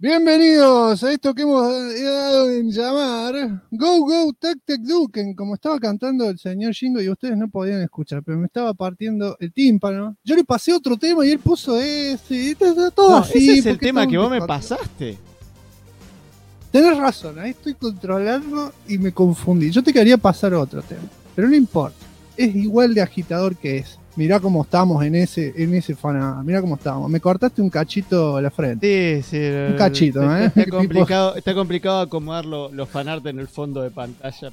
Bienvenidos a esto que hemos dado en llamar Go Go Tac Tac Duken, como estaba cantando el señor Shingo y ustedes no podían escuchar, pero me estaba partiendo el tímpano. Yo le pasé otro tema y él puso ese, y todo No, así. ese es el tema que vos me pasaste. Tenés razón, ahí estoy controlando y me confundí. Yo te quería pasar otro tema, pero no importa, es igual de agitador que ese. Mirá cómo estamos en ese fanada. Mirá cómo estamos. Me cortaste un cachito la frente. Sí. Un cachito, ¿eh? Está complicado acomodar los fanart en el fondo de pantalla.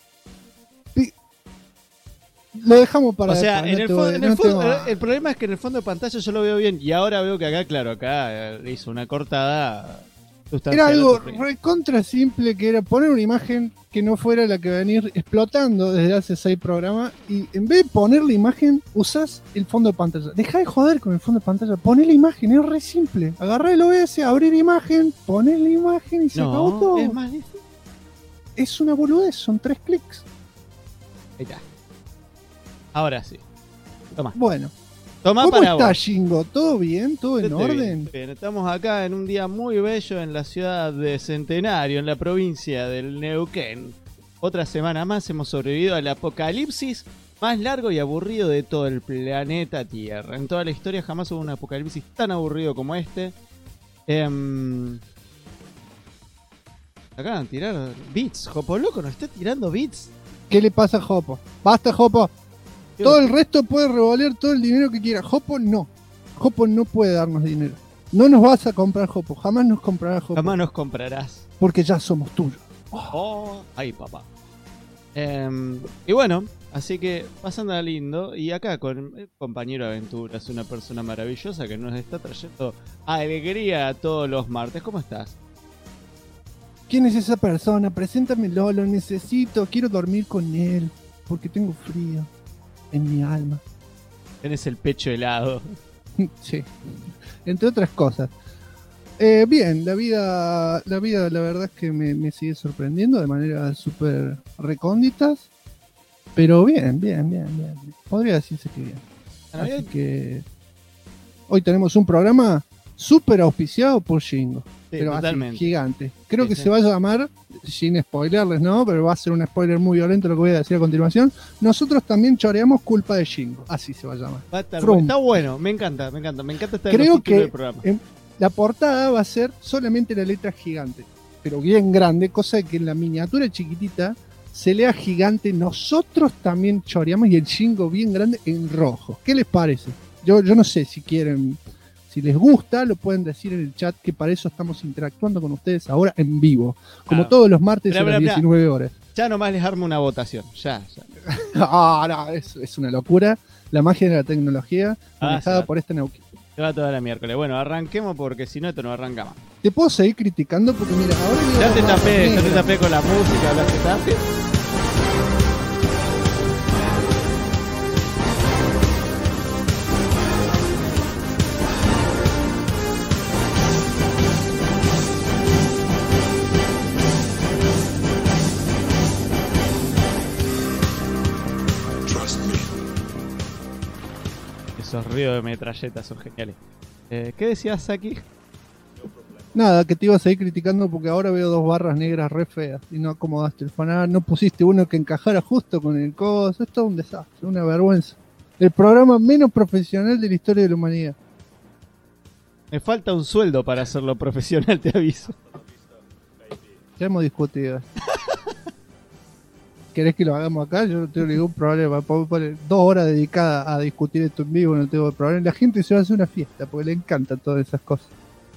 Lo dejamos para o sea, después, el problema es que en el fondo de pantalla yo lo veo bien. Y ahora veo que acá hizo una cortada. Era algo recontra simple, que era poner una imagen que no fuera la que va a venir explotando desde hace 6 programas, y en vez de poner la imagen, usás el fondo de pantalla. Dejá de joder con el fondo de pantalla, poné la imagen, es re simple. Agarrá el OBS, abrir imagen, poné la imagen y se acabó todo. Es más difícil. Es una boludez, son 3 clics. Ahí está. Ahora sí. Toma. Bueno. ¿Cómo está, Shingo? ¿Todo bien? ¿Todo en orden? Bien. Estamos acá en un día muy bello en la ciudad de Centenario, en la provincia del Neuquén. Otra semana más hemos sobrevivido al apocalipsis más largo y aburrido de todo el planeta Tierra. En toda la historia jamás hubo un apocalipsis tan aburrido como este. Acaban de tirar bits. Jopo Loco nos está tirando bits. ¿Qué le pasa a Jopo? ¡Basta, Jopo! Todo el resto puede revolear todo el dinero que quiera. Jopo no. Jopo no puede darnos dinero. No nos vas a comprar, Jopo. Jamás nos comprarás, Jopo. Jamás nos comprarás. Porque ya somos tuyos. Ay, papá. Y bueno, así que pasándola lindo. Y acá con el compañero de aventuras, una persona maravillosa que nos está trayendo alegría todos los martes. ¿Cómo estás? ¿Quién es esa persona? Preséntamelo, lo necesito. Quiero dormir con él. Porque tengo frío en mi alma. Tenés el pecho helado. Sí, entre otras cosas. Bien, la vida la verdad es que me sigue sorprendiendo de manera súper recónditas. Pero bien. Podría decirse que bien. Así que hoy tenemos un programa súper auspiciado por Shingo. Sí, pero totalmente. Así, gigante. Creo que se va a llamar, sin spoilerles, ¿no? Pero va a ser un spoiler muy violento lo que voy a decir a continuación. Nosotros también choreamos culpa de Shingo. Así se va a llamar. Está bueno, me encanta estar Creo en que del programa. La portada va a ser solamente la letra gigante, pero bien grande, cosa que en la miniatura chiquitita se lea gigante. Nosotros también choreamos y el Shingo bien grande en rojo. ¿Qué les parece? Yo no sé si quieren... Si les gusta, lo pueden decir en el chat, que para eso estamos interactuando con ustedes ahora en vivo. Como todos los martes a las 19 horas. Ya nomás les armo una votación. Ya. No, es una locura. La magia de la tecnología manejada por este Neuquén. Se va toda la miércoles. Bueno, arranquemos porque si no, esto no arranca más. ¿Te puedo seguir criticando? Porque mira, ahora... Ya te tapé con la música, hablaste tapé. Esos ríos de metralletas son geniales. ¿Qué decías, Saki? Nada, que te iba a seguir criticando porque ahora veo 2 barras negras re feas y no acomodaste el fanal, no pusiste uno que encajara justo con el coso. Es todo un desastre, una vergüenza. El programa menos profesional de la historia de la humanidad. Me falta un sueldo para hacerlo profesional, te aviso. Ya hemos discutido. ¿Querés que lo hagamos acá? Yo no tengo ningún problema. Podemos poner 2 horas dedicadas a discutir esto en vivo, no tengo problema. La gente se va a hacer una fiesta porque le encantan todas esas cosas.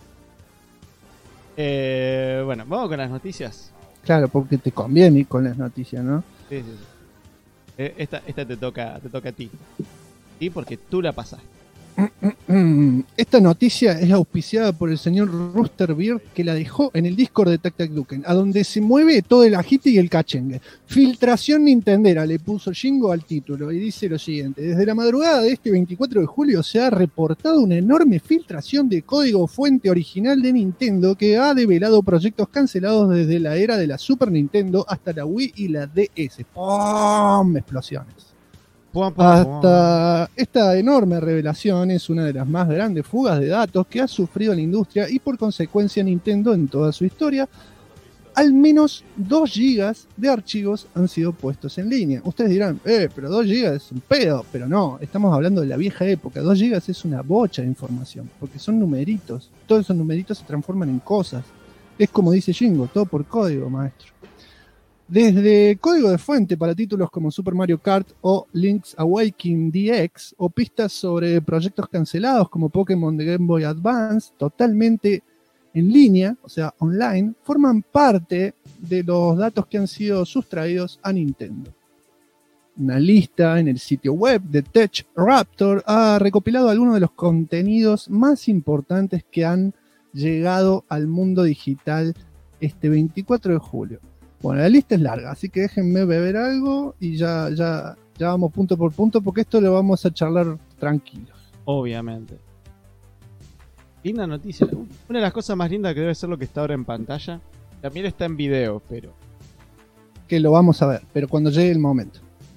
Bueno, vamos con las noticias. Claro, porque te conviene ir con las noticias, ¿no? Sí. Esta te toca a ti. Sí, porque tú la pasaste. Esta noticia es auspiciada por el señor Rooster Beard, que la dejó en el Discord de Tac Tac Duken, a donde se mueve todo el agite y el cachengue. Filtración Nintendera le puso Shingo al título y dice lo siguiente: desde la madrugada de este 24 de julio se ha reportado una enorme filtración de código fuente original de Nintendo que ha develado proyectos cancelados desde la era de la Super Nintendo hasta la Wii y la DS. ¡Pum! Explosiones. Hasta esta enorme revelación es una de las más grandes fugas de datos que ha sufrido la industria y por consecuencia Nintendo en toda su historia. Al menos 2 gigas de archivos han sido puestos en línea. Ustedes dirán, pero 2 gigas es un pedo. Pero no, estamos hablando de la vieja época. 2 gigas es una bocha de información, porque son numeritos. Todos esos numeritos se transforman en cosas. Es como dice Jingo, todo por código, maestro. Desde código de fuente para títulos como Super Mario Kart o Link's Awakening DX, o pistas sobre proyectos cancelados como Pokémon de Game Boy Advance, totalmente en línea, o sea, online, forman parte de los datos que han sido sustraídos a Nintendo. Una lista en el sitio web de TechRaptor ha recopilado algunos de los contenidos más importantes que han llegado al mundo digital este 24 de julio. Bueno, la lista es larga, así que déjenme beber algo y ya vamos punto por punto, porque esto lo vamos a charlar tranquilos. Obviamente. Linda noticia. Una de las cosas más lindas que debe ser lo que está ahora en pantalla. También está en video, pero... Que lo vamos a ver, pero cuando llegue el momento.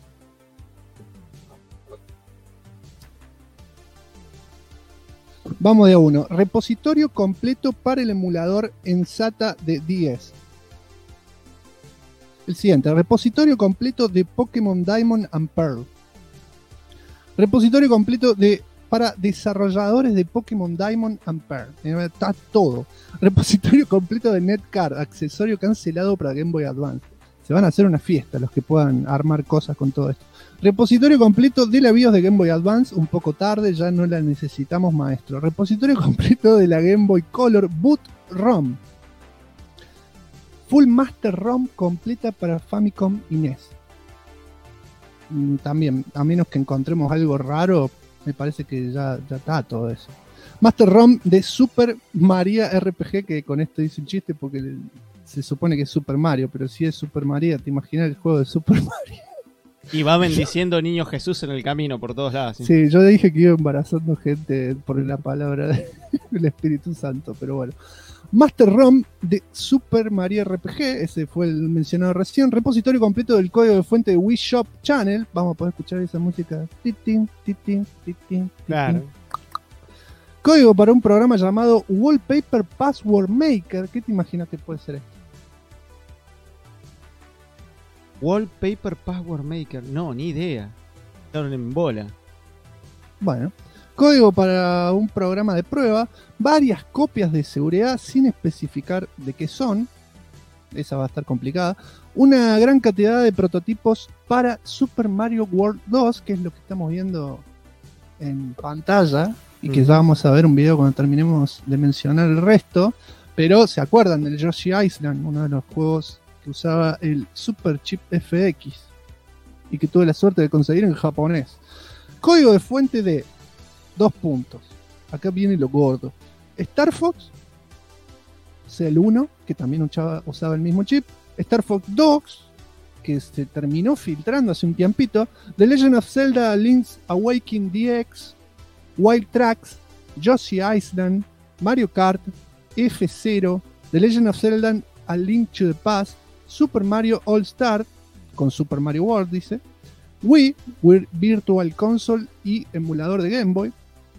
Vamos de a uno. Repositorio completo para el emulador en SATA de 10. El siguiente. Repositorio completo de Pokémon Diamond and Pearl. Repositorio completo para desarrolladores de Pokémon Diamond and Pearl. Está todo. Repositorio completo de Netcard, accesorio cancelado para Game Boy Advance. Se van a hacer una fiesta los que puedan armar cosas con todo esto. Repositorio completo de la BIOS de Game Boy Advance, un poco tarde, ya no la necesitamos, maestro. Repositorio completo de la Game Boy Color Boot ROM. Full Master ROM completa para Famicom y NES. También, a menos que encontremos algo raro, me parece que ya está todo eso. Master ROM de Super Mario RPG, que con esto hice un chiste porque se supone que es Super Mario, pero si es Super Mario, te imaginas el juego de Super Mario. Y va bendiciendo niño Jesús en el camino por todos lados. Sí, yo dije que iba embarazando gente por la palabra del Espíritu Santo, pero bueno. Master ROM de Super Mario RPG, ese fue el mencionado recién. Repositorio completo del código de fuente de Wii Shop Channel. Vamos a poder escuchar esa música. Titín, titín, titín, claro. Código para un programa llamado Wallpaper Password Maker. ¿Qué te imaginas que puede ser esto? Wallpaper Password Maker. No, ni idea. Claro, en bola. Bueno. Código para un programa de prueba, varias copias de seguridad sin especificar de qué son, esa va a estar complicada, una gran cantidad de prototipos para Super Mario World 2, que es lo que estamos viendo en pantalla, y que ya vamos a ver un video cuando terminemos de mencionar el resto, pero se acuerdan del Yoshi Island, uno de los juegos que usaba el Super Chip FX, y que tuve la suerte de conseguir en japonés. Código de fuente de 2 puntos. Acá viene lo gordo. Star Fox Cell 1, que también usaba el mismo chip. Star Fox Dogs, que se terminó filtrando hace un tiempito. The Legend of Zelda Link's Awakening DX, Wild Tracks, Yoshi Island, Mario Kart, F0, The Legend of Zelda A Link to the Past, Super Mario All Star, con Super Mario World dice, Wii, Virtual Console y emulador de Game Boy.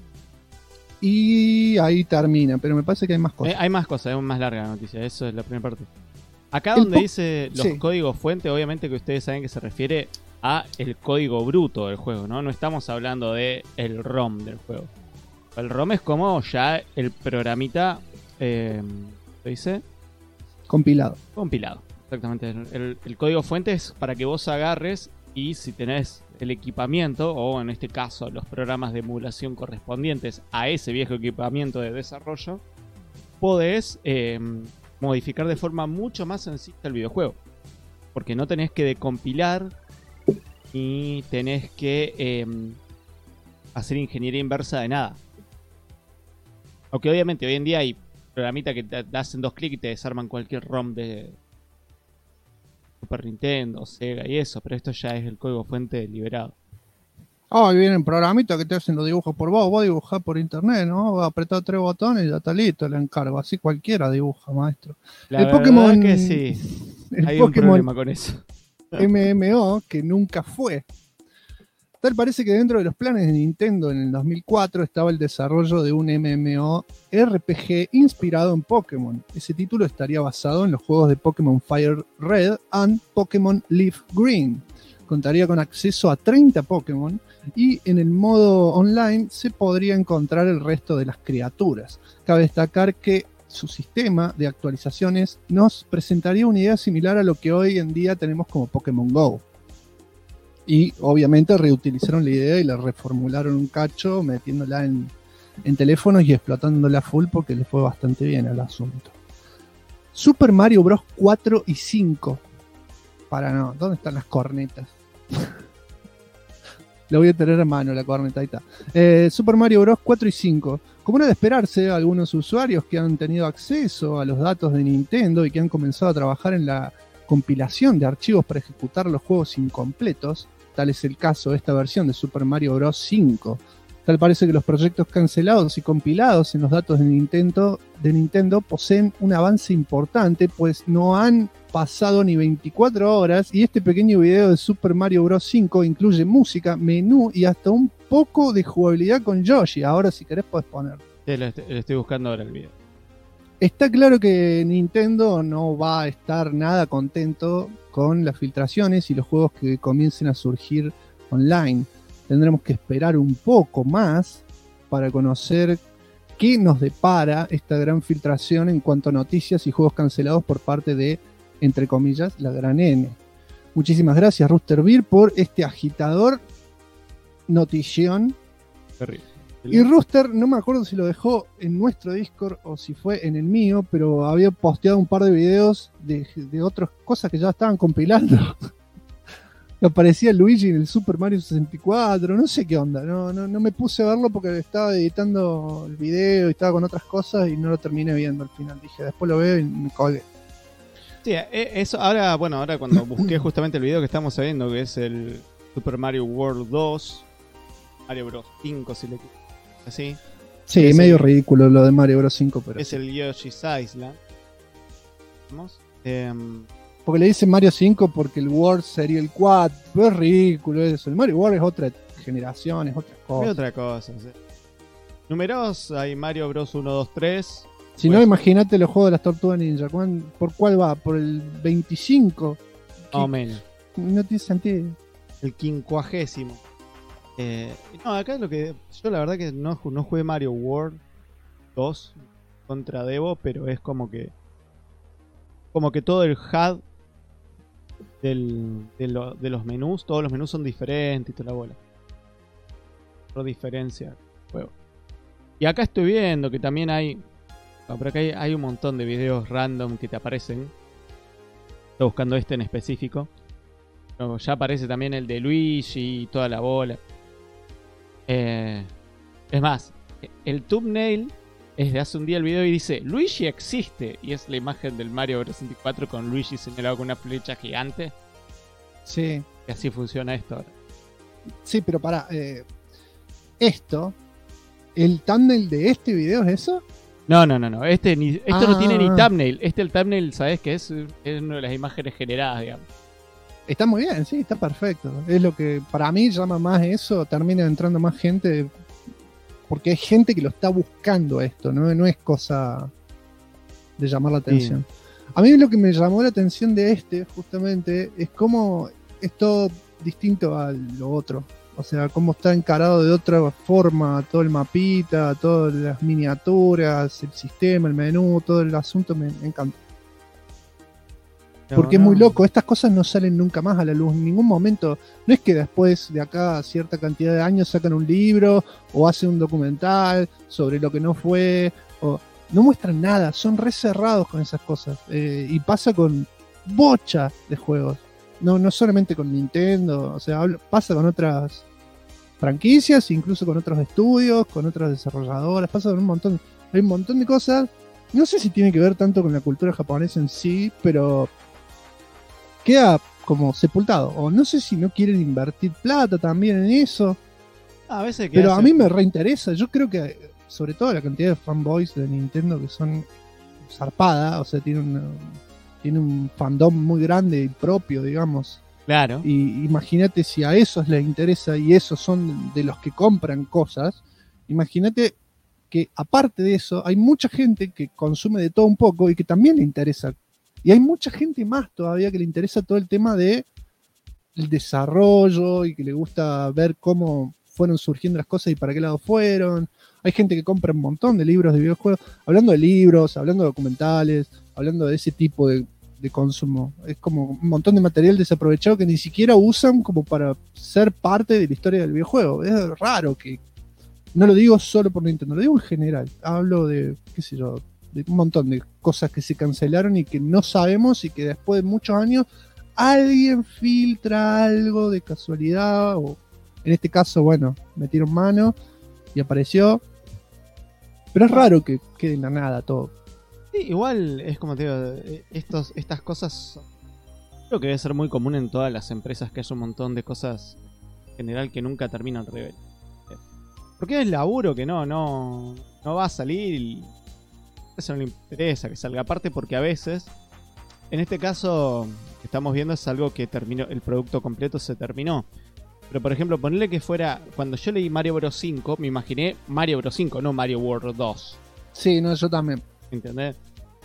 Y ahí termina, pero me parece que hay más cosas. Hay más cosas, es más larga la noticia, eso es la primera parte. Acá donde dice los códigos fuente, obviamente que ustedes saben que se refiere a el código bruto del juego, ¿no? No estamos hablando de el ROM del juego. El ROM es como ya el programita, ¿lo dice? Compilado, exactamente. El código fuente es para que vos agarres y si tenés el equipamiento, o en este caso los programas de emulación correspondientes a ese viejo equipamiento de desarrollo, podés modificar de forma mucho más sencilla el videojuego. Porque no tenés que decompilar ni tenés que hacer ingeniería inversa de nada. Aunque obviamente hoy en día hay programitas que te hacen 2 clics y te desarman cualquier ROM de Super Nintendo, Sega y eso, pero esto ya es el código fuente liberado. Ahí vienen programitas que te hacen los dibujos por vos dibujás por internet, ¿no? Vos apretás 3 botones y ya está listo el encargo. Así cualquiera dibuja, maestro. El Pokémon que sí, hay un problema con eso. MMO, que nunca fue Tal parece que dentro de los planes de Nintendo en el 2004 estaba el desarrollo de un MMORPG inspirado en Pokémon. Ese título estaría basado en los juegos de Pokémon Fire Red and Pokémon Leaf Green. Contaría con acceso a 30 Pokémon y en el modo online se podría encontrar el resto de las criaturas. Cabe destacar que su sistema de actualizaciones nos presentaría una idea similar a lo que hoy en día tenemos como Pokémon GO. Y obviamente reutilizaron la idea y la reformularon un cacho, metiéndola en teléfonos y explotándola full porque le fue bastante bien al asunto. Super Mario Bros. 4 y 5. ¿Dónde están las cornetas? La voy a tener a mano la corneta, ahí está. Super Mario Bros. 4 y 5. Como era de esperarse, algunos usuarios que han tenido acceso a los datos de Nintendo y que han comenzado a trabajar en la compilación de archivos para ejecutar los juegos incompletos, tal es el caso de esta versión de Super Mario Bros. 5. Tal parece que los proyectos cancelados y compilados en los datos de Nintendo poseen un avance importante, pues no han pasado ni 24 horas y este pequeño video de Super Mario Bros. 5 incluye música, menú y hasta un poco de jugabilidad con Yoshi. Ahora si querés podés poner. Sí, lo estoy buscando ahora el video. Está claro que Nintendo no va a estar nada contento con las filtraciones y los juegos que comiencen a surgir online. Tendremos que esperar un poco más para conocer qué nos depara esta gran filtración en cuanto a noticias y juegos cancelados por parte de, entre comillas, la gran N. Muchísimas gracias, Rooster Beer, por este agitador notición. Terrible. Y Rooster, no me acuerdo si lo dejó en nuestro Discord o si fue en el mío, pero había posteado un par de videos de otras cosas que ya estaban compilando. Aparecía Luigi en el Super Mario 64, no sé qué onda, no me puse a verlo porque estaba editando el video y estaba con otras cosas y no lo terminé viendo al final. Dije, después lo veo y me colgué. Sí, eso ahora cuando busqué justamente el video que estamos viendo, que es el Super Mario World 2, Mario Bros 5 si le quieres así. Sí, es medio ridículo lo de Mario Bros 5, pero es el Yoshi's Island. ¿Vamos? Porque le dicen Mario 5 porque el World sería el 4, pero es ridículo eso. El Mario World es otra generación, es otra cosa. Es otra cosa, sí. Números, hay Mario Bros 1, 2, 3. Si no, imagínate los juegos de las Tortugas Ninja. ¿Por cuál va? ¿Por el 25? Más o menos. No tiene sentido. El 50º. No, acá es lo que... Yo la verdad que no jugué Mario World 2 contra Devo, pero es como que todo el HUD de los menús, todos los menús son diferentes y toda la bola. Por diferencia el juego. Y acá estoy viendo que también hay... Por acá hay un montón de videos random que te aparecen. Estoy buscando este en específico. Pero ya aparece también el de Luigi y toda la bola. Es más, el thumbnail es de hace un día el video y dice Luigi existe. Y es la imagen del Mario Bros 64 con Luigi señalado con una flecha gigante. Sí. Y así funciona esto ahora. Sí, pero pará. Esto, ¿el thumbnail de este video es eso? No. Esto no tiene ni thumbnail. El thumbnail, ¿sabes qué es? Es una de las imágenes generadas, digamos. Está muy bien, sí, está perfecto. Es lo que para mí llama más eso, termina entrando más gente, porque hay gente que lo está buscando esto, no es cosa de llamar la atención. Sí. A mí lo que me llamó la atención de justamente, es cómo es todo distinto a lo otro. O sea, cómo está encarado de otra forma, todo el mapita, todas las miniaturas, el sistema, el menú, todo el asunto me encanta. Porque es muy loco, estas cosas no salen nunca más a la luz, en ningún momento. No es que después de acá cierta cantidad de años sacan un libro o hacen un documental sobre lo que no fue, o no muestran nada, son re cerrados con esas cosas. Y pasa con bocha de juegos, no solamente con Nintendo, o sea, pasa con otras franquicias, incluso con otros estudios, con otras desarrolladoras, pasa con hay un montón de cosas. No sé si tiene que ver tanto con la cultura japonesa en sí, pero queda como sepultado. O no sé si no quieren invertir plata también en eso. A veces pero a mí me reinteresa. Yo creo que, sobre todo la cantidad de fanboys de Nintendo que son zarpada, o sea, tiene un fandom muy grande y propio, digamos. Claro. Y imagínate si a esos les interesa y esos son de los que compran cosas, imagínate que aparte de eso hay mucha gente que consume de todo un poco y que también le interesa. Y hay mucha gente más todavía que le interesa todo el tema de el desarrollo y que le gusta ver cómo fueron surgiendo las cosas y para qué lado fueron. Hay gente que compra un montón de libros de videojuegos, hablando de libros, hablando de documentales, hablando de ese tipo de consumo. Es como un montón de material desaprovechado que ni siquiera usan como para ser parte de la historia del videojuego. Es raro que, no lo digo solo por Nintendo, lo digo en general. Hablo de, qué sé yo, de un montón de cosas que se cancelaron y que no sabemos y que después de muchos años alguien filtra algo de casualidad o en este caso, bueno, metieron mano y apareció. Pero es raro que quede en la nada todo. Sí, igual es como te digo, estas cosas creo que debe ser muy común en todas las empresas, que haya un montón de cosas en general que nunca terminan revelar. Porque es laburo que no va a salir y eso no le interesa que salga. Aparte porque a veces, en este caso que estamos viendo es algo que terminó, el producto completo se terminó. Pero por ejemplo, ponerle que fuera, cuando yo leí Mario Bros 5, me imaginé Mario Bros 5, no Mario World 2. Sí, no, yo también. ¿Entendés?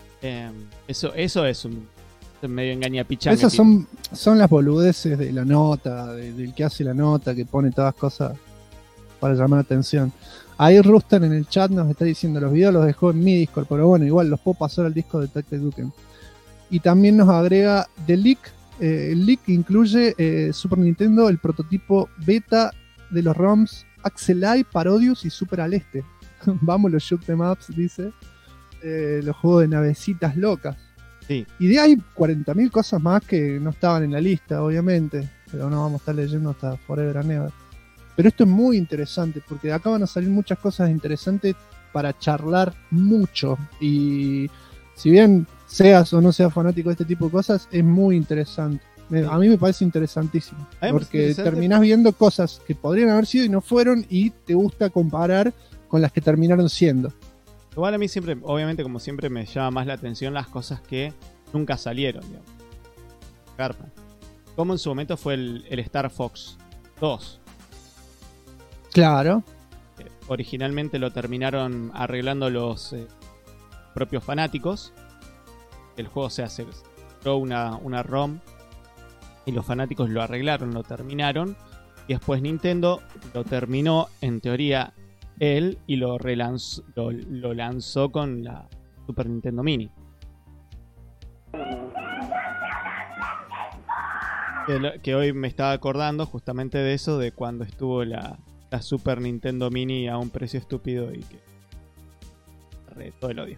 Eso es un medio engañapichanga. Esas son las boludeces de la nota, del que hace la nota, que pone todas cosas para llamar la atención. Ahí Rustan en el chat nos está diciendo, los videos los dejó en mi Discord, pero bueno, igual los puedo pasar al disco de Tactic Duken. Y también nos agrega The Leak. El leak incluye Super Nintendo, el prototipo beta de los ROMs Axelai, Parodius y Super Aleste. Vamos los shoot them ups, dice. Los juegos de navecitas locas. Sí. Y de ahí 40.000 cosas más que no estaban en la lista, obviamente. Pero no vamos a estar leyendo hasta Forever and Ever. Pero esto es muy interesante porque de acá van a salir muchas cosas interesantes para charlar mucho. Y si bien seas o no seas fanático de este tipo de cosas, es muy interesante. A mí me parece interesantísimo. Porque terminás viendo cosas que podrían haber sido y no fueron y te gusta comparar con las que terminaron siendo. Igual a mí siempre, obviamente como siempre, me llama más la atención las cosas que nunca salieron, digamos. Garpa. Como en su momento fue el Star Fox 2. Claro. Originalmente lo terminaron arreglando los propios fanáticos. El juego se hace una ROM y los fanáticos lo arreglaron, lo terminaron. Y después Nintendo lo terminó, en teoría, él y lo lanzó con la Super Nintendo Mini. Que hoy me estaba acordando justamente de eso, de cuando estuvo la Super Nintendo Mini a un precio estúpido y que todo el odio.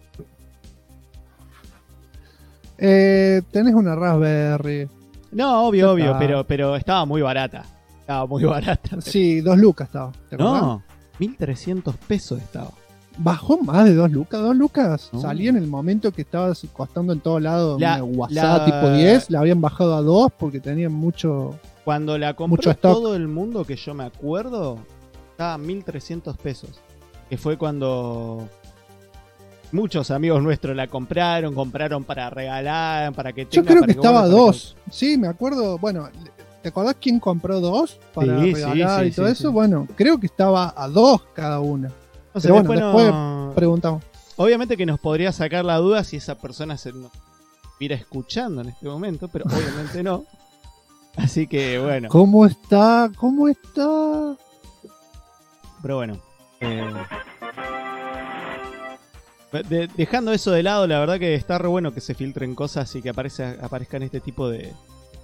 Tenés una Raspberry. No, obvio, pero estaba muy barata. Sí, 2 lucas estaba. ¿Te acordás? No, 1.300 pesos estaba. Bajó más de 2 lucas. 2 lucas No. salía en el momento que estaba costando en todos lados una WhatsApp tipo 10. La habían bajado a 2 porque tenían mucho. Cuando la compró mucho stock. todo el mundo que yo me acuerdo, estaba 1.300 pesos. Que fue cuando muchos amigos nuestros la compraron para regalar, para que tenga. Yo creo para que estaba a vos, 2. Sí, me acuerdo. Bueno, ¿te acordás quién compró 2 para regalar y todo eso? Sí. Bueno, creo que estaba a 2 cada una. No sé, pero bueno, después preguntamos. Obviamente que nos podría sacar la duda si esa persona se nos estuviera escuchando en este momento, pero obviamente no. Así que bueno. ¿Cómo está? Pero bueno. Dejando eso de lado, la verdad que está re bueno que se filtren cosas y que aparezcan este tipo de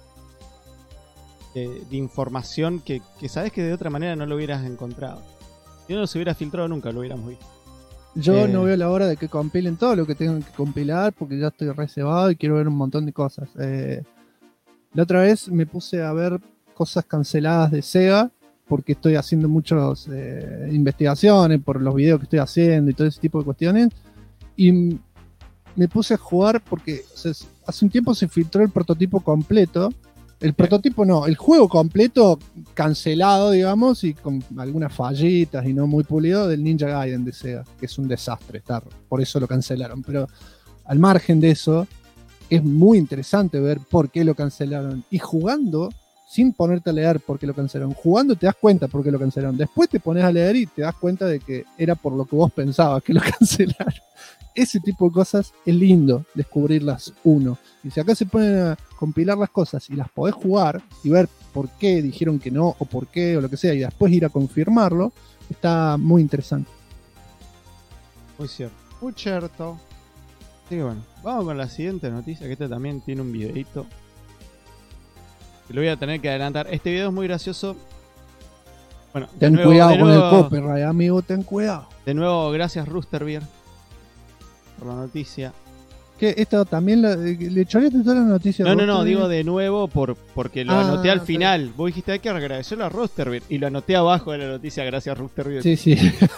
información que sabes que de otra manera no lo hubieras encontrado. Si no se hubiera filtrado nunca lo hubiéramos visto. Yo no veo la hora de que compilen todo lo que tengan que compilar porque ya estoy reservado y quiero ver un montón de cosas. La otra vez me puse a ver cosas canceladas de Sega porque estoy haciendo muchas investigaciones por los videos que estoy haciendo y todo ese tipo de cuestiones. Y me puse a jugar porque hace un tiempo se filtró el prototipo completo. El prototipo no, el juego completo cancelado, digamos, y con algunas fallitas y no muy pulido del Ninja Gaiden de Sega, que es un desastre, por eso lo cancelaron. Pero al margen de eso, es muy interesante ver por qué lo cancelaron. Y jugando, sin ponerte a leer por qué lo cancelaron. Jugando te das cuenta por qué lo cancelaron. Después te pones a leer y te das cuenta de que era por lo que vos pensabas que lo cancelaron. Ese tipo de cosas es lindo descubrirlas uno. Y si acá se ponen a compilar las cosas y las podés jugar y ver por qué dijeron que no o por qué o lo que sea y después ir a confirmarlo, está muy interesante. Muy cierto. Muy cierto. Así que bueno, vamos con la siguiente noticia, que esta también tiene un videito. Que lo voy a tener que adelantar. Este video es muy gracioso. Bueno, ten cuidado con el copyright, amigo, ten cuidado. De nuevo, gracias Rooster Beer por la noticia. ¿Qué? ¿Esto también le choreaste todas las noticias? No, digo de nuevo porque lo anoté al final. Sí. Vos dijiste hay que agradecerle a Rooster Beer y lo anoté abajo de la noticia, gracias Rooster Beer. Sí.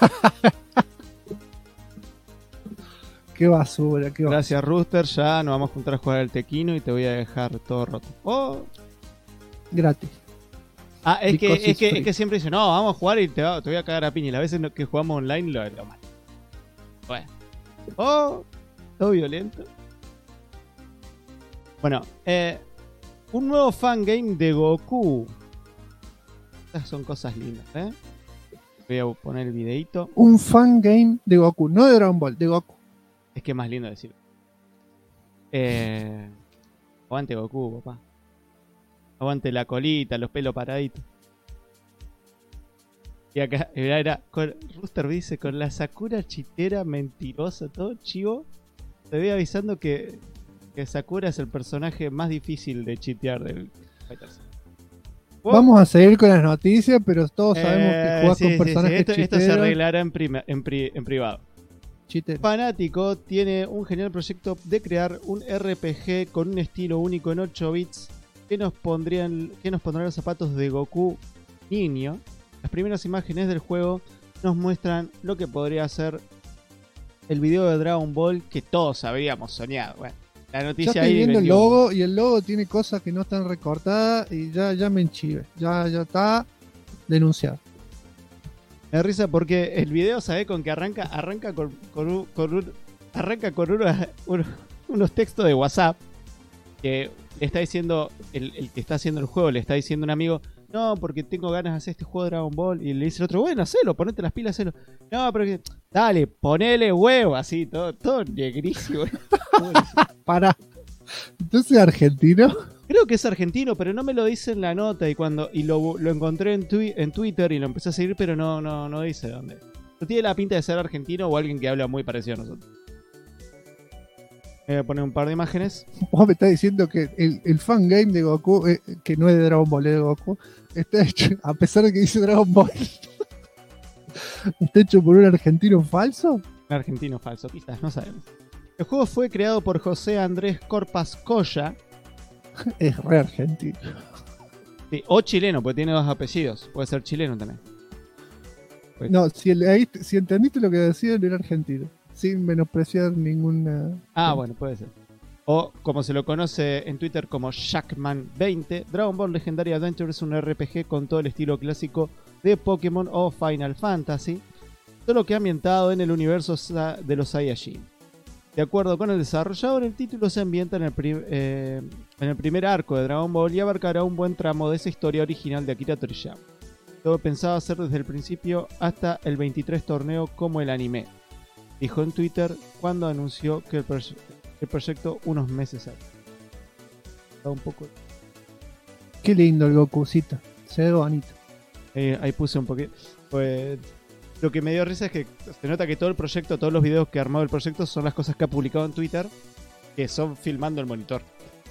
Qué basura, qué basura. Gracias Rooster, ya nos vamos a juntar a jugar al tequino y te voy a dejar todo roto. Oh. Gratis. Es que siempre dicen, no, vamos a jugar y te voy a cagar a piña. Y las veces que jugamos online lo mal. Bueno. Todo violento. Bueno, un nuevo fangame de Goku. Estas son cosas lindas, Voy a poner el videito. Un fangame de Goku, no de Dragon Ball, de Goku. Es que es más lindo decirlo. Aguante Goku, papá. Aguante la colita, los pelos paraditos. Y acá era Rooster dice, con la Sakura chitera mentirosa, todo chivo. Te voy avisando que Sakura es el personaje más difícil de chitear del Fighters. Vamos a seguir con las noticias, pero todos sabemos que jugás con personajes chiteros. Esto se arreglará en privado. Chitero. Fanático tiene un genial proyecto de crear un RPG con un estilo único en 8 bits que nos pondrá los zapatos de Goku niño. Las primeras imágenes del juego nos muestran lo que podría ser el video de Dragon Ball que todos habíamos soñado. Bueno, la noticia ya estoy viendo el logo y el logo tiene cosas que no están recortadas y ya me enchive. Ya está denunciado. Me da risa porque el video, ¿sabes con qué arranca? Arranca con unos textos de WhatsApp que le está diciendo el que está haciendo el juego, le está diciendo a un amigo, no, porque tengo ganas de hacer este juego de Dragon Ball. Y le dice el otro, bueno, hacelo, ponete las pilas, hacelo. No, pero que, dale, ponele huevo, así, todo negrísimo. Para. ¿Entonces es argentino? Creo que es argentino, pero no me lo dice en la nota. Y lo encontré en Twitter y lo empecé a seguir, pero no dice dónde. No tiene la pinta de ser argentino o alguien que habla muy parecido a nosotros. Voy a poner un par de imágenes. Vos me estás diciendo que el fangame de Goku, que no es de Dragon Ball, es de Goku, está hecho, a pesar de que dice Dragon Ball, está hecho por un argentino falso. Un argentino falso, quizás, no sabemos. El juego fue creado por José Andrés Corpas Colla. Es re argentino. Sí, o chileno, porque tiene dos apellidos. Puede ser chileno también. No, si entendiste lo que decían, era argentino. Sin menospreciar ninguna... Bueno, puede ser. O, como se lo conoce en Twitter como Shackman20, Dragon Ball Legendary Adventure es un RPG con todo el estilo clásico de Pokémon o Final Fantasy, solo que ambientado en el universo de los Saiyajin. De acuerdo con el desarrollador, el título se ambienta en el primer arco de Dragon Ball y abarcará un buen tramo de esa historia original de Akira Toriyama. Todo pensaba hacer desde el principio hasta el 23 torneo como el anime, dijo en Twitter cuando anunció que el proyecto unos meses antes. Está un poco... Qué lindo el Gokucito, se ve bonito. Ahí puse un poquito. Pues, lo que me dio risa es que se nota que todo el proyecto, todos los videos que ha armado el proyecto son las cosas que ha publicado en Twitter, que son filmando el monitor.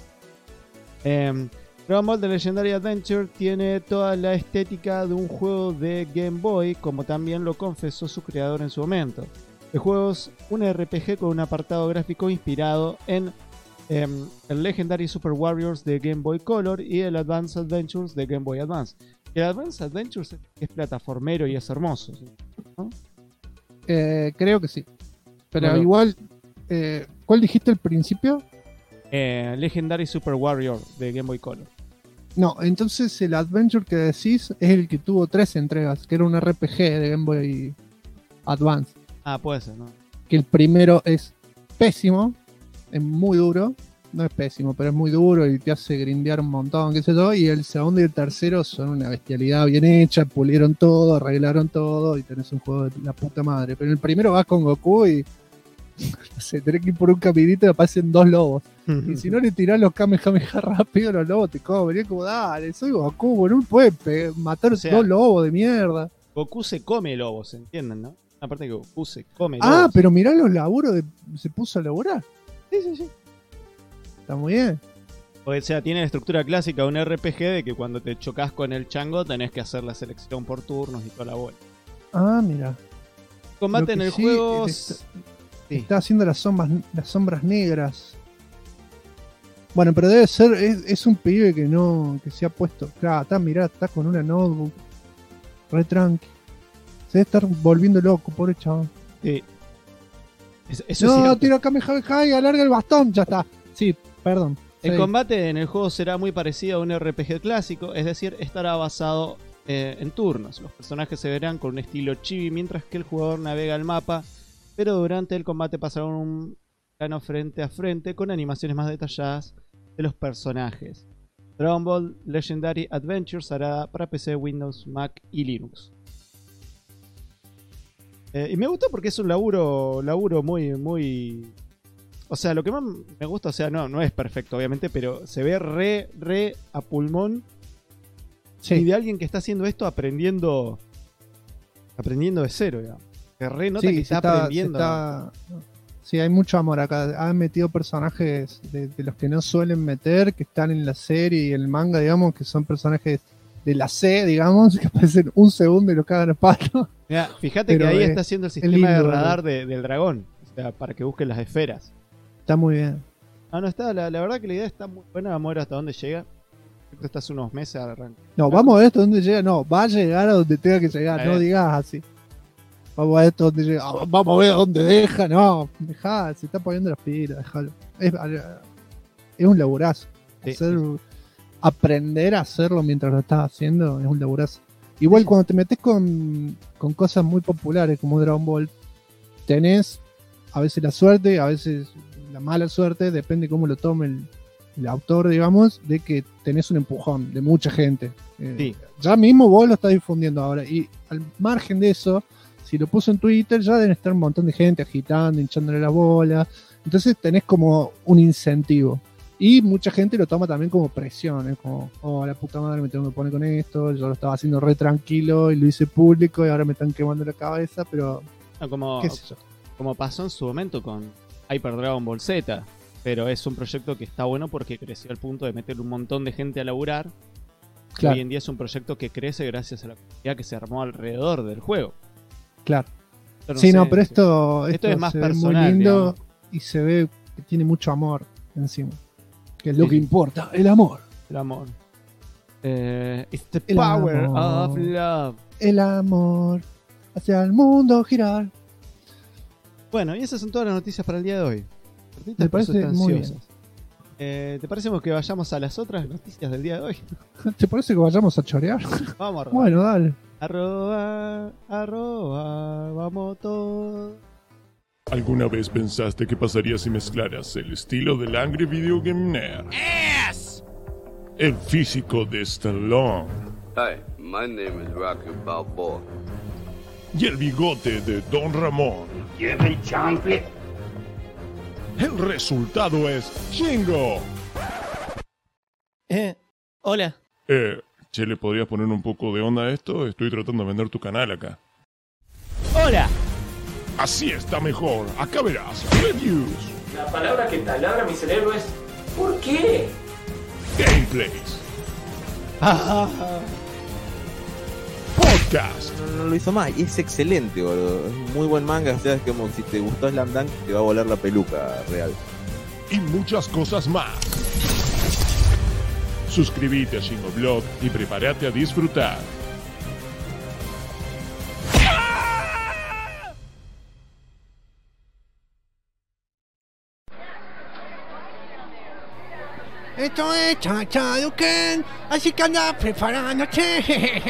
Dragon Ball The Legendary Adventure tiene toda la estética de un juego de Game Boy, como también lo confesó su creador en su momento. El juego es un RPG con un apartado gráfico inspirado en el Legendary Super Warriors de Game Boy Color y el Advanced Adventures de Game Boy Advance. El Advanced Adventures es plataformero y es hermoso, ¿no? Creo que sí. Pero bueno, igual, ¿cuál dijiste al principio? Legendary Super Warrior de Game Boy Color. No, entonces el Adventure que decís es el que tuvo 3 entregas, que era un RPG de Game Boy Advance. Puede ser, ¿no? Que el primero es pésimo, es muy duro, no es pésimo, pero es muy duro y te hace grindear un montón, qué sé yo. Y el segundo y el tercero son una bestialidad bien hecha, pulieron todo, arreglaron todo y tenés un juego de la puta madre. Pero en el primero vas con Goku y no sé, tenés que ir por un caminito y aparecen 2 lobos. Y si no le tirás los Kamehameha rápido, los lobos te comen. Y es como, dale, soy Goku, boludo, no puedes matar 2 lobos de mierda. Goku se come lobos, ¿entienden, no? Aparte que Goku se come lobos. Ah, pero mirá los laburos, se puso a laburar. Sí. Está muy bien. O sea, tiene la estructura clásica de un RPG de que cuando te chocas con el chango tenés que hacer la selección por turnos y toda la bola. Ah, mira. Combate en el juego... Está haciendo las sombras negras. Bueno, pero debe ser, es un pibe que se ha puesto. Claro, está con una notebook. Re tranqui. Se debe estar volviendo loco, pobre chaval. Sí. Eso no, tira Kamehameha y alarga el bastón, ya está. Sí, perdón. El combate en el juego será muy parecido a un RPG clásico, es decir, estará basado en turnos. Los personajes se verán con un estilo chibi mientras que el jugador navega el mapa, pero durante el combate pasará un plano frente a frente con animaciones más detalladas de los personajes. Dragon Ball Legendary Adventures hará para PC, Windows, Mac y Linux. Y me gustó porque es un laburo muy... O sea, lo que más me gusta, o sea, no es perfecto obviamente, pero se ve re a pulmón. Sí. Y de alguien que está haciendo esto aprendiendo de cero, digamos. Se re nota que está aprendiendo. Sí, hay mucho amor acá. Han metido personajes de los que no suelen meter, que están en la serie y el manga, digamos, que son personajes de la C, digamos, que aparecen un segundo y lo cagan a pato. Mira, fíjate que ahí está haciendo el sistema de radar del dragón, o sea, para que busquen las esferas. Está muy bien. No está, la verdad que la idea está muy buena. Vamos a ver hasta dónde llega. Creo que está hace unos meses arranca. No, vamos a ver hasta dónde llega. No, va a llegar a donde tenga que llegar. No digas así. Vamos a ver hasta dónde llega. Vamos a ver a dónde deja. No, dejá, se está poniendo las pilas. Déjalo. Es un laburazo. Sí. Aprender a hacerlo mientras lo estás haciendo es un laburazo. Igual cuando te metes con cosas muy populares como Dragon Ball, tenés a veces la suerte, a veces la mala suerte, depende cómo lo tome el autor, digamos, de que tenés un empujón de mucha gente. Sí. Ya mismo vos lo estás difundiendo ahora. Y al margen de eso, si lo puso en Twitter, ya deben estar un montón de gente agitando, hinchándole la bola. Entonces tenés como un incentivo. Y mucha gente lo toma también como presión. Es como, oh, la puta madre, me tengo que poner con esto. Yo lo estaba haciendo re tranquilo y lo hice público y ahora me están quemando la cabeza, pero... No, qué sé yo. Como pasó en su momento con Hyper Dragon Ball Z, pero es un proyecto que está bueno porque creció al punto de meter un montón de gente a laburar. Claro. Hoy en día es un proyecto que crece gracias a la comunidad que se armó alrededor del juego. Claro. Sí, no, pero esto es más personal, muy lindo, digamos. Y se ve que tiene mucho amor encima. Que es lo que importa, el amor. El amor. It's the power of love. El amor hacia el mundo girar. Bueno, y esas son todas las noticias para el día de hoy. Me parece muy bien. ¿Te parece que vayamos a las otras noticias del día de hoy? ¿Te parece que vayamos a chorear? Vamos a Bueno, dale. Arroba, vamos todos. ¿Alguna vez pensaste qué pasaría si mezclaras el estilo del Angry Video Game Nerd? Yes! El físico de Stallone. Hi, my name is Rocky Balboa. Y el bigote de Don Ramón. ¿Quieren chanfle? El resultado es Shingo. Hola. Che, ¿le podrías poner un poco de onda a esto? Estoy tratando de vender tu canal acá. Hola. Así está mejor. Acá verás. Reviews. La palabra que taladra mi cerebro es ¿por qué? Gameplays. Podcast. No lo hizo más y es excelente, boludo. Es un muy buen manga. O sea, es como si te gustó Slam Dunk, te va a volar la peluca real. Y muchas cosas más. Suscríbete a Shingo Blog y prepárate a disfrutar. Esto es Chachaduken, así que anda preparándote.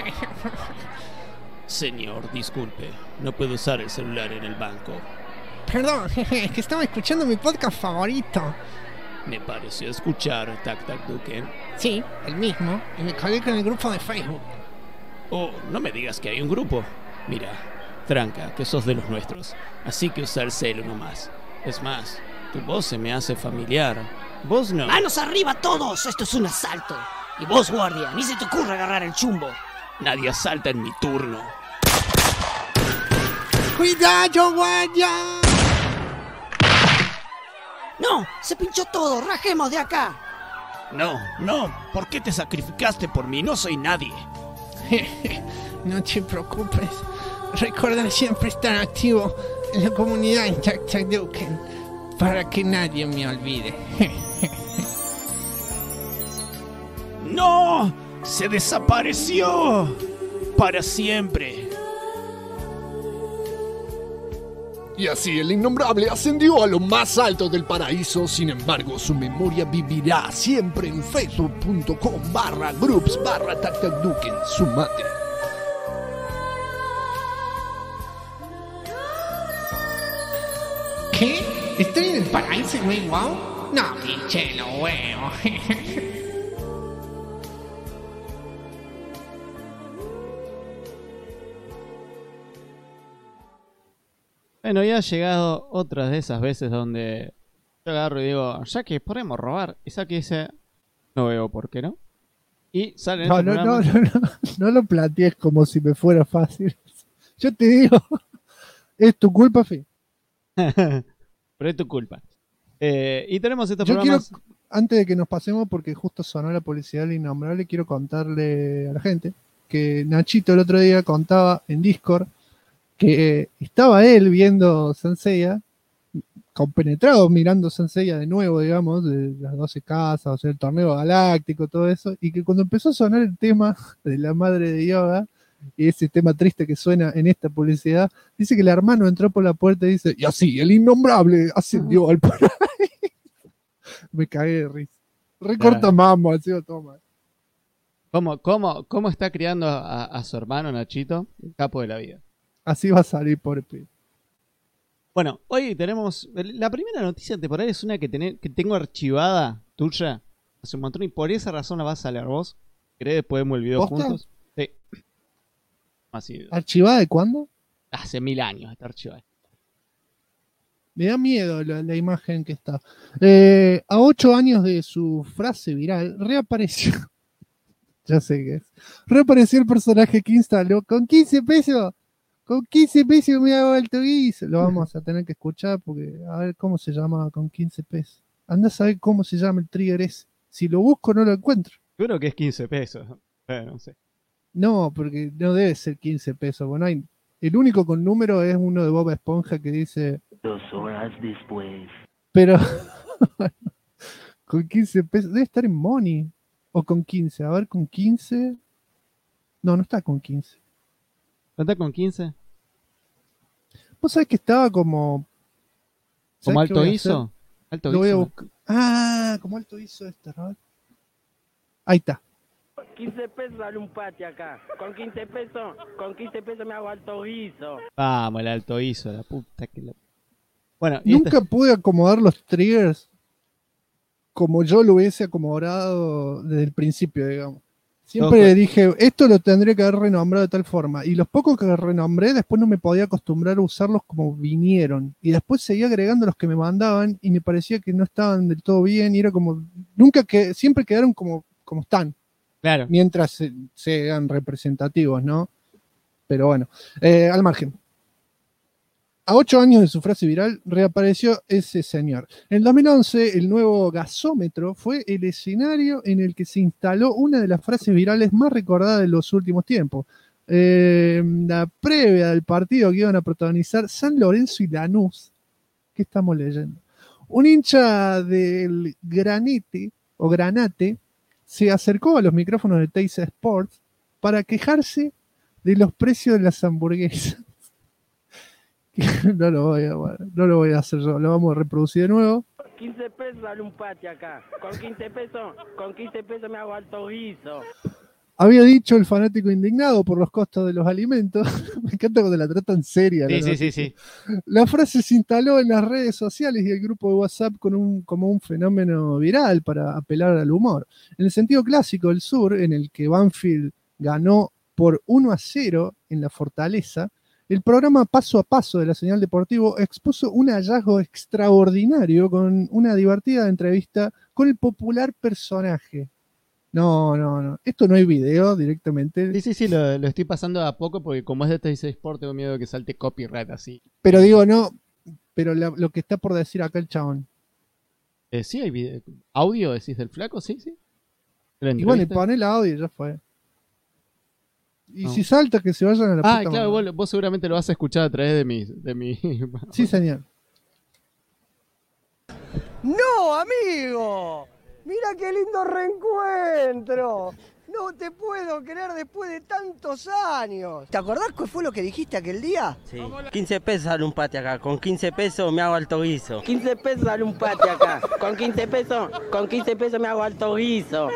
Señor, disculpe, no puedo usar el celular en el banco. Perdón, es que estaba escuchando mi podcast favorito. Me pareció escuchar Tac Tac Duken. Sí, el mismo. Y me colgué con el grupo de Facebook. Oh, no me digas que hay un grupo. Mira, tranca, que sos de los nuestros. Así que usa el celo nomás. Es más, tu voz se me hace familiar. Vos no. ¡Manos arriba todos! ¡Esto es un asalto! Y vos, guardia, ni se te ocurre agarrar el chumbo. Nadie asalta en mi turno. ¡Cuidado, guardia! ¡No! ¡Se pinchó todo! ¡Rajemos de acá! No, ¿por qué te sacrificaste por mí? No soy nadie. No te preocupes. Recuerda siempre estar activo en la comunidad en Tac Tac Duken para que nadie me olvide. ¡No! ¡Se desapareció! Para siempre. Y así el innombrable ascendió a lo más alto del paraíso. Sin embargo, su memoria vivirá siempre en facebook.com/groups/TacTacDuken, su madre. ¿Qué? ¿Estoy en el paraíso, güey? ¿Wow? No, pinche, no, huevo. Bueno, ya ha llegado otras de esas veces donde yo agarro y digo, ya que podemos robar. Y Saki dice, no veo por qué no. Y sale en No, este no, programa. no lo plantees como si me fuera fácil. Yo te digo, es tu culpa, Fi. Pero es tu culpa. Y tenemos estos Yo programas. quiero, antes de que nos pasemos, porque justo sonó la publicidad del innombrable, quiero contarle a la gente que Nachito el otro día contaba en Discord que estaba él viendo Saint Seiya, compenetrado mirando Saint Seiya de nuevo, digamos, de las 12 casas, o sea, el torneo galáctico, todo eso, y que cuando empezó a sonar el tema de la madre de Yoga, y ese tema triste que suena en esta publicidad, dice que el hermano entró por la puerta y dice, y así, el innombrable ascendió al paraíso. Me cagué de risa. Recorta mambo, así o toma. ¿Cómo está criando a su hermano Nachito? El capo de la vida. Así va a salir, pobre pibe. Bueno, hoy tenemos... La primera noticia temporal es una que tengo archivada tuya hace un montón y por esa razón la vas a leer vos. ¿Querés después vemos el video ¿Posta? juntos? Sí. Así. ¿Archivada de cuándo? Hace 1000 años está archivada. Me da miedo la imagen que está. A 8 años de su frase viral, reapareció. Ya sé qué es. Reapareció el personaje que instaló con 15 pesos. Con 15 pesos me hago el toguizo. Lo vamos a tener que escuchar porque a ver cómo se llama con 15 pesos. Anda a saber cómo se llama el trigger ese. Si lo busco no lo encuentro. Creo que es 15 pesos. No sé. No, porque no debe ser 15 pesos. Bueno, el único con número es uno de Bob Esponja que dice 2 horas después. pero con 15 pesos, debe estar en Money o con 15, a ver, con 15, no está con 15. ¿No está con 15? Vos sabés que estaba como ¿Como ¿sabés qué alto voy a ISO? hacer? Alto Lo voy a ISO. buscar. Como alto ISO este, ¿no? Ahí está. 15 pesos sale un pati acá. Con 15 pesos me hago alto guiso. Vamos, el alto ISO, la puta que la... Bueno, y Nunca pude acomodar los triggers como yo lo hubiese acomodado desde el principio, digamos. Siempre Ojo. dije, esto lo tendría que haber renombrado de tal forma. Y los pocos que renombré, después no me podía acostumbrar a usarlos como vinieron. Y después seguía agregando los que me mandaban y me parecía que no estaban del todo bien. Y era como, siempre quedaron como están. Claro. Mientras sean representativos, ¿no? Pero bueno, al margen. A 8 años de su frase viral, reapareció ese señor. En el 2011, el nuevo gasómetro fue el escenario en el que se instaló una de las frases virales más recordadas de los últimos tiempos. La previa del partido que iban a protagonizar San Lorenzo y Lanús. ¿Qué estamos leyendo? Un hincha del Granate se acercó a los micrófonos de Teisa Sports para quejarse de los precios de las hamburguesas. No lo voy a hacer yo, lo vamos a reproducir de nuevo. 15 pesos sale un pati acá. Con 15 pesos me hago alto guiso. Había dicho el fanático indignado por los costos de los alimentos. Me encanta cuando la tratan seria. Sí. La frase se instaló en las redes sociales y el grupo de WhatsApp como un fenómeno viral para apelar al humor. En el sentido clásico del sur, en el que Banfield ganó por 1-0 en la Fortaleza, el programa Paso a Paso de la Señal Deportivo expuso un hallazgo extraordinario con una divertida entrevista con el popular personaje. No. Esto no hay video directamente. Sí, lo estoy pasando a poco porque como es de TC Sport tengo miedo de que salte copyright así. Pero digo, no. Pero lo que está por decir acá el chabón. Sí, hay video. ¿Audio decís del flaco? Sí. Y bueno, y pon el audio y ya fue. Y si salta, que se vayan a la puta claro, madre. vos seguramente lo vas a escuchar a través de mi... Sí, señor. ¡No, amigo! ¡Mira qué lindo reencuentro! No te puedo creer después de tantos años. ¿Te acordás qué fue lo que dijiste aquel día? Sí. 15 pesos sale un pate acá. Con 15 pesos me hago alto guiso. 15 pesos sale un pate acá. Con 15 pesos me hago alto guiso.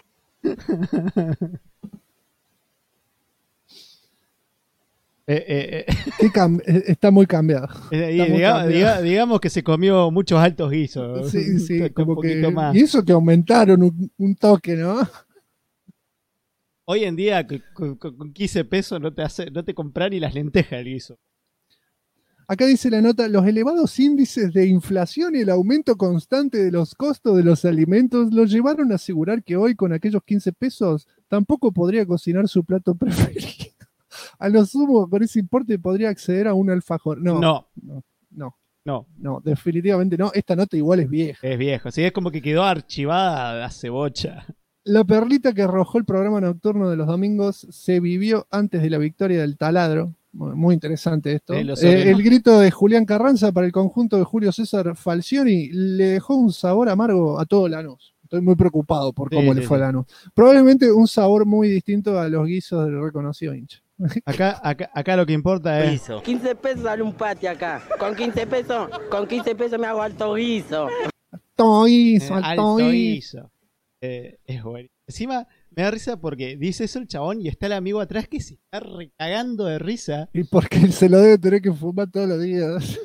Está muy cambiado. Digamos que se comió muchos altos guisos. Sí, como que. Más. Y eso que aumentaron un toque, ¿no? Hoy en día con 15 pesos no te compran ni las lentejas el guiso. Acá dice la nota, los elevados índices de inflación y el aumento constante de los costos de los alimentos los llevaron a asegurar que hoy con aquellos 15 pesos tampoco podría cocinar su plato preferido. A lo sumo, con ese importe podría acceder a un alfajor. No, definitivamente no. Esta nota igual es vieja. Es viejo, sí, es como que quedó archivada hace bocha. La perlita que arrojó el programa nocturno de los domingos se vivió antes de la victoria del taladro. Muy interesante esto. El grito de Julián Carranza para el conjunto de Julio César Falcioni le dejó un sabor amargo a todo Lanús. Estoy muy preocupado por cómo le fue a Lanús. Probablemente un sabor muy distinto a los guisos del reconocido hincha. Acá lo que importa es... 15 pesos sale un pate acá. Con 15 pesos me hago alto guiso. Alto guiso. Es bueno. Encima me da risa porque dice eso el chabón y está el amigo atrás que se está recagando de risa. Y porque se lo debe tener que fumar todos los días.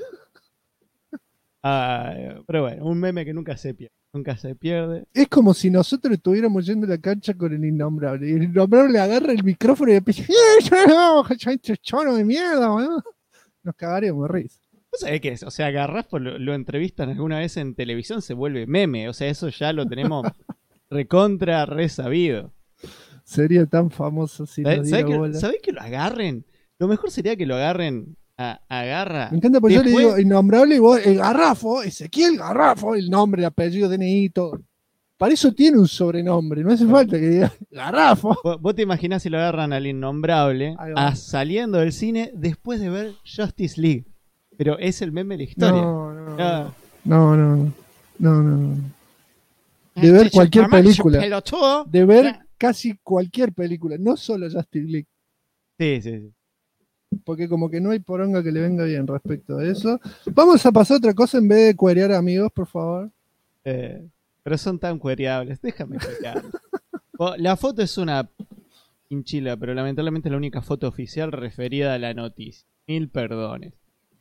Pero bueno, un meme que nunca se pierde. Es como si nosotros estuviéramos yendo a la cancha con el Innombrable. Y el Innombrable le agarra el micrófono y empieza, chono de mierda, ¿no? Nos cagaremos de risa. ¿Vos sabés qué es? O sea, agarrás, lo entrevistan alguna vez en televisión, se vuelve meme. O sea, eso ya lo tenemos recontra resabido. Sería tan famoso si nos diera bola. ¿Sabés que lo agarren? Lo mejor sería que lo agarren a Garra. Me encanta porque después, yo le digo Innombrable y vos, el Garrafo, Ezequiel Garrafo, el nombre, el apellido, DNI, todo. Para eso tiene un sobrenombre, no hace falta que diga Garrafo. Vos te imaginás si lo agarran al Innombrable saliendo del cine después de ver Justice League. Pero es el meme de la historia. No. De ver cualquier película. De ver casi cualquier película, no solo Justice League. Sí. Porque como que no hay poronga que le venga bien respecto a eso. Vamos a pasar a otra cosa en vez de cuerear amigos, por favor. Pero son tan cuereables, déjame cuerear. La foto es una hinchila, pero lamentablemente es la única foto oficial referida a la noticia. 1000 perdones.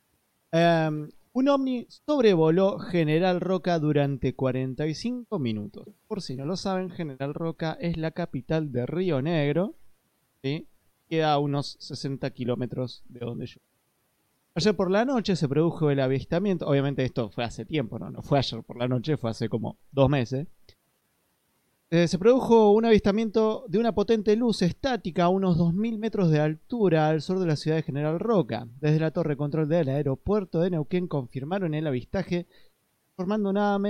Un ovni sobrevoló General Roca durante 45 minutos. Por si no lo saben, General Roca es la capital de Río Negro, ¿sí? Queda a unos 60 kilómetros de donde yo. Ayer por la noche se produjo el avistamiento. Obviamente esto fue hace tiempo, no fue ayer por la noche, fue hace como 2 meses. Se produjo un avistamiento de una potente luz estática a unos 2000 metros de altura al sur de la ciudad de General Roca. Desde la torre de control del aeropuerto de Neuquén confirmaron el avistaje, informado nada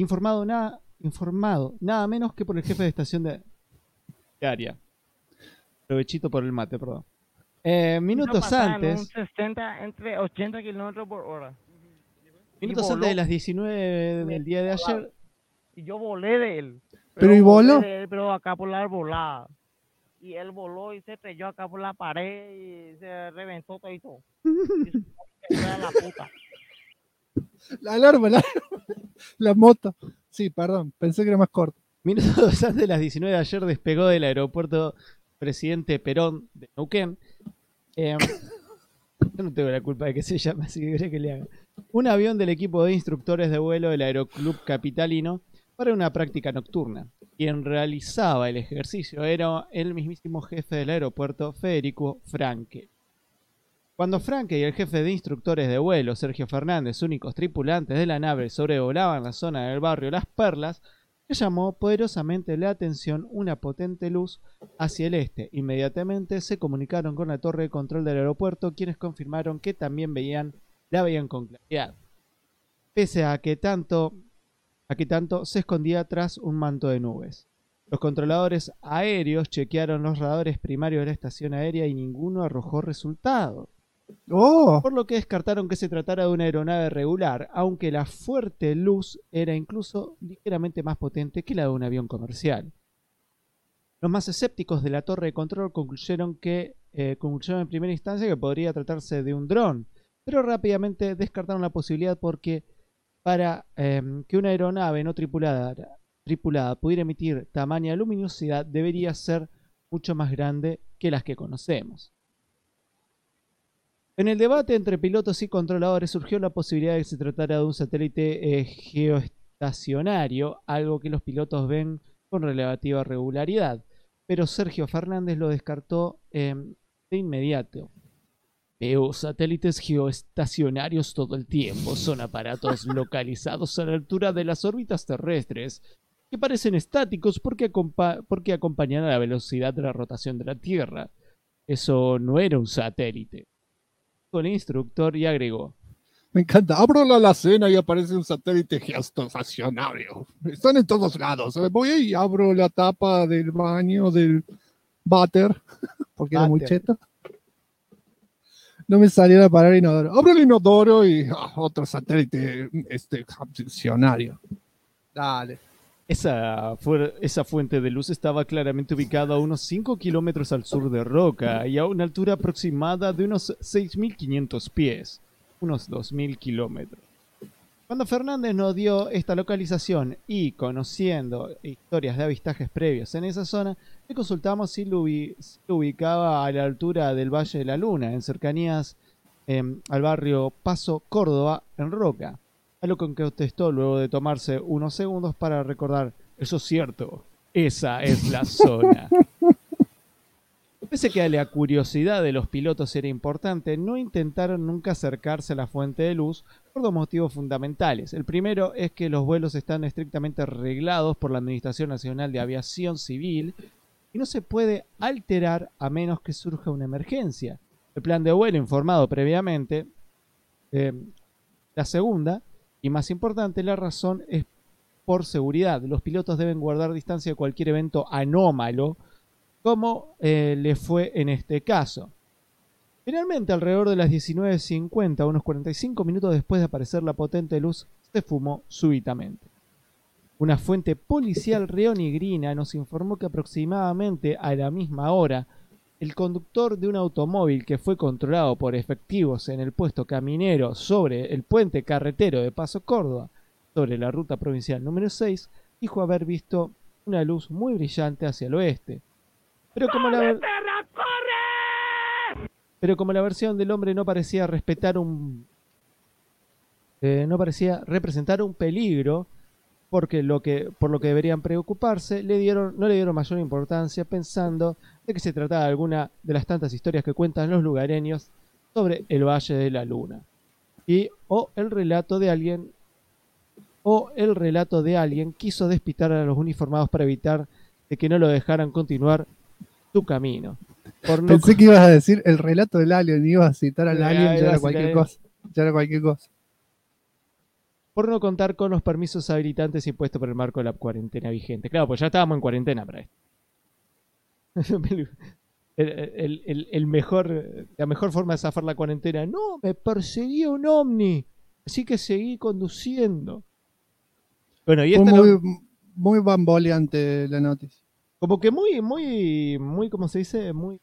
menos que por el jefe de estación de área. Provechito por el mate, perdón. Minutos antes. Entre 80 kilómetros por hora. Minutos antes de las 19 del día de ayer. Y yo volé de él. ¿Pero y voló? Pero acá por la arbolada. Y él voló y se estrelló acá por la pared y se reventó todo y todo. Y la puta. La alarma, la moto. Sí, perdón, pensé que era más corto. Minutos antes de las 19 de ayer despegó del aeropuerto presidente Perón de Neuquén. Yo no tengo la culpa de que se llame así, que cree que le haga. Un avión del equipo de instructores de vuelo del Aeroclub Capitalino para una práctica nocturna. Quien realizaba el ejercicio era el mismísimo jefe del aeropuerto, Federico Franke. Cuando Franke y el jefe de instructores de vuelo, Sergio Fernández, únicos tripulantes de la nave, sobrevolaban la zona del barrio Las Perlas, le llamó poderosamente la atención una potente luz hacia el este. Inmediatamente se comunicaron con la torre de control del aeropuerto, quienes confirmaron que también la veían con claridad. Pese a que tanto se escondía tras un manto de nubes. Los controladores aéreos chequearon los radares primarios de la estación aérea y ninguno arrojó resultado. Por lo que descartaron que se tratara de una aeronave regular, aunque la fuerte luz era incluso ligeramente más potente que la de un avión comercial. Los más escépticos de la torre de control concluyeron en primera instancia que podría tratarse de un dron, pero rápidamente descartaron la posibilidad porque para que una aeronave no tripulada pudiera emitir tamaña luminosidad debería ser mucho más grande que las que conocemos. En el debate entre pilotos y controladores surgió la posibilidad de que se tratara de un satélite geoestacionario, algo que los pilotos ven con relativa regularidad, pero Sergio Fernández lo descartó de inmediato. Veo satélites geoestacionarios todo el tiempo. Son aparatos localizados a la altura de las órbitas terrestres que parecen estáticos porque acompañan a la velocidad de la rotación de la Tierra. Eso no era un satélite. Con el instructor y agregó: Me encanta. Abro la alacena y aparece un satélite geoestacionario. Están en todos lados. Voy y abro la tapa del baño del váter porque era muy cheto. No me salía la palabra inodoro. Abro el inodoro y otro satélite geoestacionario. Dale. Esa fuente de luz estaba claramente ubicada a unos 5 kilómetros al sur de Roca y a una altura aproximada de unos 6.500 pies, unos 2.000 kilómetros. Cuando Fernández nos dio esta localización y conociendo historias de avistajes previos en esa zona, le consultamos si lo ubicaba a la altura del Valle de la Luna, en cercanías al barrio Paso Córdoba, en Roca. A lo que contestó luego de tomarse unos segundos para recordar: eso es cierto, esa es la zona. Pese que la curiosidad de los pilotos era importante, no intentaron nunca acercarse a la fuente de luz por dos motivos fundamentales. El primero es que los vuelos están estrictamente reglados por la Administración Nacional de Aviación Civil y no se puede alterar a menos que surja una emergencia. El plan de vuelo informado previamente. La segunda y más importante, la razón es por seguridad. Los pilotos deben guardar distancia de cualquier evento anómalo, como le fue en este caso. Finalmente, alrededor de las 19:50, unos 45 minutos después de aparecer la potente luz, se fumó súbitamente. Una fuente policial reonigrina nos informó que aproximadamente a la misma hora, el conductor de un automóvil que fue controlado por efectivos en el puesto caminero sobre el puente carretero de Paso Córdoba, sobre la ruta provincial número 6, dijo haber visto una luz muy brillante hacia el oeste. Pero como la versión del hombre no parecía representar un peligro, por lo que deberían preocuparse, no le dieron mayor importancia, pensando de que se trataba de alguna de las tantas historias que cuentan los lugareños sobre el Valle de la Luna, o el relato de alguien quiso despistar a los uniformados para evitar de que no lo dejaran continuar su camino. Pensé que ibas a decir el relato del alien, ibas a citar al alien, ya era cualquier cosa. Por no contar con los permisos habilitantes impuestos por el marco de la cuarentena vigente. Claro, pues ya estábamos en cuarentena para esto. La mejor forma de zafar la cuarentena: no, me perseguía un ovni, así que seguí conduciendo. Bueno, y muy bamboleante la noticia. Como que muy, ¿cómo se dice? Muy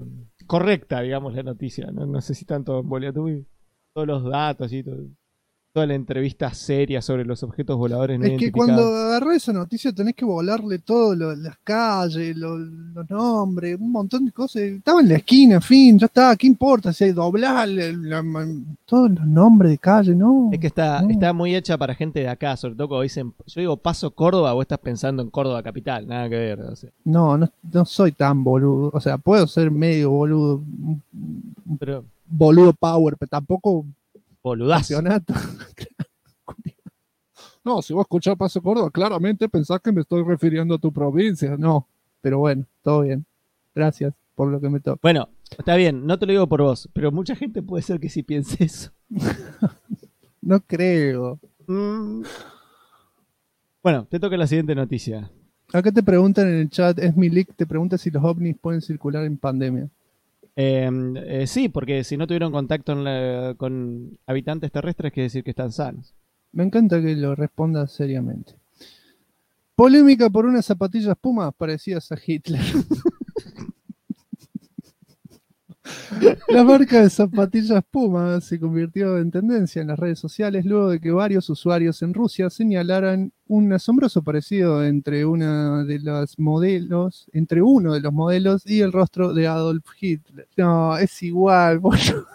correcta, digamos, la noticia. No sé si tanto bamboleante, todos los datos y todo. toda la entrevista seria sobre los objetos voladores no Es que identificados. cuando agarrás esa noticia tenés que volarle todo, las calles, los nombres, un montón de cosas. Estaba en la esquina, en fin, ya está, ¿qué importa? Si hay doblar todos los nombres de calle, ¿no? Es que está muy hecha para gente de acá, sobre todo cuando dicen, yo digo Paso Córdoba, vos estás pensando en Córdoba capital, nada que ver. O sea. No soy tan boludo. O sea, puedo ser medio boludo, Pero boludo power, pero tampoco boludazo. No, si vos escuchás Paso Córdoba, claramente pensás que me estoy refiriendo a tu provincia. No, pero bueno, todo bien. Gracias por lo que me toca. Bueno, está bien, no te lo digo por vos, pero mucha gente puede ser que sí piense eso. No creo. Bueno, te toca la siguiente noticia. Acá te preguntan en el chat, Esmilik te pregunta si los ovnis pueden circular en pandemia. Sí, porque si no tuvieron contacto con habitantes terrestres, quiere decir que están sanos. Me encanta que lo respondas seriamente. Polémica por unas zapatillas Puma parecidas a Hitler. La marca de zapatillas Puma se convirtió en tendencia en las redes sociales luego de que varios usuarios en Rusia señalaran un asombroso parecido entre uno de los modelos y el rostro de Adolf Hitler. No, es igual, boludo.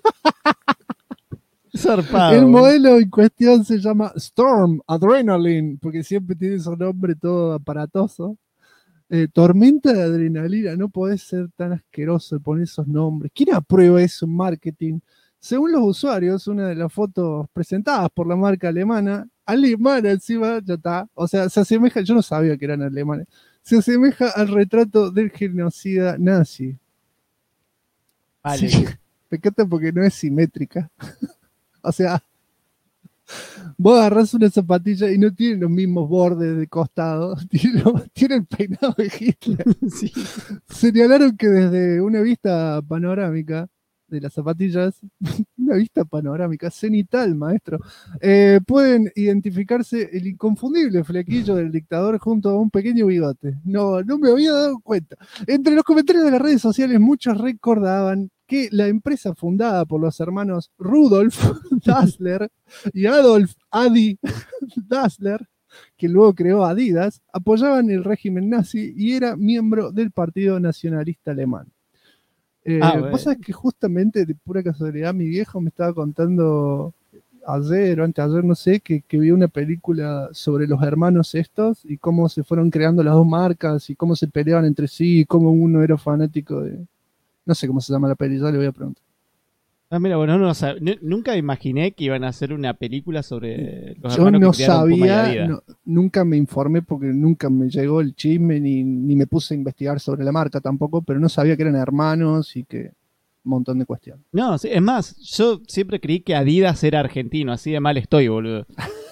Zarpado. El modelo en cuestión se llama Storm Adrenaline, porque siempre tiene su nombre todo aparatoso. Tormenta de adrenalina, no podés ser tan asqueroso de poner esos nombres. ¿Quién aprueba eso en marketing? Según los usuarios, una de las fotos presentadas por la marca alemana encima, ya está, o sea, se asemeja, yo no sabía que eran alemanes, se asemeja al retrato del genocida nazi. Vale. Sí, me encanta porque no es simétrica. O sea, vos agarrás una zapatilla y no tiene los mismos bordes de costado, tiene el peinado de Hitler. Sí. Señalaron que desde una vista panorámica de las zapatillas, una vista panorámica cenital, maestro, pueden identificarse el inconfundible flequillo del dictador junto a un pequeño bigote. No me había dado cuenta. Entre los comentarios de las redes sociales, muchos recordaban que la empresa fundada por los hermanos Rudolf Dassler y Adolf Adi Dassler, que luego creó Adidas, apoyaban el régimen nazi y era miembro del Partido Nacionalista Alemán. Bueno. Vos sabés que justamente, de pura casualidad, mi viejo me estaba contando ayer o anteayer, no sé, que vio una película sobre los hermanos estos y cómo se fueron creando las dos marcas y cómo se peleaban entre sí y cómo uno era fanático de... No sé cómo se llama la peli, ya le voy a preguntar. Ah, mira, bueno, nunca imaginé que iban a hacer una película sobre los Yo hermanos no que crearon Puma y sabía, Adidas. nunca me informé porque nunca me llegó el chisme ni me puse a investigar sobre la marca tampoco, pero no sabía que eran hermanos y que un montón de cuestiones. No, sí, es más, yo siempre creí que Adidas era argentino, así de mal estoy, boludo.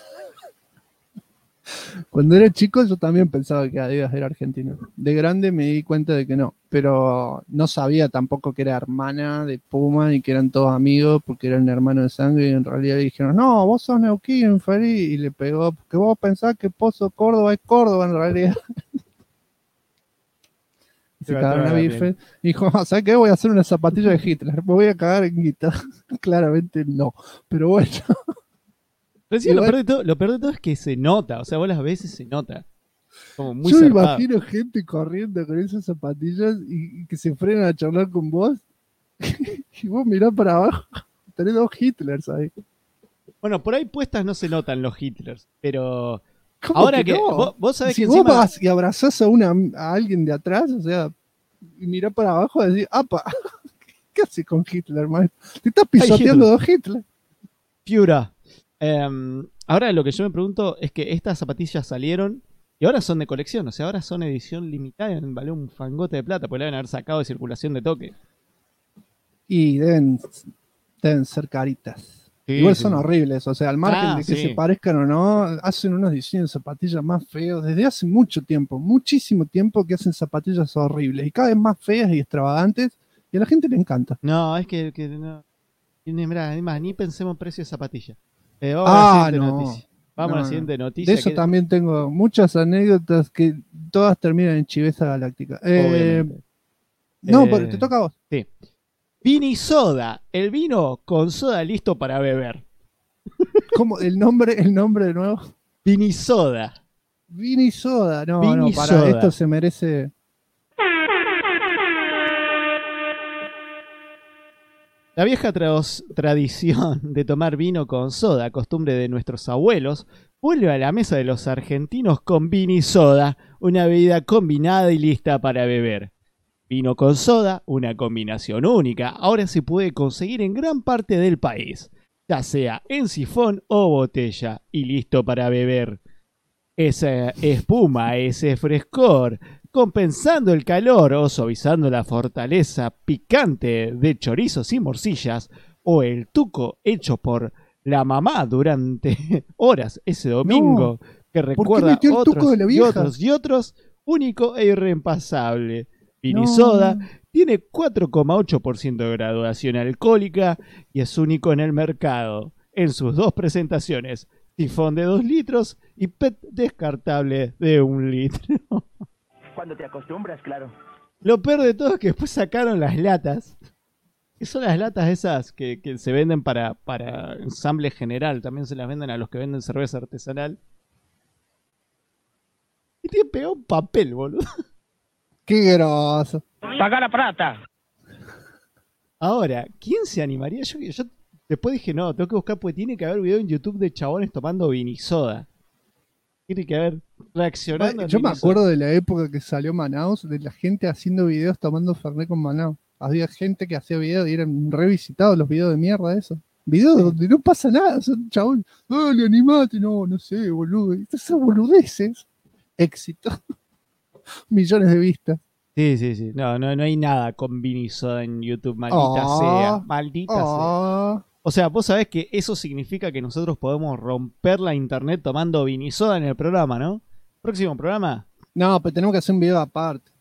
Cuando era chico yo también pensaba que Adidas era argentino. De grande me di cuenta de que no, pero no sabía tampoco que era hermana de Puma y que eran todos amigos porque eran hermanos de sangre y en realidad dijeron, no, vos sos Neuquén, Feliz, y le pegó, porque vos pensás que Pozo Córdoba es Córdoba en realidad. Y se cagaron a bife. Y dijo, ¿sabes qué? Voy a hacer una zapatilla de Hitler, me voy a cagar en guita. Claramente no, pero bueno. Pero sí, Igual- lo peor de todo es que se nota, o sea, vos las ves y se nota. Como muy Yo me zarpado. imagino gente corriendo con esas zapatillas y que se frenan a charlar con vos y vos mirás para abajo, tenés dos Hitlers ahí. Bueno, por ahí puestas no se notan los Hitlers, pero ¿Cómo ahora que no? vos sabés Si que vos encima... vas y abrazás a alguien de atrás, o sea, y mirás para abajo y decís, ¡apa! ¿Qué haces con Hitler, maestro? Te estás pisoteando Hitler. dos Hitler. Piura. Ahora lo que yo me pregunto es que estas zapatillas salieron y ahora son de colección, o sea, ahora son edición limitada y vale un fangote de plata, porque la deben haber sacado de circulación de toque. Y deben ser caritas. Sí, Igual sí. son horribles, o sea, al margen de que sí. se parezcan o no, hacen unos diseños de zapatillas más feos desde hace mucho tiempo, muchísimo tiempo que hacen zapatillas horribles y cada vez más feas y extravagantes y a la gente le encanta. No, es que no. Mirá, ni pensemos en precio de zapatilla. Vamos a la siguiente noticia. Vamos a la siguiente noticia. De eso que- también tengo muchas anécdotas que todas terminan en chiveza galáctica. Obviamente. No, pero te toca a vos. Sí. Vini Soda, el vino con soda listo para beber. ¿Cómo? ¿El nombre de nuevo? Vinisoda. Vinisoda. No, Vinisoda. esto se merece... La vieja tradición de tomar vino con soda, costumbre de nuestros abuelos, vuelve a la mesa de los argentinos con vinisoda, una bebida combinada y lista para beber. Vino con soda, una combinación única, ahora se puede conseguir en gran parte del país, ya sea en sifón o botella, y listo para beber. Esa espuma, ese frescor, compensando el calor o suavizando la fortaleza picante de chorizos y morcillas, o el tuco hecho por la mamá durante horas ese domingo, que recuerda metió el tuco de la vieja? y otros, único e irreemplazable. Vinisoda tiene 4,8% de graduación alcohólica y es único en el mercado, en sus dos presentaciones, sifón de 2 litros y PET descartable de 1 litro. Cuando te acostumbras, claro. Lo peor de todo es que después sacaron las latas, que son las latas esas que se venden para ensamble general, también se las venden a los que venden cerveza artesanal. Y tiene pegado un papel, boludo. ¡Qué groso! ¡Paga la plata! Ahora, ¿quién se animaría? Yo después dije, no, tengo que buscar porque tiene que haber video en YouTube de chabones tomando vinisoda. Tiene que haber reaccionando. Yo me acuerdo de la época que salió Manaus, de la gente haciendo videos tomando Fernet con Manaus. Había gente que hacía videos y eran revisitados los videos de mierda esos. Videos donde no pasa nada, son chabón, dale, animate, no sé, boludo. Esas boludeces. Éxito. Millones de vistas. Sí. No hay nada con vinisoda en YouTube, maldita sea. Maldita sea. O sea, vos sabés que eso significa que nosotros podemos romper la internet tomando vinisoda en el programa, ¿no? Próximo programa. No, pero tenemos que hacer un video aparte.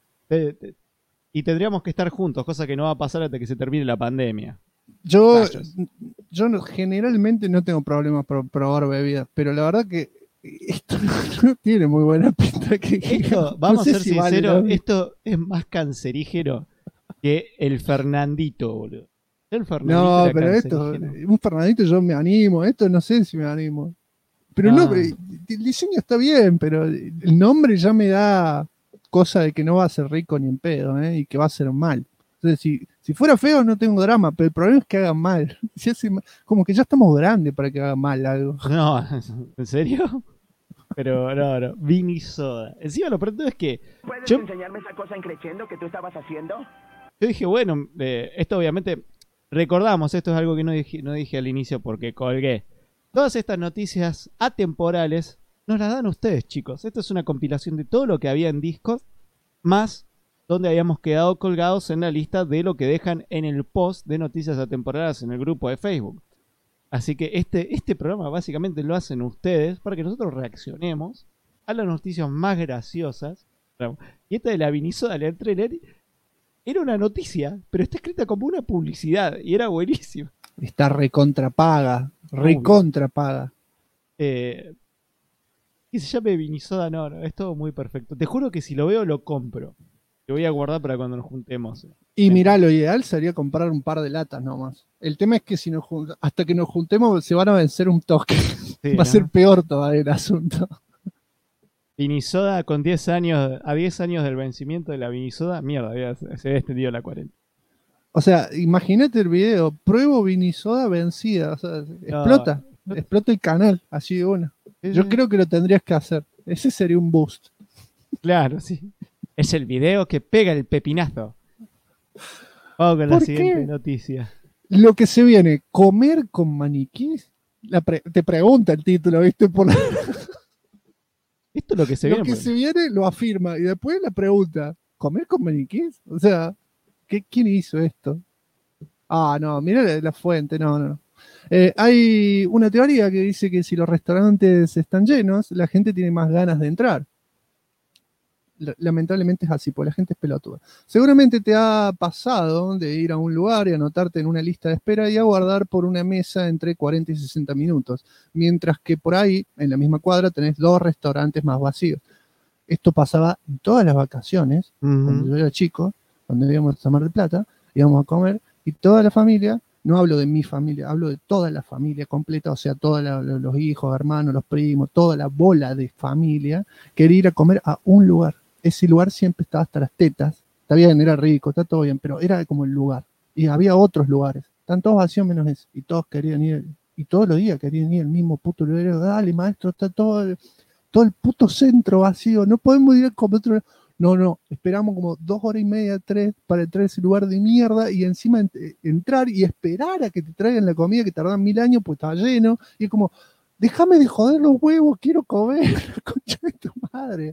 Y tendríamos que estar juntos, cosa que no va a pasar hasta que se termine la pandemia. Yo generalmente no tengo problemas para probar bebidas, pero la verdad que esto no tiene muy buena pinta. Vamos a ser sinceros, esto es más cancerígeno que el Fernandito, boludo. No, pero un Fernandito yo me animo, esto no sé si me animo. Pero no, el diseño está bien, pero el nombre ya me da cosa de que no va a ser rico ni en pedo, y que va a ser mal. Entonces, si fuera feo no tengo drama, pero el problema es que hagan mal. Como que ya estamos grandes para que hagan mal algo. No, ¿en serio? Pero no, vinisoda. Encima lo peor es que... ¿Puedes enseñarme esa cosa en crescendo que tú estabas haciendo? Yo dije, bueno, esto obviamente... Recordamos, esto es algo que no dije al inicio porque colgué. Todas estas noticias atemporales nos las dan ustedes, chicos. Esta es una compilación de todo lo que había en Discord, más donde habíamos quedado colgados en la lista de lo que dejan en el post de noticias atemporales en el grupo de Facebook. Así que este programa básicamente lo hacen ustedes para que nosotros reaccionemos a las noticias más graciosas. Y esta de la vinisoda del trailer era una noticia, pero está escrita como una publicidad y era buenísima. Está recontrapaga. Que se llame vinisoda, no, es todo muy perfecto. Te juro que si lo veo lo compro. Lo voy a guardar para cuando nos juntemos. Y mirá, lo ideal sería comprar un par de latas nomás. El tema es que si hasta que nos juntemos se van a vencer un toque. Sí, va a ser peor todavía el asunto. Vinisoda con 10 años, a 10 años del vencimiento de la vinisoda, mierda, se había extendido la 40. O sea, imagínate el video, pruebo vinisoda vencida, o sea, explota el canal, así de una. Yo creo que lo tendrías que hacer, ese sería un boost. Claro, sí. Es el video que pega el pepinazo. Vamos con la siguiente noticia. Lo que se viene, comer con maniquís, te pregunta el título, ¿viste? Esto es lo que se viene. Lo que se viene lo afirma y después la pregunta, ¿comer con maniquís? O sea, ¿quién hizo esto? No, mira la fuente, no. Hay una teoría que dice que si los restaurantes están llenos, la gente tiene más ganas de entrar. Lamentablemente es así, porque la gente es pelotuda. Seguramente te ha pasado de ir a un lugar y anotarte en una lista de espera y aguardar por una mesa entre 40 y 60 minutos, mientras que por ahí, en la misma cuadra, tenés 2 restaurantes más vacíos. Esto pasaba en todas las vacaciones, cuando yo era chico, cuando íbamos a Mar del Plata, íbamos a comer, y toda la familia No hablo de mi familia, hablo de toda la familia completa, o sea, todos los hijos, hermanos, los primos, toda la bola de familia, quería ir a comer a un lugar. Ese lugar siempre estaba hasta las tetas. Está bien, era rico, está todo bien, pero era como el lugar. Y había otros lugares. Están todos vacíos menos ese. Y todos querían ir, y todos los días querían ir al mismo puto lugar. Dale, maestro, está todo el puto centro vacío. No podemos ir a comer otro lugar. No, esperamos como 2 horas y media, 3, para entrar a ese lugar de mierda y encima entrar y esperar a que te traigan la comida que tardan 1000 años, pues está lleno. Y es como, déjame de joder los huevos, quiero comer, concha de tu madre.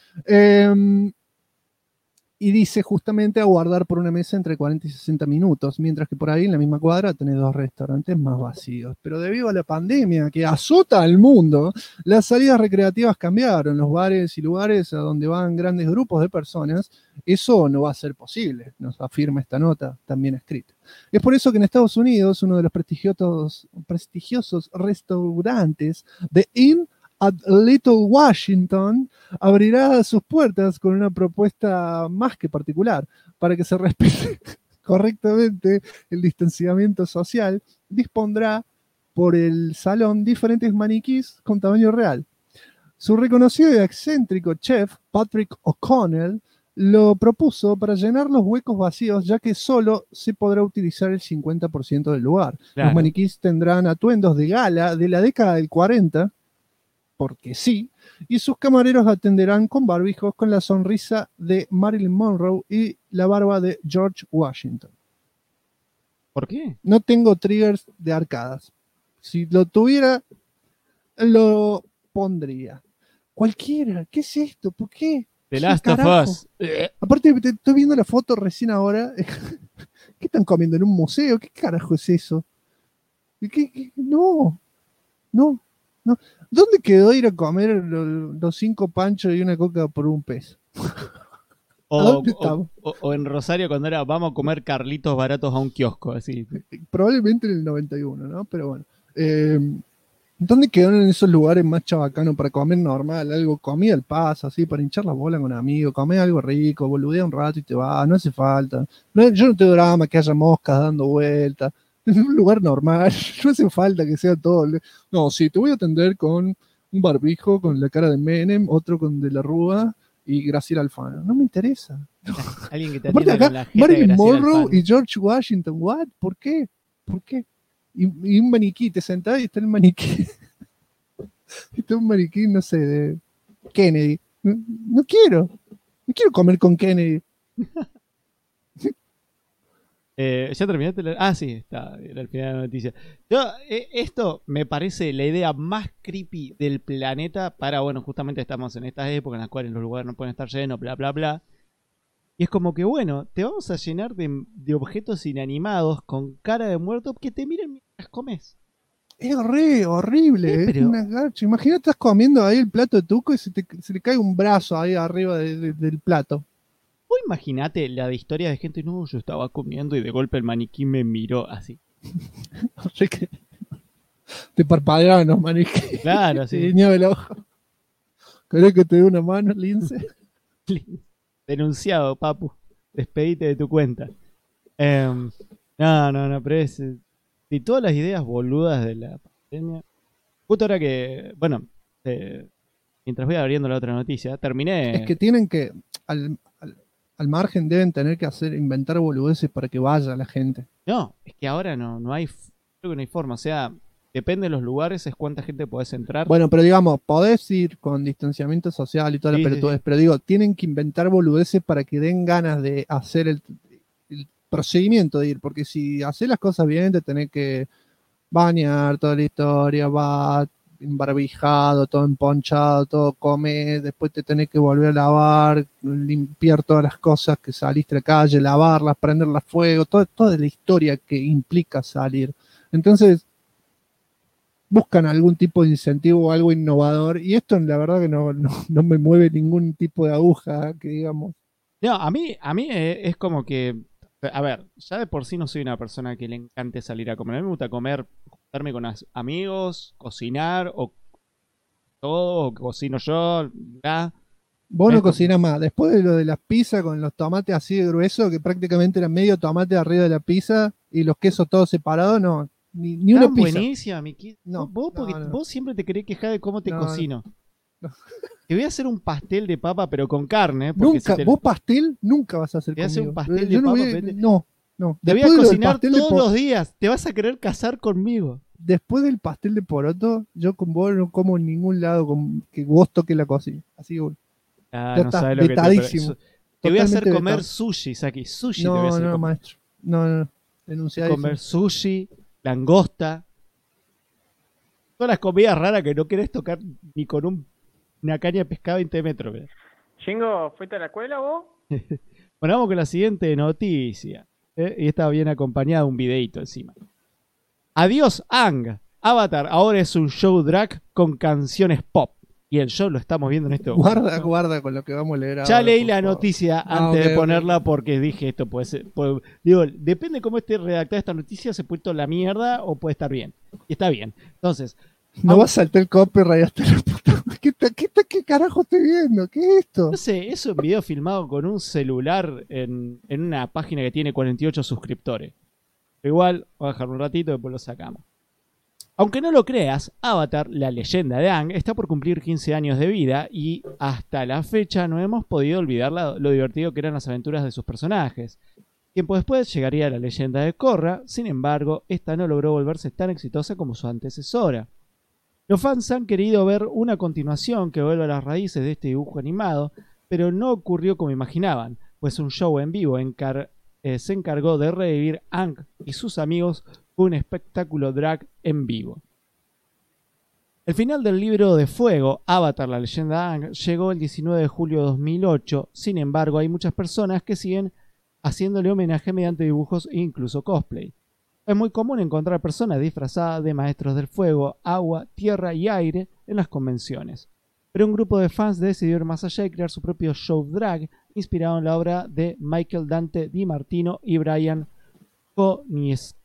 Y dice justamente aguardar por una mesa entre 40 y 60 minutos, mientras que por ahí en la misma cuadra tenés 2 restaurantes más vacíos. Pero debido a la pandemia que azota al mundo, las salidas recreativas cambiaron, los bares y lugares a donde van grandes grupos de personas, eso no va a ser posible, nos afirma esta nota también escrita. Es por eso que en Estados Unidos uno de los prestigiosos restaurantes de Inn at Little Washington abrirá sus puertas con una propuesta más que particular. Para que se respete correctamente el distanciamiento social, dispondrá por el salón diferentes maniquís con tamaño real. Su reconocido y excéntrico chef, Patrick O'Connell, lo propuso para llenar los huecos vacíos, ya que solo se podrá utilizar el 50% del lugar. Claro. Los maniquís tendrán atuendos de gala de la década del 40, porque sí, y sus camareros atenderán con barbijos con la sonrisa de Marilyn Monroe y la barba de George Washington. ¿Por qué? No tengo triggers de arcadas. Si lo tuviera, lo pondría. Cualquiera, ¿qué es esto? ¿Por qué? The Last of Us. Aparte, te estoy viendo la foto recién ahora. ¿Qué están comiendo en un museo? ¿Qué carajo es eso? No. ¿Dónde quedó ir a comer los 5 panchos y una coca por un peso? O en Rosario cuando era vamos a comer carlitos baratos a un kiosco, así. Probablemente en el 91, ¿no? Pero bueno. ¿Dónde quedaron en esos lugares más chabacanos para comer normal? Algo, comida al paso, así, para hinchar la bola con amigos, comer algo rico, boludea un rato y te va, no hace falta. Yo no tengo drama que haya moscas dando vueltas. En un lugar normal, no hace falta que sea todo. No, sí, te voy a atender con un barbijo, con la cara de Menem, otro con de la Rúa y Graciela Alfano. No me interesa. Alguien que te Aparte atienda acá, con la jeta de Marilyn Graciela Monroe Alfano. y George Washington, ¿what? ¿Por qué? Y un maniquí, te sentás y está el maniquí. Está un maniquí, no sé, de Kennedy. No quiero comer con Kennedy. ¿Ya terminaste? Sí, era el final de la noticia. Esto me parece la idea más creepy del planeta para, bueno, justamente estamos en estas épocas en las cuales los lugares no pueden estar llenos, bla, bla, bla. Y es como que, bueno, te vamos a llenar de objetos inanimados con cara de muerto que te miren mientras comes. Es horrible, pero... es una garcha. Imagínate, estás comiendo ahí el plato de tuco y se le cae un brazo ahí arriba del plato. O imagínate la de historia de gente, no, yo estaba comiendo y de golpe el maniquí me miró así. Te parpadeaban los maniquíes. Claro, sí. Te guiñaba el ojo. ¿Querés que te dé una mano, Lince? Denunciado, papu. Despedite de tu cuenta. No, pero es... De todas las ideas boludas de la pandemia... Justo ahora que... Bueno, mientras voy abriendo la otra noticia, terminé... Es que tienen que... Al margen deben tener que inventar boludeces para que vaya la gente. No, es que ahora no hay... Creo que no hay forma. O sea, depende de los lugares, es cuánta gente podés entrar. Bueno, pero digamos, podés ir con distanciamiento social y toda la pelotudez, pero digo, tienen que inventar boludeces para que den ganas de hacer el procedimiento de ir, porque si haces las cosas bien, te tenés que bañar toda la historia, va embarbijado, todo emponchado, todo comer, después te tenés que volver a lavar, limpiar todas las cosas que saliste a la calle, lavarlas, prenderlas a fuego, toda la historia que implica salir. Entonces, buscan algún tipo de incentivo o algo innovador, y esto la verdad que no me mueve ningún tipo de aguja, que digamos. No, a mí es como que, a ver, ya de por sí no soy una persona que le encante salir a comer. A mí me gusta juntarme con amigos, cocinar, o todo, o cocino yo, bla. Vos no Esto- cocinás más. Después de lo de las pizzas con los tomates así de grueso, que prácticamente era medio tomate arriba de la pizza y los quesos todos separados, no. Ni una Tan pizza. buenísima, Miki. No, Vos, porque no. vos siempre te querés quejar de cómo te No, cocino. no. Te voy a hacer un pastel de papa, pero con carne. Porque Nunca, si te, vos pastel nunca vas a hacer Te hace conmigo. un pastel Yo de no papa, voy- vete. no. te voy a Después de lo del cocinar pastel de todos po- los días. Te vas a querer casar conmigo. Después del pastel de poroto, yo con vos no como en ningún lado que vos toques la cocina. Así que Ah, ya no está, sabes lo que vetadísimo. te voy a hacer Totalmente comer vetado. sushi, Saki. Sushi te voy a No, hacer no, comer. maestro. No. Denunciadísimo. Comer sushi, langosta. Todas las comidas raras que no querés tocar ni con una caña de pescado 20 metros. Mirá. Chingo, ¿fuiste a la escuela vos? Bueno, vamos con la siguiente noticia. Y esta viene acompañada de un videito encima. Adiós, Ang. Avatar ahora es un show drag con canciones pop. Y el show lo estamos viendo en este momento. Guarda con lo que vamos a leer ahora. Ya leí por la favor. noticia Ah, antes ok, de ok. ponerla porque dije esto puede ser. Digo, depende cómo esté redactada esta noticia, se puede toda la mierda o puede estar bien. Y está bien. Entonces, No va a saltar el copyright hasta la puta. ¿Qué carajo estoy viendo? ¿Qué es esto? no sé, es un video filmado con un celular en una página que tiene 48 suscriptores. Pero igual, voy a dejar un ratito y después lo sacamos. Aunque no lo creas, Avatar, la leyenda de Aang, está por cumplir 15 años de vida y hasta la fecha no hemos podido olvidar lo divertido que eran las aventuras de sus personajes. Tiempo después llegaría la leyenda de Korra, sin embargo, esta no logró volverse tan exitosa como su antecesora. Los fans han querido ver una continuación que vuelva a las raíces de este dibujo animado, pero no ocurrió como imaginaban, pues un show en vivo se encargó de revivir Aang y sus amigos con un espectáculo drag en vivo. El final del libro de fuego, Avatar, la leyenda de Aang, llegó el 19 de julio de 2008, sin embargo hay muchas personas que siguen haciéndole homenaje mediante dibujos e incluso cosplay. Es muy común encontrar personas disfrazadas de maestros del fuego, agua, tierra y aire en las convenciones. Pero un grupo de fans decidió ir más allá y crear su propio show drag, inspirado en la obra de Michael Dante Di Martino y Brian Konietzko.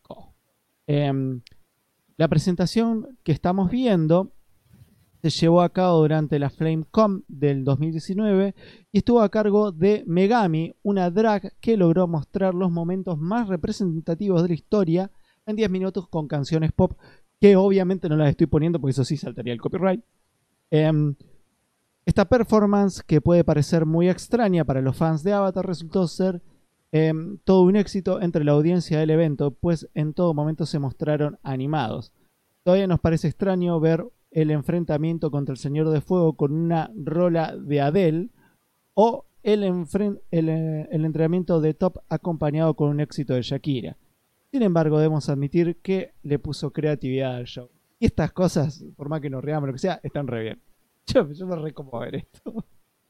La presentación que estamos viendo se llevó a cabo durante la FlameCon del 2019 y estuvo a cargo de Megami, una drag que logró mostrar los momentos más representativos de la historia en 10 minutos con canciones pop que obviamente no las estoy poniendo porque eso sí saltaría el copyright. Esta performance, que puede parecer muy extraña para los fans de Avatar, resultó ser todo un éxito entre la audiencia del evento, pues en todo momento se mostraron animados. Todavía nos parece extraño ver el enfrentamiento contra el Señor de Fuego con una rola de Adele o el entrenamiento de Top acompañado con un éxito de Shakira. Sin embargo, debemos admitir que le puso creatividad al show. Y estas cosas, por más que nos reamos lo que sea, están re bien. Yo me re como a ver esto.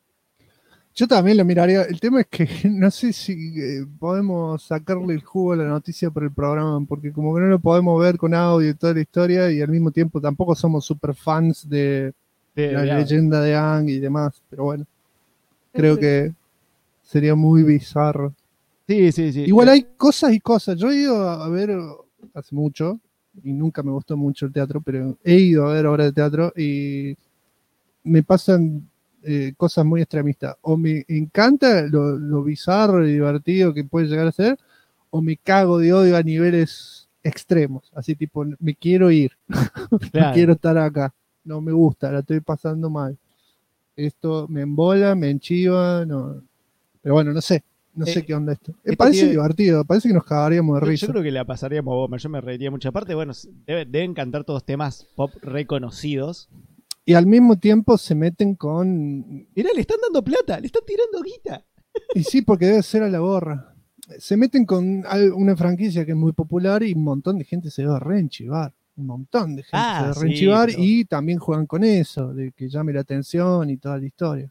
Yo también lo miraría. El tema es que no sé si podemos sacarle el jugo a la noticia por el programa, porque como que no lo podemos ver con audio y toda la historia, y al mismo tiempo tampoco somos super fans de la leyenda de Aang y demás. Pero bueno, creo que sería muy bizarro. Sí. Igual hay cosas y cosas. Yo he ido a ver hace mucho, y nunca me gustó mucho el teatro, pero he ido a ver obras de teatro y me pasan cosas muy extremistas. O me encanta lo bizarro y divertido que puede llegar a ser, o me cago de odio a niveles extremos. Así tipo, me quiero ir. Claro. No quiero estar acá. No me gusta, la estoy pasando mal. Esto me embola, me enchiva, no. Pero bueno, no sé. No sé qué onda esto. Parece divertido, parece que nos cagaríamos de risa. Yo creo que la pasaríamos bomba, yo me reiría mucha parte. Bueno, deben cantar todos temas pop reconocidos. Y al mismo tiempo se meten con... Mirá, le están dando plata, le están tirando guita. Y sí, porque debe ser a la gorra. Se meten con una franquicia que es muy popular y un montón de gente se va a reenchivar. Un montón de gente se va a reenchivar, pero... y también juegan con eso, de que llame la atención y toda la historia.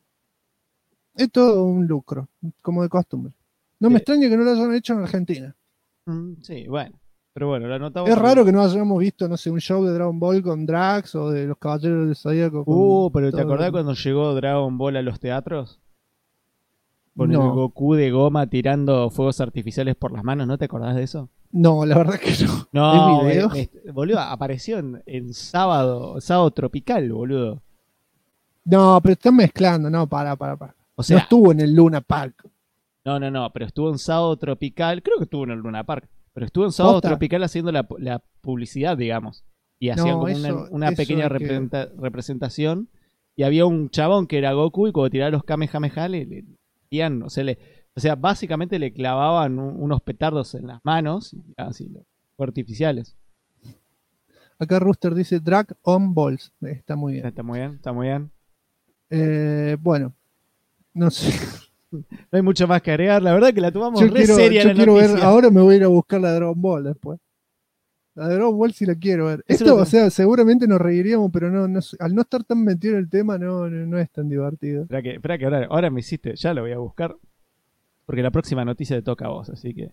Es todo un lucro, como de costumbre. No me extraña que no lo hayan hecho en Argentina. Sí, bueno. Pero bueno, lo anotamos. Es raro que no hayamos visto, no sé, un show de Dragon Ball con Drax o de los Caballeros del Zodíaco. Pero ¿te acordás cuando llegó Dragon Ball a los teatros? Con No. el Goku de goma tirando fuegos artificiales por las manos, ¿no te acordás de eso? No, la verdad que no. No, ¿Es video? boludo, apareció en sábado tropical, boludo. No, pero están mezclando, no, para. O sea, no estuvo en el Luna Park. No, pero estuvo en Sábado Tropical, creo que estuvo en el Luna Park, pero estuvo en Sábado ¿Posta? Tropical haciendo la publicidad, digamos, y hacían No, como una eso pequeña hay que- representación, y había un chabón que era Goku y cuando tiraba los Kamehameha le metían, o sea, básicamente le clavaban unos petardos en las manos, y así, artificiales. Acá Rooster dice Drag on Balls. Está muy bien. Está muy bien. Bueno, no sé. No hay mucho más que agregar, la verdad que la tomamos Yo re seria quiero la noticia. ver, ahora me voy a ir a buscar la Dragon Ball después. La Dragon Ball sí la quiero ver. Eso Esto, lo o sea, seguramente nos reiríamos, pero no, al no estar tan metido en el tema, no es tan divertido. Espera que ahora me hiciste, ya lo voy a buscar, porque la próxima noticia te toca a vos, así que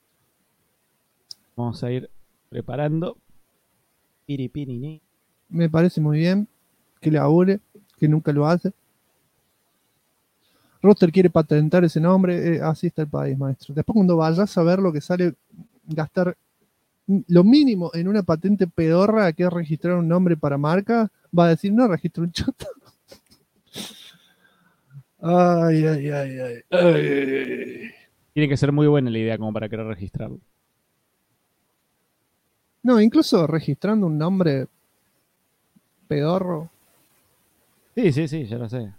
vamos a ir preparando. Piripinini. Me parece muy bien que labure, que nunca lo hace. Roster quiere patentar ese nombre, así está el país, maestro. Después cuando vayas a ver lo que sale gastar lo mínimo en una patente pedorra que es registrar un nombre para marca, va a decir, no registro un choto. Ay. Tiene que ser muy buena la idea como para querer registrarlo. No, incluso registrando un nombre pedorro. Sí, ya lo sé.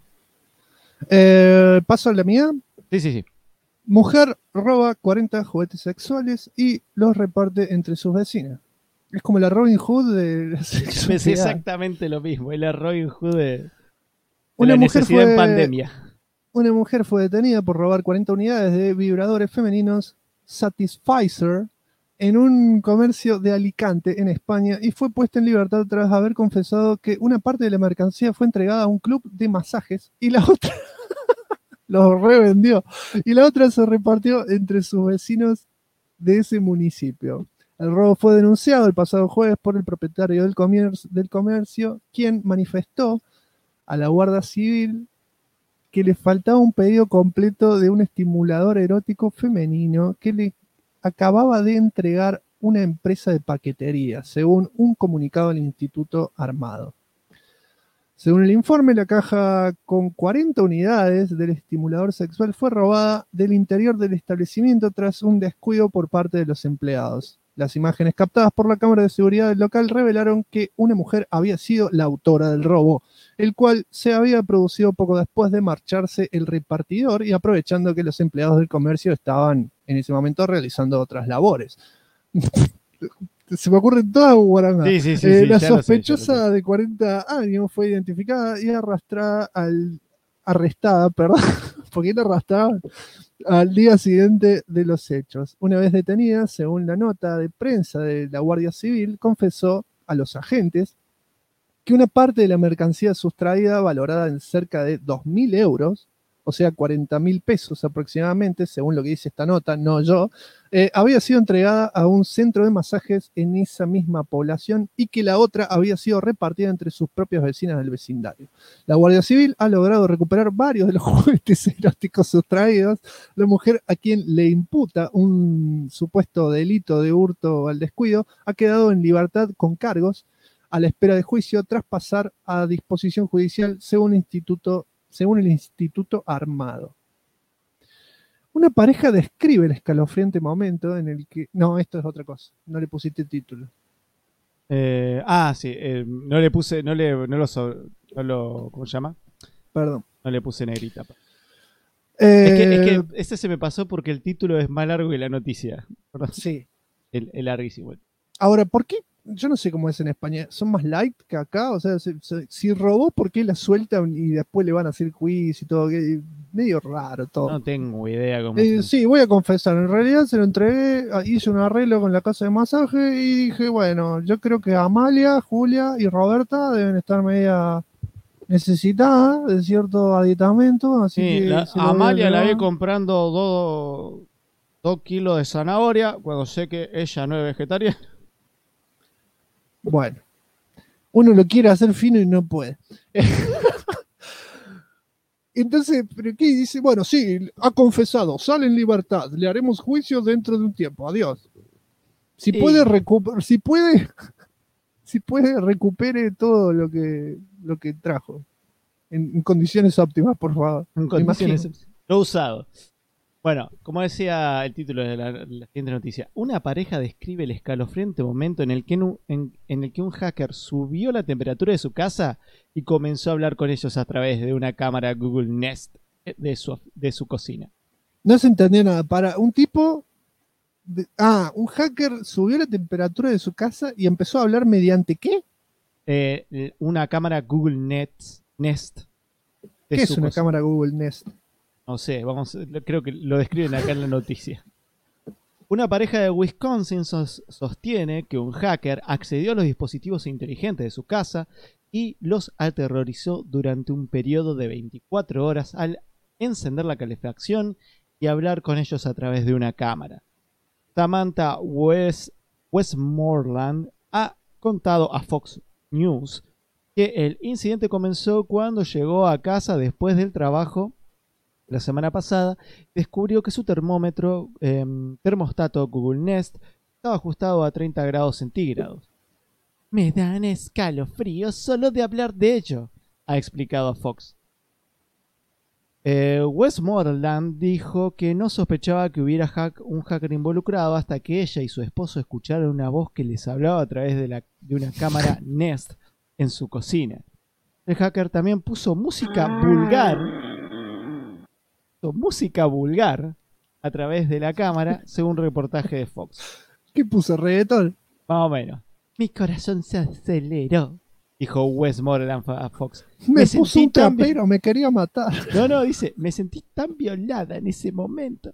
¿Paso a la mía? Sí. Mujer roba 40 juguetes sexuales y los reparte entre sus vecinas. Es como la Robin Hood de la Es sexualidad. exactamente lo mismo, es la Robin Hood de Una la mujer necesidad en fue- pandemia. Una mujer fue detenida por robar 40 unidades de vibradores femeninos Satisficer en un comercio de Alicante, en España, y fue puesta en libertad tras haber confesado que una parte de la mercancía fue entregada a un club de masajes y la otra los revendió y la otra se repartió entre sus vecinos de ese municipio. El robo fue denunciado el pasado jueves por el propietario del comercio, quien manifestó a la Guardia Civil que le faltaba un pedido completo de un estimulador erótico femenino que le acababa de entregar una empresa de paquetería, según un comunicado del Instituto Armado. Según el informe, la caja con 40 unidades del estimulador sexual fue robada del interior del establecimiento tras un descuido por parte de los empleados. Las imágenes captadas por la cámara de seguridad del local revelaron que una mujer había sido la autora del robo, el cual se había producido poco después de marcharse el repartidor y aprovechando que los empleados del comercio estaban en ese momento realizando otras labores. Se me ocurren todas guarangas. Sí, La ya lo sé, sospechosa de 40 años fue identificada y arrestada, porque la arrastraban al día siguiente de los hechos. Una vez detenida, según la nota de prensa de la Guardia Civil, confesó a los agentes que una parte de la mercancía sustraída, valorada en cerca de 2.000 euros, o sea, 40.000 pesos aproximadamente, según lo que dice esta nota, no yo, había sido entregada a un centro de masajes en esa misma población y que la otra había sido repartida entre sus propias vecinas del vecindario. La Guardia Civil ha logrado recuperar varios de los juguetes eróticos sustraídos. La mujer, a quien le imputa un supuesto delito de hurto al descuido, ha quedado en libertad con cargos a la espera de juicio tras pasar a disposición judicial según el Instituto Armado. Una pareja describe el escalofriante momento en el que... No, esto es otra cosa. No le pusiste título. Sí. No le puse... No lo ¿cómo se llama? Perdón. No le puse negrita. Es que ese se me pasó porque el título es más largo que la noticia. ¿Verdad? Sí. El larguísimo. Ahora, ¿por qué? Yo no sé cómo es en España. ¿Son más light que acá? O sea, si robó, ¿por qué la sueltan y después le van a hacer quiz y todo? Medio raro todo. No tengo idea cómo. Sí, voy a confesar. En realidad se lo entregué, hice un arreglo con la casa de masaje y dije, bueno, yo creo que Amalia, Julia y Roberta deben estar media necesitadas de cierto aditamento. Así Sí, que se lo Amalia voy a la vi entregar. comprando 2 kilos de zanahoria cuando sé que ella no es vegetariana. Bueno, uno lo quiere hacer fino y no puede. Entonces, ¿pero qué? Dice, bueno, sí, ha confesado, sale en libertad, le haremos juicio dentro de un tiempo, adiós. Si puede recupere todo lo que trajo. en condiciones óptimas, por favor. En condiciones no usado. Bueno, como decía el título de la siguiente noticia, una pareja describe el escalofriante momento en el que un hacker subió la temperatura de su casa y comenzó a hablar con ellos a través de una cámara Google Nest de su cocina. No se entendió nada. Para un tipo... un hacker subió la temperatura de su casa y empezó a hablar mediante ¿qué? Una cámara Google Nest. ¿Qué es una cámara Google Nest? No sé, creo que lo describen acá en la noticia. Una pareja de Wisconsin sostiene que un hacker accedió a los dispositivos inteligentes de su casa y los aterrorizó durante un periodo de 24 horas al encender la calefacción y hablar con ellos a través de una cámara. Samantha Westmoreland ha contado a Fox News que el incidente comenzó cuando llegó a casa después del trabajo la semana pasada. Descubrió que su termostato Google Nest estaba ajustado a 30 grados centígrados. Me dan escalofríos solo de hablar de ello, ha explicado a Fox. Westmoreland dijo que no sospechaba que hubiera un hacker involucrado hasta que ella y su esposo escucharon una voz que les hablaba a través de una cámara Nest en su cocina. El hacker también puso música vulgar a través de la cámara, según reportaje de Fox. ¿Qué puso? ¿Reggaetón? Más o menos. Mi corazón se aceleró, dijo Westmoreland a Fox. Me puso un trapero, me quería matar. No, dice, me sentí tan violada en ese momento.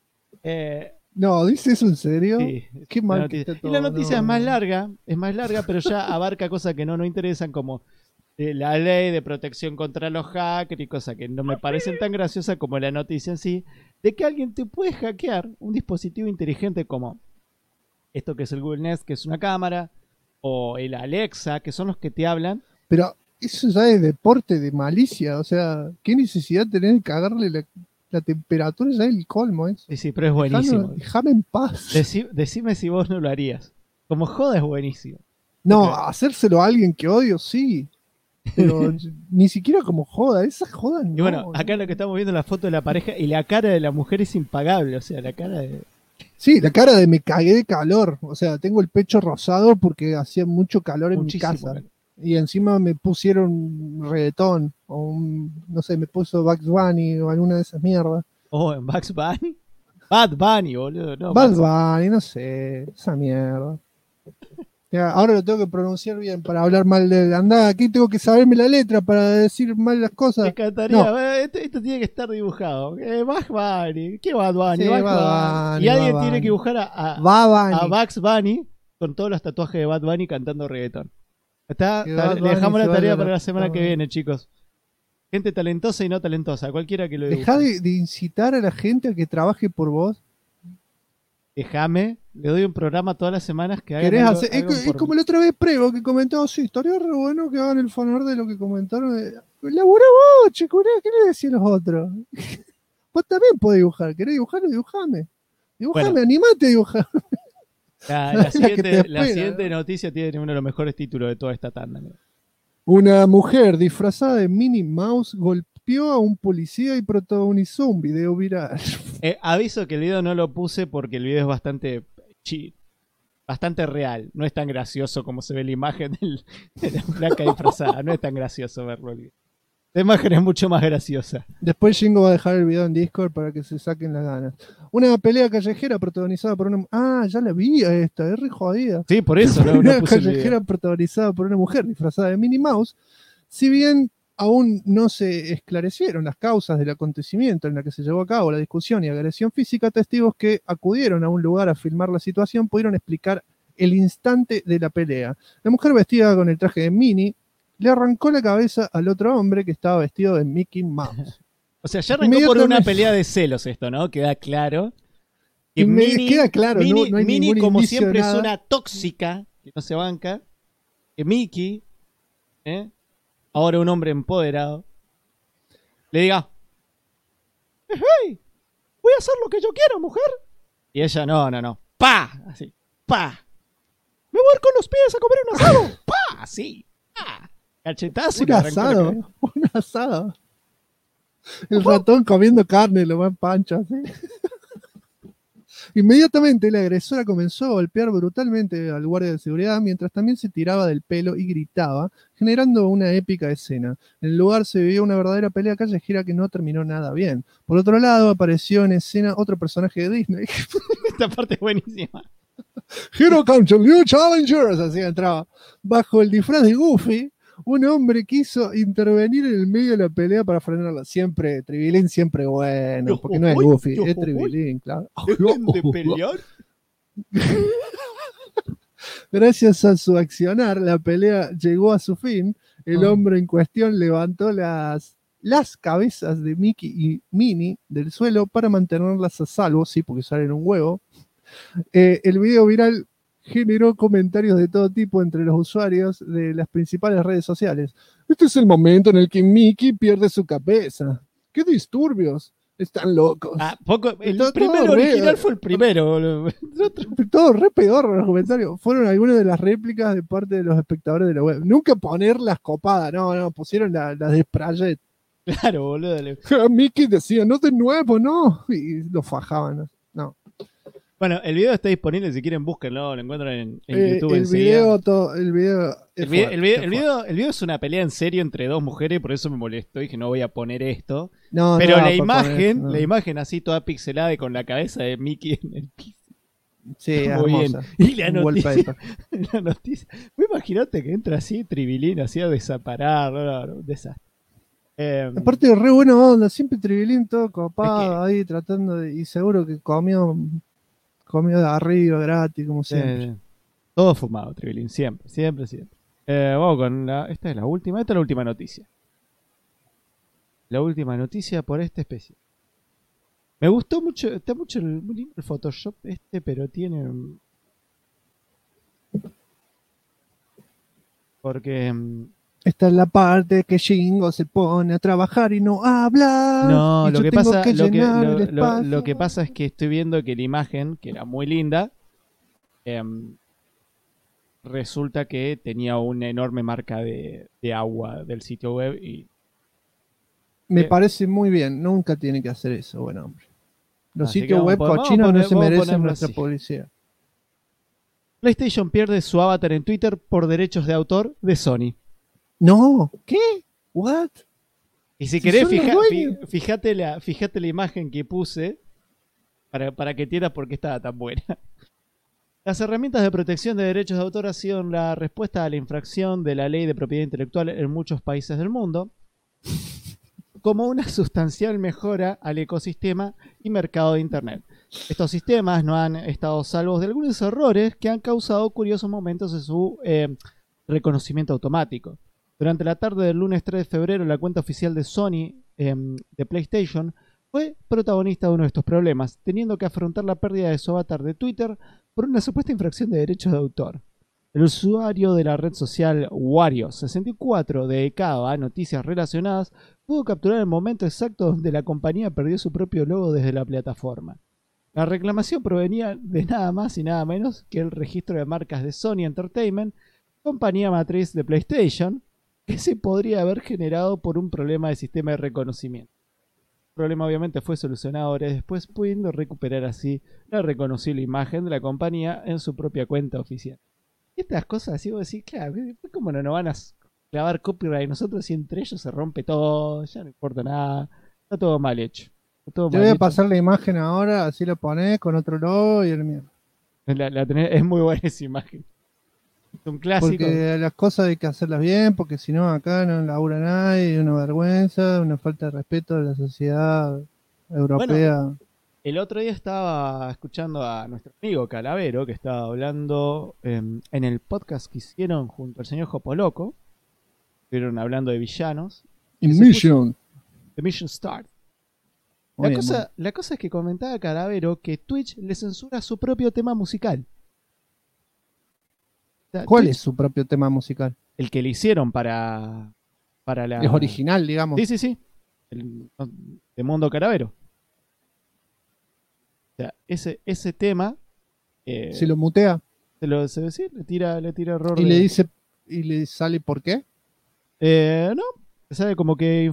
No, ¿dice eso en serio? Sí, qué mal que está todo. Y la noticia es más larga, pero ya abarca cosas que no interesan, como la ley de protección contra los hackers y cosas que no me parecen tan graciosas como la noticia en sí, de que alguien te puede hackear un dispositivo inteligente como esto que es el Google Nest, que es una cámara, o el Alexa, que son los que te hablan. Pero eso ya es deporte de malicia, o sea, ¿qué necesidad de tener que cagarle la temperatura? Ya es el colmo, eso. Sí, pero es buenísimo. Déjame en paz. Decime si vos no lo harías. Como joda es buenísimo. No, hacérselo a alguien que odio, sí. Pero ni siquiera como joda, esa joda no. Y bueno, acá lo que estamos viendo es la foto de la pareja y la cara de la mujer es impagable, o sea, la cara de... Sí, la cara de me cagué de calor, o sea, tengo el pecho rosado porque hacía mucho calor en mi casa. Y encima me pusieron reggaetón, o no sé, me puso Bugs Bunny o alguna de esas mierdas. Oh, ¿en Bugs Bunny? Bad Bunny, boludo. No, Bad Bunny, no sé, esa mierda. Ya, ahora lo tengo que pronunciar bien para hablar mal de él. Andá, aquí tengo que saberme la letra para decir mal las cosas. Me encantaría. No. Esto tiene que estar dibujado. Bad Bunny. ¿Qué Bad Bunny? Sí, Bad Bunny. Y alguien tiene que dibujar a Bugs Bunny con todos los tatuajes de Bad Bunny cantando reggaetón. Le dejamos la tarea para la semana que viene, chicos. Gente talentosa y no talentosa, cualquiera que lo dibuje. Dejá de incitar a la gente a que trabaje por vos. Déjame, le doy un programa todas las semanas que hagan. ¿Querés hacer? Es como la otra vez Prego que comentaba, sí, estaría re bueno que hagan el fanart de lo que comentaron. Laburá vos, che, ¿qué le decís a los otros? Vos también podés dibujar, ¿querés dibujarlo? Dibujame. Dibujame, bueno. Animate a dibujar. La siguiente noticia tiene uno de los mejores títulos de toda esta tanda. ¿No? Una mujer disfrazada de Minnie Mouse golpeó a un policía y protagonizó un video viral. Aviso que el video no lo puse porque el video es bastante real. No es tan gracioso como se ve la imagen de la flaca disfrazada. No es tan gracioso verlo. La imagen es mucho más graciosa. Después Jingo va a dejar el video en Discord para que se saquen las ganas. Una pelea callejera protagonizada por una... Ah, ya la vi esta, es re jodida. Sí, por eso no una puse callejera protagonizada por una mujer disfrazada de Minnie Mouse. Si bien aún no se esclarecieron las causas del acontecimiento en la que se llevó a cabo la discusión y agresión física, testigos que acudieron a un lugar a filmar la situación pudieron explicar el instante de la pelea. La mujer vestida con el traje de Minnie le arrancó la cabeza al otro hombre que estaba vestido de Mickey Mouse. O sea, ya arrancó por una pelea de celos esto, ¿no? Queda claro. Que queda claro, Minnie, no hay Minnie como siempre, es una tóxica que no se banca. Que Mickey, ahora un hombre empoderado, le diga: ¡Hey! Voy a hacer lo que yo quiero, mujer. Y ella, no. ¡Pa! Así, ¡pa! Me voy a ir con los pies a comer un asado. ¡Pa! Así. Cachetazo. Un asado. Un asado. El ratón comiendo carne, lo más pancho, así. Inmediatamente la agresora comenzó a golpear brutalmente al guardia de seguridad mientras también se tiraba del pelo y gritaba, generando una épica escena. En el lugar se vivió una verdadera pelea callejera que no terminó nada bien. Por otro lado, apareció en escena otro personaje de Disney. Esta parte es buenísima. Hero Council New Challengers, así entraba. Bajo el disfraz de Goofy, un hombre quiso intervenir en el medio de la pelea para frenarla. Siempre, Tribilín siempre bueno, porque no es Goofy, es Tribilín, claro. ¿Dejen de pelear? Gracias a su accionar, la pelea llegó a su fin. El hombre en cuestión levantó las cabezas de Mickey y Minnie del suelo para mantenerlas a salvo, sí, porque salen un huevo. El video viral generó comentarios de todo tipo entre los usuarios de las principales redes sociales. Este es el momento en el que Mickey pierde su cabeza. ¡Qué disturbios! Están locos. El primero original fue el primero, boludo. Todo re pedorro los comentarios. Fueron algunas de las réplicas de parte de los espectadores de la web. Nunca poner las copadas, no, pusieron las de Sprayet. Claro, boludo. Mickey decía, no de nuevo, no. Y lo fajaban, no. Bueno, el video está disponible, si quieren búsquenlo, lo encuentran en YouTube. El video es una pelea en serio entre dos mujeres, por eso me molestó, dije no voy a poner esto. No, pero no, la imagen así toda pixelada y con la cabeza de Mickey en el piso. Sí, muy bien. hermosa. Y la noticia, imagínate que entra así Tribilín, así a desaparar, un desastre. Aparte de re buena onda, siempre Tribilín todo copado ahí tratando de, y seguro que comió de arriba gratis, como siempre. Todo fumado, Tribilín, siempre. Vamos con esta es la última noticia. La última noticia por esta especie. Me gustó mucho, está muy lindo el Photoshop pero tiene... Porque... Esta es la parte que Shingo se pone a trabajar y no habla. No, lo que pasa es que estoy viendo que la imagen, que era muy linda, resulta que tenía una enorme marca de agua del sitio web y... Me parece muy bien, nunca tiene que hacer eso, buen hombre. Los sitios web cochinos no se merecen nuestra publicidad. PlayStation pierde su avatar en Twitter por derechos de autor de Sony. No, ¿qué? ¿What? Y si querés, fíjate la imagen que puse para que entiendas por qué estaba tan buena. Las herramientas de protección de derechos de autor han sido la respuesta a la infracción de la ley de propiedad intelectual en muchos países del mundo, como una sustancial mejora al ecosistema y mercado de Internet. Estos sistemas no han estado salvos de algunos errores que han causado curiosos momentos en su reconocimiento automático. Durante la tarde del lunes 3 de febrero, la cuenta oficial de Sony de PlayStation fue protagonista de uno de estos problemas, teniendo que afrontar la pérdida de su avatar de Twitter por una supuesta infracción de derechos de autor. El usuario de la red social Wario64, dedicado a noticias relacionadas, pudo capturar el momento exacto donde la compañía perdió su propio logo desde la plataforma. La reclamación provenía de nada más y nada menos que el registro de marcas de Sony Entertainment, compañía matriz de PlayStation, que se podría haber generado por un problema de sistema de reconocimiento. El problema obviamente fue solucionado horas después, pudiendo recuperar así la reconocible imagen de la compañía en su propia cuenta oficial. Y estas cosas así vos decís, claro, después como no nos van a clavar copyright nosotros y entre ellos se rompe todo, ya no importa nada, está todo mal hecho. Te voy a pasar la imagen ahora, así la ponés con otro logo y el mío. Es muy buena esa imagen. Es un clásico. Porque las cosas hay que hacerlas bien, porque si no acá no labura nadie, una vergüenza, una falta de respeto de la sociedad europea. Bueno, el otro día estaba escuchando a nuestro amigo Calavero, que estaba hablando en el podcast que hicieron junto al señor Jopoloco. Estuvieron hablando de villanos. The Mission Start. La cosa es que comentaba Calavero que Twitch le censura su propio tema musical. O sea, ¿Cuál Twitch, es su propio tema musical? El que le hicieron para la... Es original, digamos. Sí. De Mundo Calavero. O sea, ese tema... si lo mutea. Le tira error. Y le dice, y le sale por qué. No, sabe como que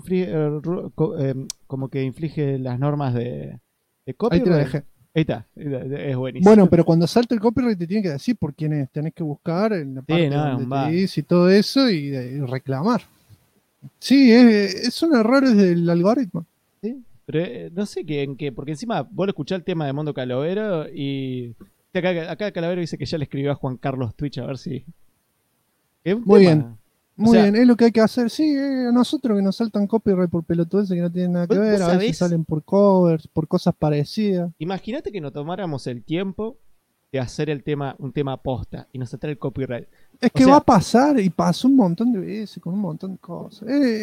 inflige las normas de copyright. Ahí te lo dejé. Ahí está, es buenísimo. Bueno, pero cuando salta el copyright te tiene que decir por quién es. Tenés que buscar en la parte donde te dice y todo eso y reclamar. Sí, son errores del algoritmo. Sí, pero no sé en qué, porque encima vos lo escuchás el tema de Mondo Calavero y acá Calavero dice que ya le escribió a Juan Carlos Twitch a ver si... Muy bien. Muy bien, es lo que hay que hacer. Sí, a nosotros que nos saltan copyright por pelotudeces que no tienen nada que ver. A veces salen por covers, por cosas parecidas. Imagínate que nos tomáramos el tiempo de hacer un tema posta y nos saltara el copyright. Es que va a pasar y pasa un montón de veces con un montón de cosas.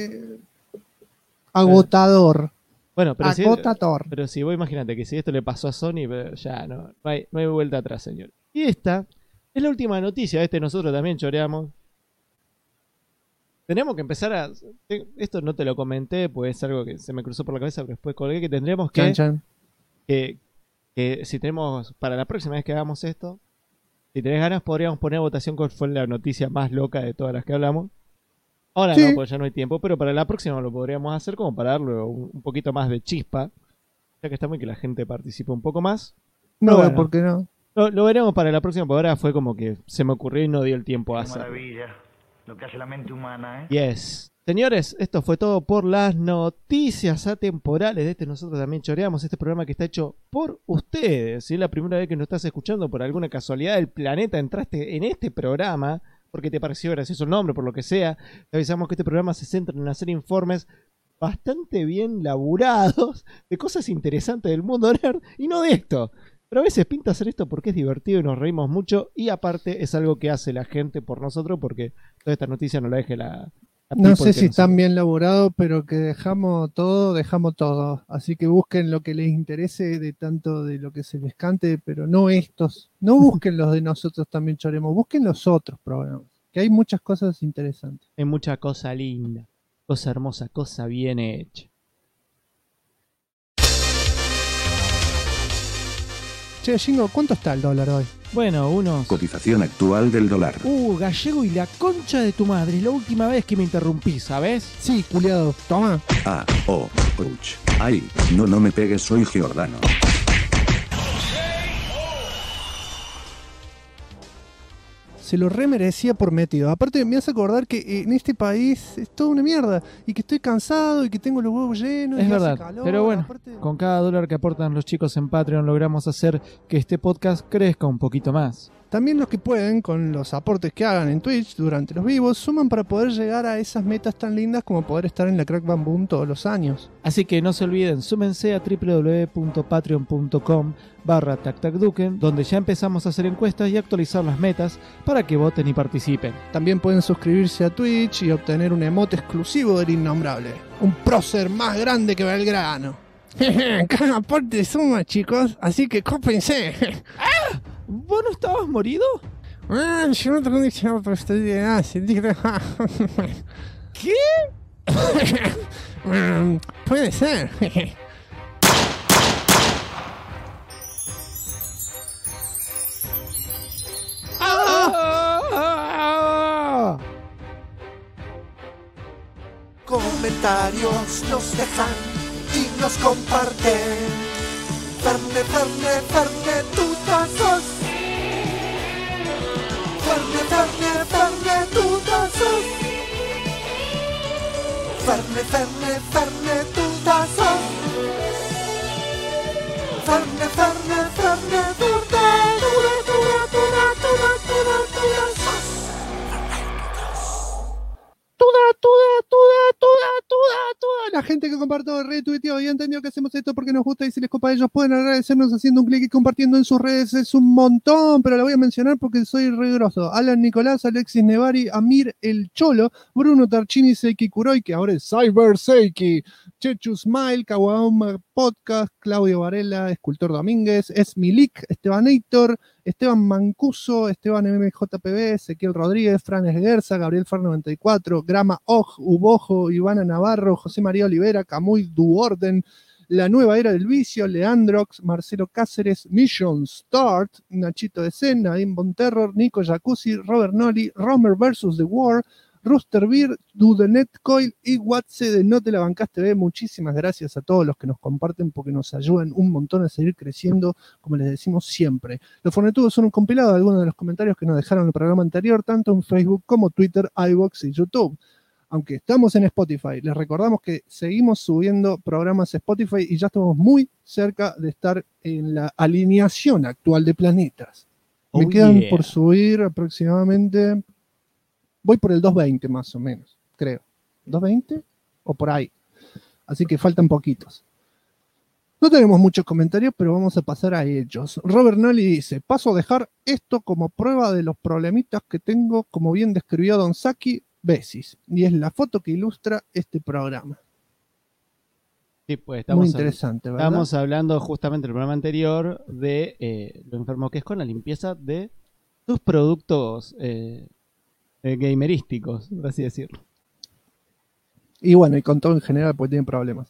Agotador. Bueno, pero agotador. Pero si vos imagínate que si esto le pasó a Sony, ya no hay vuelta atrás, señor. Y esta es la última noticia. Nosotros también choreamos. Tenemos que empezar a... Esto no te lo comenté, pues es algo que se me cruzó por la cabeza, pero después colgué que tendremos que si tenemos... Para la próxima vez que hagamos esto, si tenés ganas, podríamos poner a votación cuál fue la noticia más loca de todas las que hablamos. Ahora sí. No, porque ya no hay tiempo, pero para la próxima lo podríamos hacer como para darle un poquito más de chispa. Ya que está muy que la gente participe un poco más. No, bueno, ¿por qué no? Lo veremos para la próxima, porque ahora fue como que se me ocurrió y no dio el tiempo a hacerlo. Maravilla. Lo que hace la mente humana, ¿eh? Yes. Señores, esto fue todo por las noticias atemporales de Nosotros También Choreamos, este programa que está hecho por ustedes. Si es la primera vez que nos estás escuchando, por alguna casualidad del planeta entraste en este programa, porque te pareció gracioso el nombre, por lo que sea, te avisamos que este programa se centra en hacer informes bastante bien laburados de cosas interesantes del mundo nerd y no de esto. Pero a veces pinta hacer esto porque es divertido y nos reímos mucho y aparte es algo que hace la gente por nosotros porque toda esta noticia no la deje la no sé si están bien elaborados, pero que dejamos todo. Así que busquen lo que les interese de tanto de lo que se les cante, pero no estos. No busquen los de Nosotros También Choremos, busquen los otros programas, que hay muchas cosas interesantes. Hay mucha cosa linda, cosa hermosa, cosa bien hecha. Che, Jingo, ¿cuánto está el dólar hoy? Bueno, unos... Cotización actual del dólar. Gallego y la concha de tu madre. Es la última vez que me interrumpí, ¿sabes? Sí, culiado. Toma. Ouch. Ay, no me pegues, soy Giordano. Se lo remerecía por metido. Aparte me hace acordar que en este país es toda una mierda y que estoy cansado y que tengo los huevos llenos. Es y verdad, hace calor. pero bueno, Aparte... con cada dólar que aportan los chicos en Patreon logramos hacer que este podcast crezca un poquito más. También los que pueden, con los aportes que hagan en Twitch durante los vivos, suman para poder llegar a esas metas tan lindas como poder estar en la Crack Bam Boom todos los años. Así que no se olviden, súmense a www.patreon.com/tactacduken, donde ya empezamos a hacer encuestas y actualizar las metas para que voten y participen. También pueden suscribirse a Twitch y obtener un emote exclusivo del innombrable. Un prócer más grande que Belgrano. Cada aporte suma, chicos, así que cópense. ¡Ah! ¿Vos no estabas morido? Yo no tengo dicho, pero estoy de ácido. ¿Qué? Puede ser. Comentarios nos dejan y nos comparten. Ferne, tutazos. Ferne, tutazos. Ferne, tutazos. Ferne, Toda la gente que compartió, retuiteó y entendió que hacemos esto porque nos gusta y si les copa a ellos pueden agradecernos haciendo un clic y compartiendo en sus redes. Es un montón, pero la voy a mencionar porque soy re grosso. Alan Nicolás, Alexis Nevari, Amir El Cholo, Bruno Tarchini, Seiki Kuroy, que ahora es Cyber Seiki, Chechu Smile, Kawauma Podcast, Claudio Varela, Escultor Domínguez, Esmilik, Esteban Eitor, Esteban Mancuso, Esteban MJPB, Ezequiel Rodríguez, Fran Esguerza, Gabriel Far 94, Grama Oj, Ubojo, Ivana Navarro, José María Olivera, Camuy Duorden, La Nueva Era del Vicio, Leandrox, Marcelo Cáceres, Mission Start, Nachito de Zen, Nadim Bonterror, Nico Jacuzzi, Robert Noli, Romer vs. The War, Rooster Beer, Dudenet Coil y Watse de No Te La Bancás TV. Muchísimas gracias a todos los que nos comparten porque nos ayudan un montón a seguir creciendo, como les decimos siempre. Los Fornetudos son un compilado de algunos de los comentarios que nos dejaron en el programa anterior, tanto en Facebook como Twitter, iVoox y YouTube. Aunque estamos en Spotify, les recordamos que seguimos subiendo programas a Spotify y ya estamos muy cerca de estar en la alineación actual de planetas. Me quedan por subir aproximadamente, voy por el 220 más o menos, creo. ¿220? O por ahí. Así que faltan poquitos. No tenemos muchos comentarios, pero vamos a pasar a ellos. Robert Nolly dice, paso a dejar esto como prueba de los problemitas que tengo, como bien describió Don Saki, Besis. Y es la foto que ilustra este programa. Sí, pues muy interesante, ¿verdad? Estamos hablando justamente en el programa anterior de lo enfermo que es con la limpieza de tus productos gamerísticos, por así decirlo. Y bueno, y con todo en general, porque tienen problemas.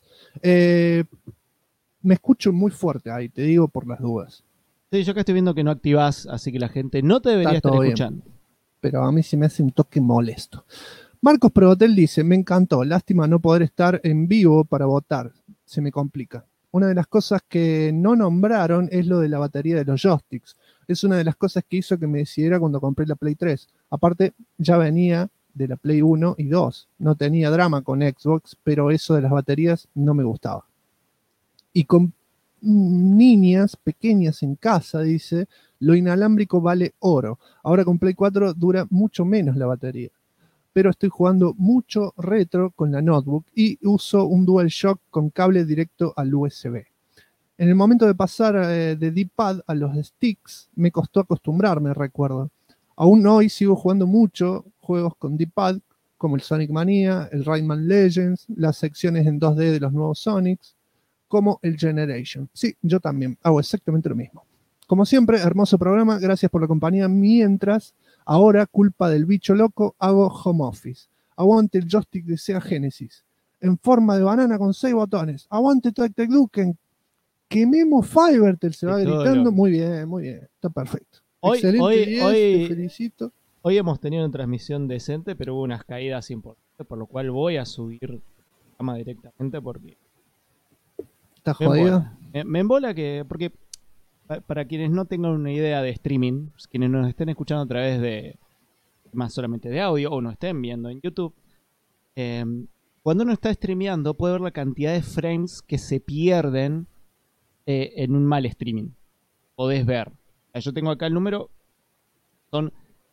Me escucho muy fuerte ahí, te digo por las dudas. Sí, yo acá estoy viendo que no activás, así que la gente no te debería estar escuchando. Bien, pero a mí sí me hace un toque molesto. Marcos Probotel dice, me encantó, lástima no poder estar en vivo para votar, se me complica. Una de las cosas que no nombraron es lo de la batería de los joysticks. Es una de las cosas que hizo que me decidiera cuando compré la Play 3. Aparte, ya venía de la Play 1 y 2. No tenía drama con Xbox, pero eso de las baterías no me gustaba. Y con niñas pequeñas en casa, dice, lo inalámbrico vale oro. Ahora con Play 4 dura mucho menos la batería. Pero estoy jugando mucho retro con la notebook y uso un DualShock con cable directo al USB. En el momento de pasar de D-pad a los sticks, me costó acostumbrarme, recuerdo. Aún hoy sigo jugando mucho juegos con D-pad, como el Sonic Mania, el Rayman Legends, las secciones en 2D de los nuevos Sonics, como el Generation. Sí, yo también hago exactamente lo mismo. Como siempre, hermoso programa, gracias por la compañía. Mientras, ahora, culpa del bicho loco, hago home office. Aguante el joystick de Sega Genesis, en forma de banana con 6 botones. Aguante Tactic Duken. Que Memo Fivertel se va gritando. Muy bien, está perfecto. Excelente, te felicito. Hoy hemos tenido una transmisión decente, pero hubo unas caídas importantes, por lo cual voy a subir el programa directamente porque... ¿Estás jodido? Me embola que... Porque para quienes no tengan una idea de streaming, quienes nos estén escuchando a través de más solamente de audio o nos estén viendo en YouTube, cuando uno está streameando puede ver la cantidad de frames que se pierden en un mal streaming. Podés ver. Yo tengo acá el número. Son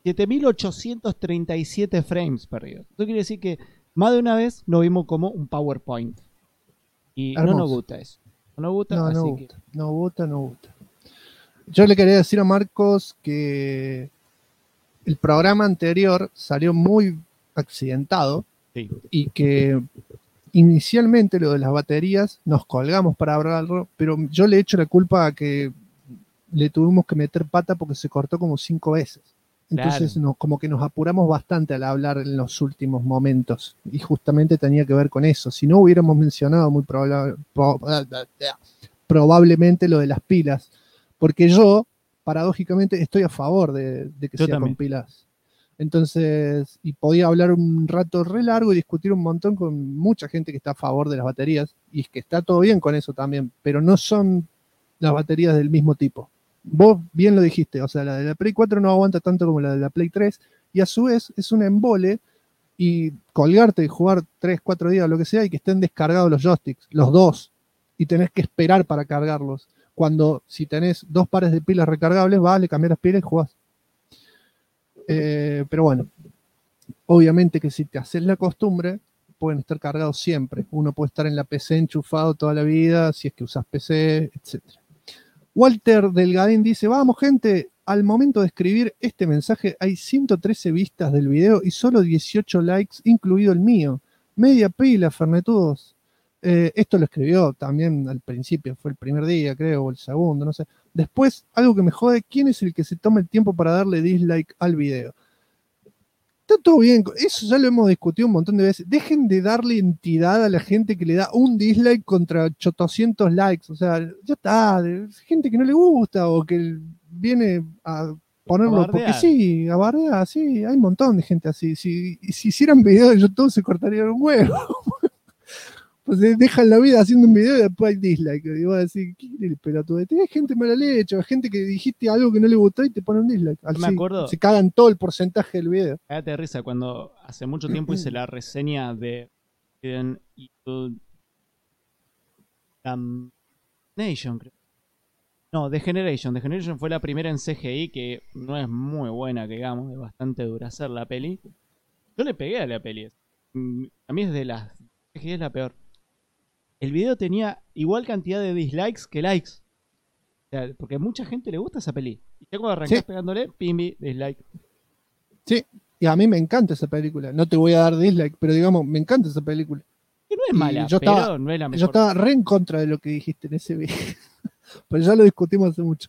7.837 frames perdidos. Esto quiere decir que más de una vez nos vimos como un PowerPoint. Y hermoso. No nos gusta eso. No nos gusta, no gusta. Yo le quería decir a Marcos que el programa anterior salió muy accidentado. Sí. Y que inicialmente lo de las baterías nos colgamos para hablarlo, pero yo le echo la culpa a que le tuvimos que meter pata porque se cortó como 5 veces. Entonces como que nos apuramos bastante al hablar en los últimos momentos y justamente tenía que ver con eso. Si no hubiéramos mencionado muy probablemente lo de las pilas, porque yo paradójicamente estoy a favor de que sea con pilas. Entonces, y podía hablar un rato re largo y discutir un montón con mucha gente que está a favor de las baterías, y es que está todo bien con eso también, pero no son las baterías del mismo tipo. Vos bien lo dijiste, o sea, la de la Play 4 no aguanta tanto como la de la Play 3, y a su vez es un embole y colgarte y jugar 3, 4 días o lo que sea y que estén descargados los joysticks, los dos, y tenés que esperar para cargarlos. Cuando si tenés 2 pares de pilas recargables, vas, le cambias las pilas y jugás. Pero bueno, obviamente que si te haces la costumbre, pueden estar cargados siempre. Uno puede estar en la PC enchufado toda la vida, si es que usas PC, etc. Walter Delgadín dice, vamos gente, al momento de escribir este mensaje hay 113 vistas del video y solo 18 likes, incluido el mío. Media pila, fernetudos. Esto lo escribió también al principio, fue el primer día, creo, o el segundo, no sé. Después, algo que me jode, ¿quién es el que se toma el tiempo para darle dislike al video? Está todo bien, eso ya lo hemos discutido un montón de veces. Dejen de darle entidad a la gente que le da un dislike contra 800 likes. O sea, ya está, gente que no le gusta o que viene a ponerlo, A porque bardear. sí, a bardear, sí, hay un montón de gente así. Si hicieran videos de YouTube se cortarían un huevo. Pues dejan la vida haciendo un video y después hay dislike. Y vas a decir, ¿qué el pelotudo? Hay gente mala leche, hay gente que dijiste algo que no le gustó y te pone un dislike. Yo me Así, acuerdo- se cagan todo el porcentaje del video. Cágate de risa cuando hace mucho tiempo hice la reseña de Resident Evil Damnation, creo. No, The Generation. The Generation fue la primera en CGI que no es muy buena, que digamos, es bastante dura hacer la peli. Yo le pegué a la peli. A mí es de las CGI es la peor. El video tenía igual cantidad de dislikes que likes. O sea, porque a mucha gente le gusta esa peli. Y ya cuando arrancás Sí. pegándole, pimbi, dislike. Sí, y a mí me encanta esa película. No te voy a dar dislike, pero digamos, me encanta esa película. Que no es Y mala, yo pero estaba, no es la yo mejor. estaba re en contra de lo que dijiste en ese video. Pero ya lo discutimos hace mucho.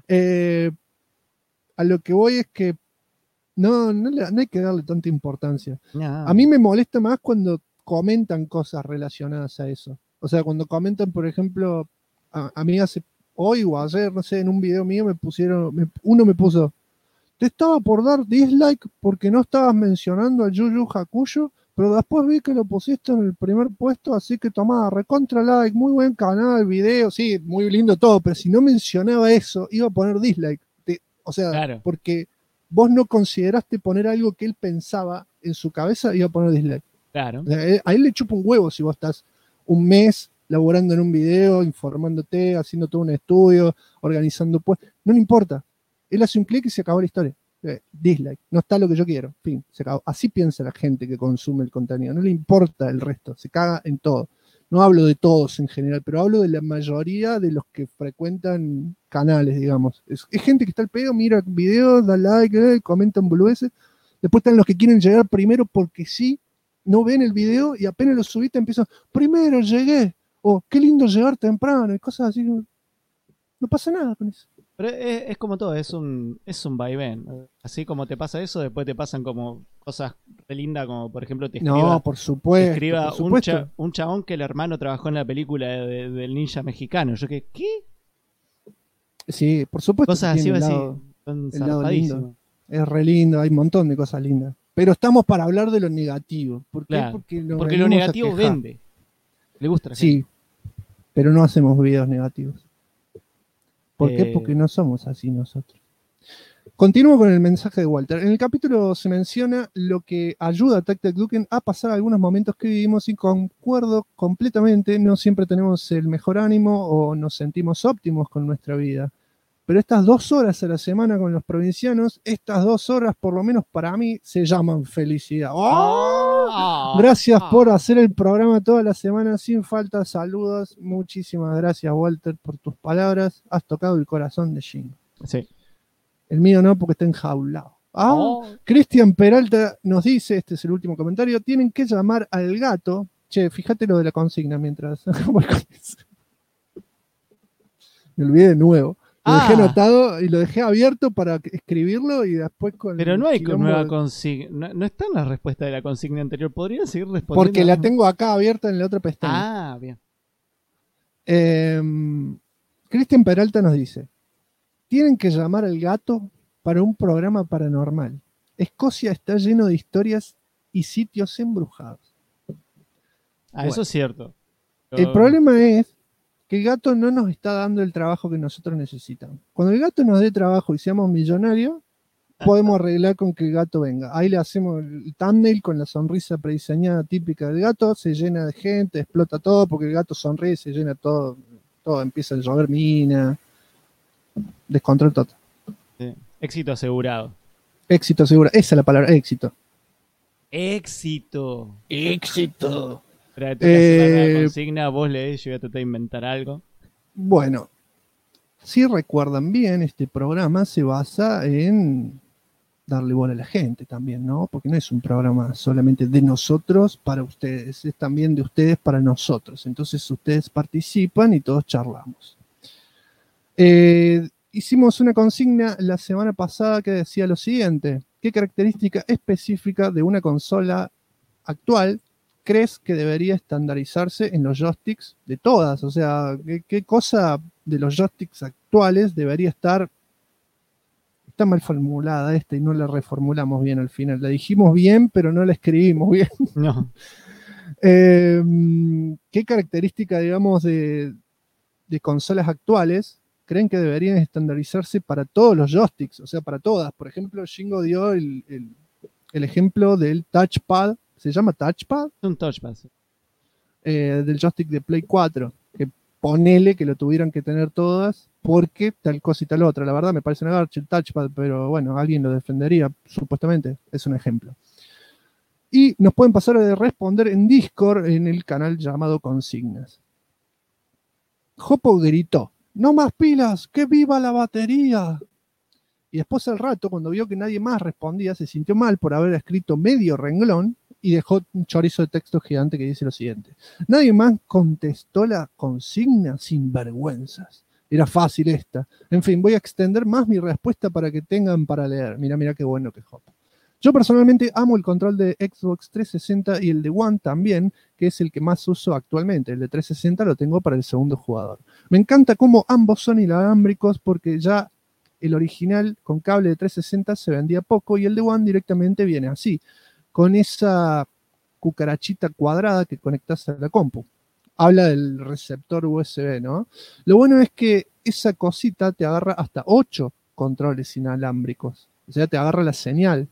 A lo que voy es que no hay que darle tanta importancia. Nah. A mí me molesta más cuando comentan cosas relacionadas a eso. O sea, cuando comentan, por ejemplo, a mí hoy o ayer, no sé, en un video mío uno me puso, te estaba por dar dislike porque no estabas mencionando a Yu Yu Hakusho, pero después vi que lo pusiste en el primer puesto, así que tomá, recontra like, muy buen canal, video, sí, muy lindo todo, pero si no mencionaba eso, iba a poner dislike. O sea, Claro. porque vos no consideraste poner algo que él pensaba en su cabeza, iba a poner dislike. Claro. O sea, a él le chupa un huevo si vos estás un mes laborando en un video, informándote, haciendo todo un estudio, organizando pues, no le importa. Él hace un clic y se acabó la historia. Dislike, no está lo que yo quiero. Fin, se acabó. Así piensa la gente que consume el contenido. No le importa el resto, se caga en todo. No hablo de todos en general, pero hablo de la mayoría de los que frecuentan canales, digamos. Es gente que está al pedo, mira videos, da like, comentan boludeces. Después están los que quieren llegar primero porque sí, no ven el video y apenas lo subiste empiezan, primero llegué, o qué lindo llegar temprano, y cosas así. No pasa nada con eso. Pero es como todo, es un vaivén. Así como te pasa eso, después te pasan como cosas re lindas, como por ejemplo te escriba, No, por supuesto. te escriba por supuesto. un chabón que el hermano trabajó en la película del ninja mexicano. Yo que, ¿qué? Sí, por supuesto. Cosas que así, tiene así, son el lado zarpadísimas. lindo. Es re lindo, hay un montón de cosas lindas. Pero estamos para hablar de lo negativo. ¿Por qué? Claro, Porque lo venimos a negativo quejar. vende. Le gusta a la Sí, pero no hacemos videos negativos. ¿Por qué? Eh. Porque no somos así nosotros. Continúo con el mensaje de Walter. En el capítulo se menciona lo que ayuda a Tactac-Duken a pasar algunos momentos que vivimos y concuerdo completamente. No siempre tenemos el mejor ánimo o nos sentimos óptimos con nuestra vida. Pero estas 2 horas a la semana con los provincianos, estas 2 horas, por lo menos para mí, se llaman felicidad. ¡Oh! Gracias por hacer el programa toda la semana sin falta. Saludos. Muchísimas gracias, Walter, por tus palabras. Has tocado el corazón de Shingo. Sí. El mío no, porque está enjaulado. Oh. Cristian Peralta nos dice, este es el último comentario, tienen que llamar al gato. Che, fíjate lo de la consigna mientras voy con eso. Me olvidé de nuevo. Lo dejé anotado y lo dejé abierto para escribirlo y después con Pero el no hay quilombo nueva de- consigna. No está en la respuesta de la consigna anterior. ¿Podría seguir respondiendo? Porque la tengo acá abierta en la otra pestaña. Ah, bien. Cristian Peralta nos dice, tienen que llamar al gato para un programa paranormal. Escocia está lleno de historias y sitios embrujados. Ah, eso es cierto. El problema es que el gato no nos está dando el trabajo que nosotros necesitamos. Cuando el gato nos dé trabajo y seamos millonarios, podemos arreglar con que el gato venga. Ahí le hacemos el thumbnail con la sonrisa prediseñada típica del gato, se llena de gente, explota todo, porque el gato sonríe, se llena todo, empieza a llover mina, descontrol total. Sí. Éxito asegurado. Éxito seguro, esa es la palabra, éxito. Éxito. Éxito. Espera, tengo que hacer la consigna, vos leés, yo voy a tratar de inventar algo. Bueno, si recuerdan bien, este programa se basa en darle bola a la gente también, ¿no? Porque no es un programa solamente de nosotros para ustedes, es también de ustedes para nosotros. Entonces ustedes participan y todos charlamos. Hicimos una consigna la semana pasada que decía lo siguiente: ¿qué característica específica de una consola actual crees que debería estandarizarse en los joysticks de todas? O sea, ¿qué cosa de los joysticks actuales debería estar está mal formulada esta y no la reformulamos bien al final. La dijimos bien, pero no la escribimos bien. No. ¿Qué característica, digamos, de consolas actuales creen que deberían estandarizarse para todos los joysticks? O sea, para todas. Por ejemplo, Shingo dio el ejemplo del touchpad. ¿Se llama touchpad? Un touchpad, sí. Del joystick de Play 4. Que ponele que lo tuvieran que tener todas porque tal cosa y tal otra. La verdad me parece una garcha el touchpad, pero bueno, alguien lo defendería, supuestamente. Es un ejemplo. Y nos pueden pasar a responder en Discord en el canal llamado Consignas. Jopo gritó: ¡no más pilas! ¡Que viva la batería! Y después al rato, cuando vio que nadie más respondía, se sintió mal por haber escrito medio renglón y dejó un chorizo de texto gigante que dice lo siguiente: nadie más contestó la consigna, sin vergüenzas. Era fácil esta. En fin, voy a extender más mi respuesta para que tengan para leer. Mira qué bueno que Jopo. Yo personalmente amo el control de Xbox 360 y el de One también, que es el que más uso actualmente. El de 360 lo tengo para el segundo jugador. Me encanta cómo ambos son inalámbricos porque ya el original con cable de 360 se vendía poco y el de One directamente viene así, con esa cucarachita cuadrada que conectas a la compu. Habla del receptor USB, ¿no? Lo bueno es que esa cosita te agarra hasta 8 controles inalámbricos. O sea, te agarra la señal.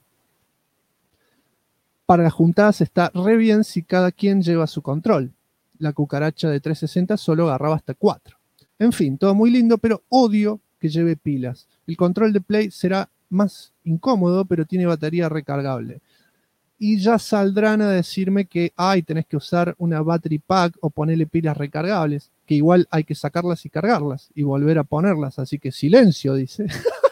Para las juntadas está re bien si cada quien lleva su control. La cucaracha de 360 solo agarraba hasta 4. En fin, todo muy lindo, pero odio que lleve pilas. El control de Play será más incómodo, pero tiene batería recargable. Y ya saldrán a decirme que tenés que usar una battery pack o ponerle pilas recargables, que igual hay que sacarlas y cargarlas y volver a ponerlas, así que silencio, dice.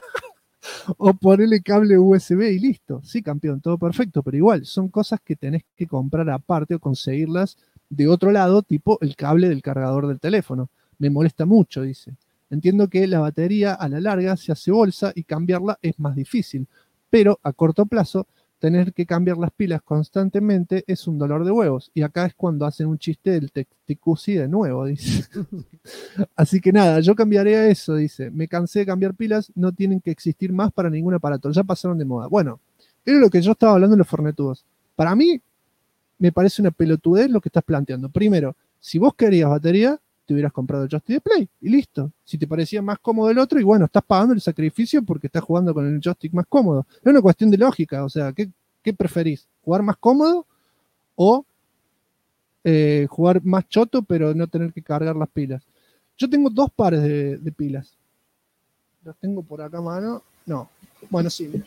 O ponerle cable USB y listo. Sí, campeón, todo perfecto, pero igual son cosas que tenés que comprar aparte o conseguirlas de otro lado, tipo el cable del cargador del teléfono. Me molesta mucho, dice. Entiendo que la batería a la larga se hace bolsa y cambiarla es más difícil, pero a corto plazo tener que cambiar las pilas constantemente es un dolor de huevos. Y acá es cuando hacen un chiste del Tecticusi de nuevo, dice. Así que nada, yo cambiaré a eso, dice. Me cansé de cambiar pilas, no tienen que existir más para ningún aparato, ya pasaron de moda. Bueno, era lo que yo estaba hablando de los fornetudos. Para mí, me parece una pelotudez lo que estás planteando. Primero, si vos querías batería, te hubieras comprado el joystick de Play y listo. Si te parecía más cómodo el otro, y bueno, estás pagando el sacrificio porque estás jugando con el joystick más cómodo. Es una cuestión de lógica, o sea, ¿qué preferís? ¿Jugar más cómodo o jugar más choto pero no tener que cargar las pilas? Yo tengo 2 pares de pilas. Las tengo por acá a mano. No, bueno, sí, mira.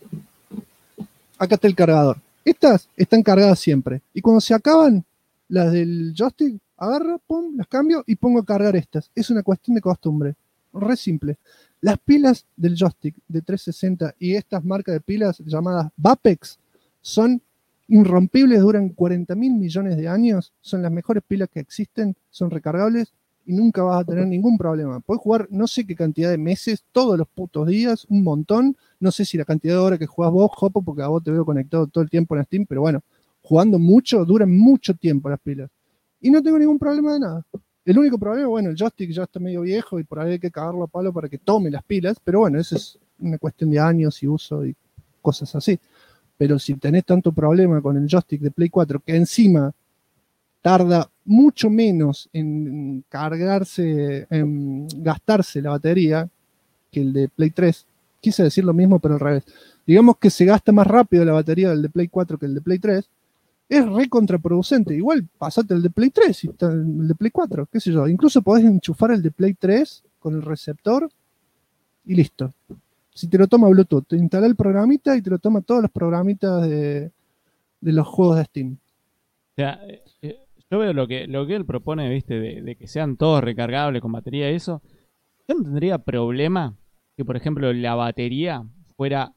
Acá está el cargador. Estas están cargadas siempre. Y cuando se acaban las del joystick, agarro, pum, las cambio y pongo a cargar estas. Es una cuestión de costumbre. Re simple. Las pilas del joystick de 360 y estas marcas de pilas llamadas Vapex son irrompibles, duran 40.000 millones de años, son las mejores pilas que existen, son recargables y nunca vas a tener ningún problema. Puedes jugar no sé qué cantidad de meses, todos los putos días, un montón. No sé si la cantidad de horas que jugás vos, Jopo, porque a vos te veo conectado todo el tiempo en Steam, pero bueno, jugando mucho, duran mucho tiempo las pilas. Y no tengo ningún problema de nada. El único problema, bueno, el joystick ya está medio viejo y por ahí hay que cagarlo a palo para que tome las pilas, pero bueno, eso es una cuestión de años y uso y cosas así. Pero si tenés tanto problema con el joystick de Play 4, que encima tarda mucho menos en cargarse, en gastarse la batería que el de Play 3, quise decir lo mismo pero al revés. Digamos que se gasta más rápido la batería del de Play 4 que el de Play 3, es re contraproducente. Igual pasate el de Play 3 y el de Play 4, qué sé yo. Incluso podés enchufar el de Play 3 con el receptor y listo. Si te lo toma Bluetooth, te instala el programita y te lo toma todos los programitas de los juegos de Steam. O sea, yo veo lo que él propone, viste, de que sean todos recargables con batería y eso. Yo no tendría problema que, por ejemplo, la batería fuera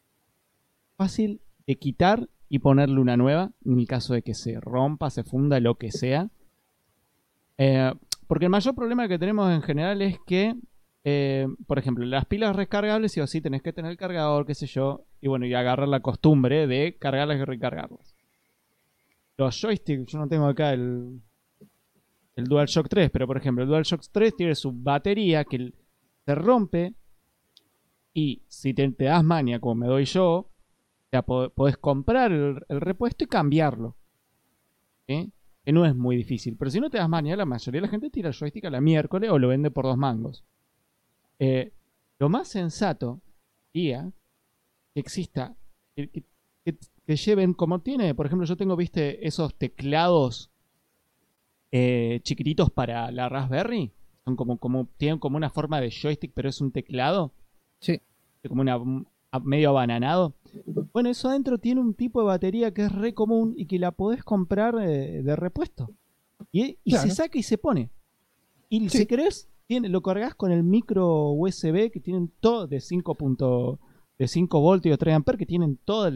fácil de quitar y ponerle una nueva, en el caso de que se rompa, se funda, lo que sea. Porque el mayor problema que tenemos en general es que, por ejemplo, las pilas recargables, sí o sí tenés que tener el cargador, qué sé yo, y bueno, y agarrar la costumbre de cargarlas y recargarlas. Los joysticks, yo no tengo acá el DualShock 3, pero por ejemplo, el DualShock 3 tiene su batería que se rompe Y si te das maña, como me doy yo, ya podés comprar el repuesto y cambiarlo. ¿Sí? Que no es muy difícil. Pero si no te das maña, la mayoría de la gente tira el joystick a la miércoles o lo vende por 2 mangos. Lo más sensato sería que exista, que lleven, como tiene, por ejemplo, yo tengo, viste, esos teclados chiquititos para la Raspberry. Son tienen como una forma de joystick, pero es un teclado. Sí. Como medio abananado. Bueno, eso adentro tiene un tipo de batería que es re común y que la podés comprar de repuesto. Y claro, se saca y se pone. Y si querés, lo cargas con el micro USB que tienen todo de 5 voltios, 3 amperes, que tienen todos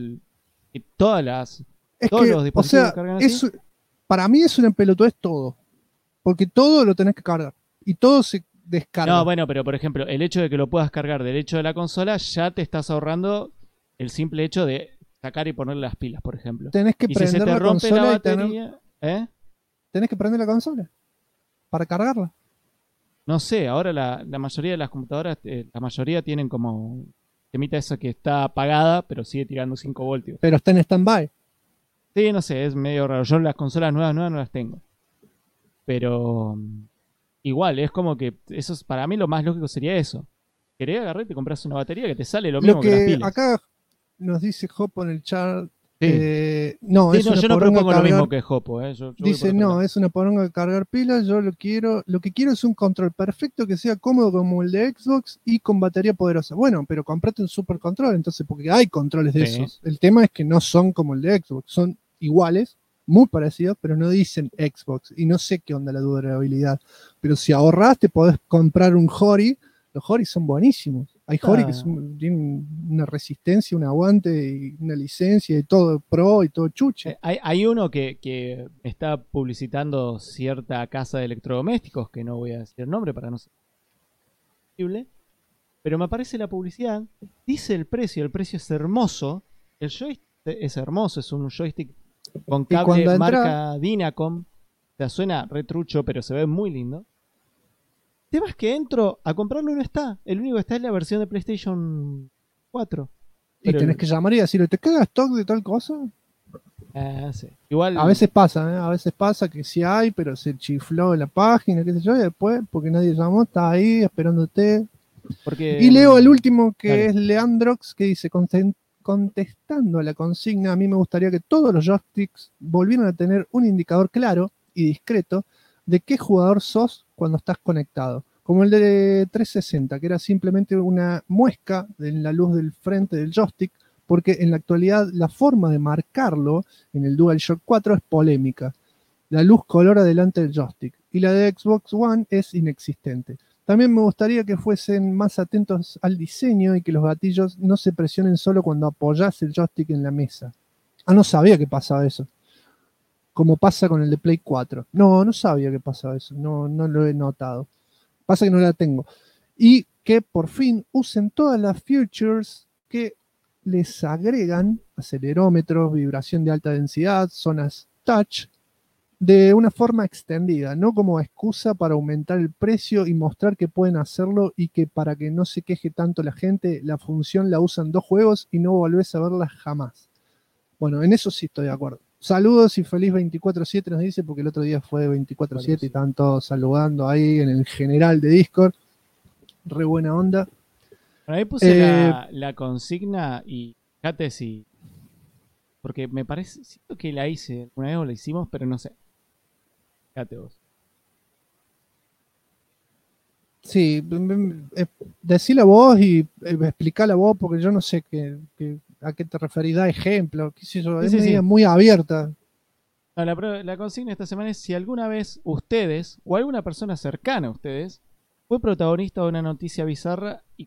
los dispositivos que cargan así. Para mí es un empelotudez todo. Porque todo lo tenés que cargar. Y todo se descarga. No, bueno, pero por ejemplo, el hecho de que lo puedas cargar del hecho de la consola, ya te estás ahorrando el simple hecho de sacar y ponerle las pilas, por ejemplo. Tenés que prender si se te la rompe consola la batería, tenés que prender la consola para cargarla. No sé, ahora la mayoría de las computadoras, la mayoría tienen como temita esa que está apagada, pero sigue tirando 5 voltios. Pero está en stand-by. Sí, no sé, es medio raro. Yo las consolas nuevas no las tengo. Pero igual, es como que eso para mí lo más lógico sería eso. Querés agarrar y te compras una batería que te sale lo mismo que las pilas. Acá nos dice Jopo en el chat. Sí. No, yo no propongo lo mismo que Jopo. Yo dice, no, es una poronga de cargar pilas. Yo lo que quiero es un control perfecto que sea cómodo como el de Xbox y con batería poderosa. Bueno, pero comprate un super control, entonces, porque hay controles de esos. El tema es que no son como el de Xbox, son iguales, muy parecidos, pero no dicen Xbox. Y no sé qué onda la durabilidad. Pero si ahorras, te podés comprar un Hori. Los Hori son buenísimos. Hay Hori que tienen una resistencia, un aguante, y una licencia y todo pro y todo chuche. Hay uno que está publicitando cierta casa de electrodomésticos, que no voy a decir el nombre para no ser posible, pero me aparece la publicidad, dice el precio es hermoso, el joystick es hermoso, es un joystick con cable marca Dynacom, o sea, suena retrucho, pero se ve muy lindo. El tema es que entro a comprarlo y no está. El único que está es la versión de PlayStation 4. Y tenés que llamar y decirle, ¿te queda stock de tal cosa? Sí. Igual, a veces pasa que sí hay, pero se chifló en la página, qué sé yo, y después, porque nadie llamó, está ahí esperándote. Y leo el último, que es Leandrox, que dice, contestando a la consigna, a mí me gustaría que todos los joysticks volvieran a tener un indicador claro y discreto de qué jugador sos cuando estás conectado, como el de 360, que era simplemente una muesca en la luz del frente del joystick, porque en la actualidad la forma de marcarlo en el DualShock 4 es polémica. La luz color adelante del joystick, y la de Xbox One es inexistente. También me gustaría que fuesen más atentos al diseño y que los gatillos no se presionen solo cuando apoyás el joystick en la mesa. No sabía que pasaba eso. Como pasa con el de Play 4. No sabía que pasaba eso. No lo he notado. Pasa que no la tengo. Y que por fin usen todas las features que les agregan acelerómetros, vibración de alta densidad, zonas touch, de una forma extendida, no como excusa para aumentar el precio y mostrar que pueden hacerlo, y que para que no se queje tanto la gente, la función la usan 2 juegos y no volvés a verla jamás. Bueno, en eso sí estoy de acuerdo. Saludos y feliz 24/7 nos dice, porque el otro día fue 24/7 y estaban todos saludando ahí en el general de Discord. Re buena onda. Por ahí puse la consigna y fíjate si... Porque me parece... Siento que la hice, una vez o la hicimos, pero no sé. Fíjate vos. Sí, decila vos y explicala vos, porque yo no sé a qué te referís, da ejemplo, qué sé yo, es muy abierta. No, la consigna esta semana es si alguna vez ustedes, o alguna persona cercana a ustedes, fue protagonista de una noticia bizarra y...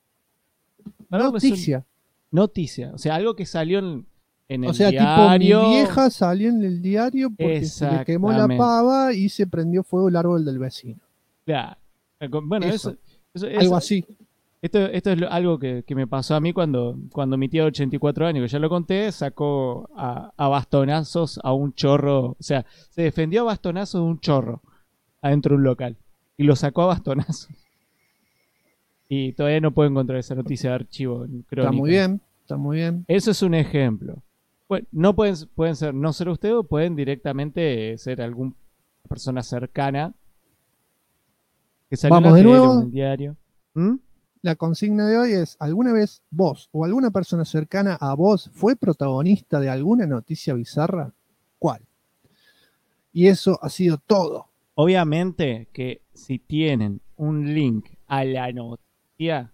Noticia, o sea, algo que salió en el diario. Tipo, mi vieja salió en el diario porque se le quemó la pava y se prendió fuego el árbol del vecino. Claro. Bueno, eso algo así. Esto es algo que me pasó a mí cuando mi tía de 84 años, que ya lo conté, sacó a bastonazos a un chorro. O sea, se defendió a bastonazos de un chorro adentro de un local. Y lo sacó a bastonazos. Y todavía no puedo encontrar esa noticia de archivo en Crónica. Está muy bien. Eso es un ejemplo. Bueno, no pueden ser no ser usted o pueden directamente ser alguna persona cercana que salió Vamos de nuevo. en el diario. La consigna de hoy es: ¿alguna vez vos o alguna persona cercana a vos fue protagonista de alguna noticia bizarra? ¿Cuál? Y eso ha sido todo. Obviamente que si tienen un link a la noticia,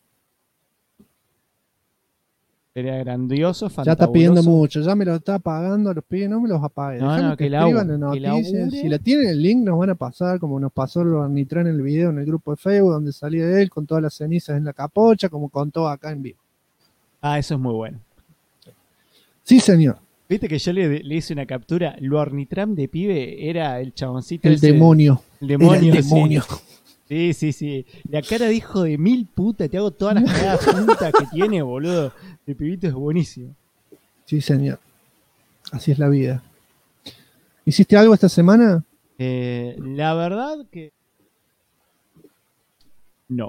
sería grandioso, fantabuloso. Ya está pidiendo mucho, ya me lo está pagando, los pibes no me los apague. No, que escriban la noticia. Si la tienen el link nos van a pasar, como nos pasó el Barnitrán en el video en el grupo de Facebook, donde salía él con todas las cenizas en la capocha, como contó acá en vivo. Ah, eso es muy bueno. Sí, señor. Viste que yo le hice una captura. Lo Ornitram de pibe era el chaboncito. El demonio. El demonio. Era el demonio. Sí. La cara de hijo de mil puta. Te hago todas las cagadas juntas que tiene, boludo. El pibito es buenísimo. Sí, señor. Así es la vida. ¿Hiciste algo esta semana? La verdad que... No.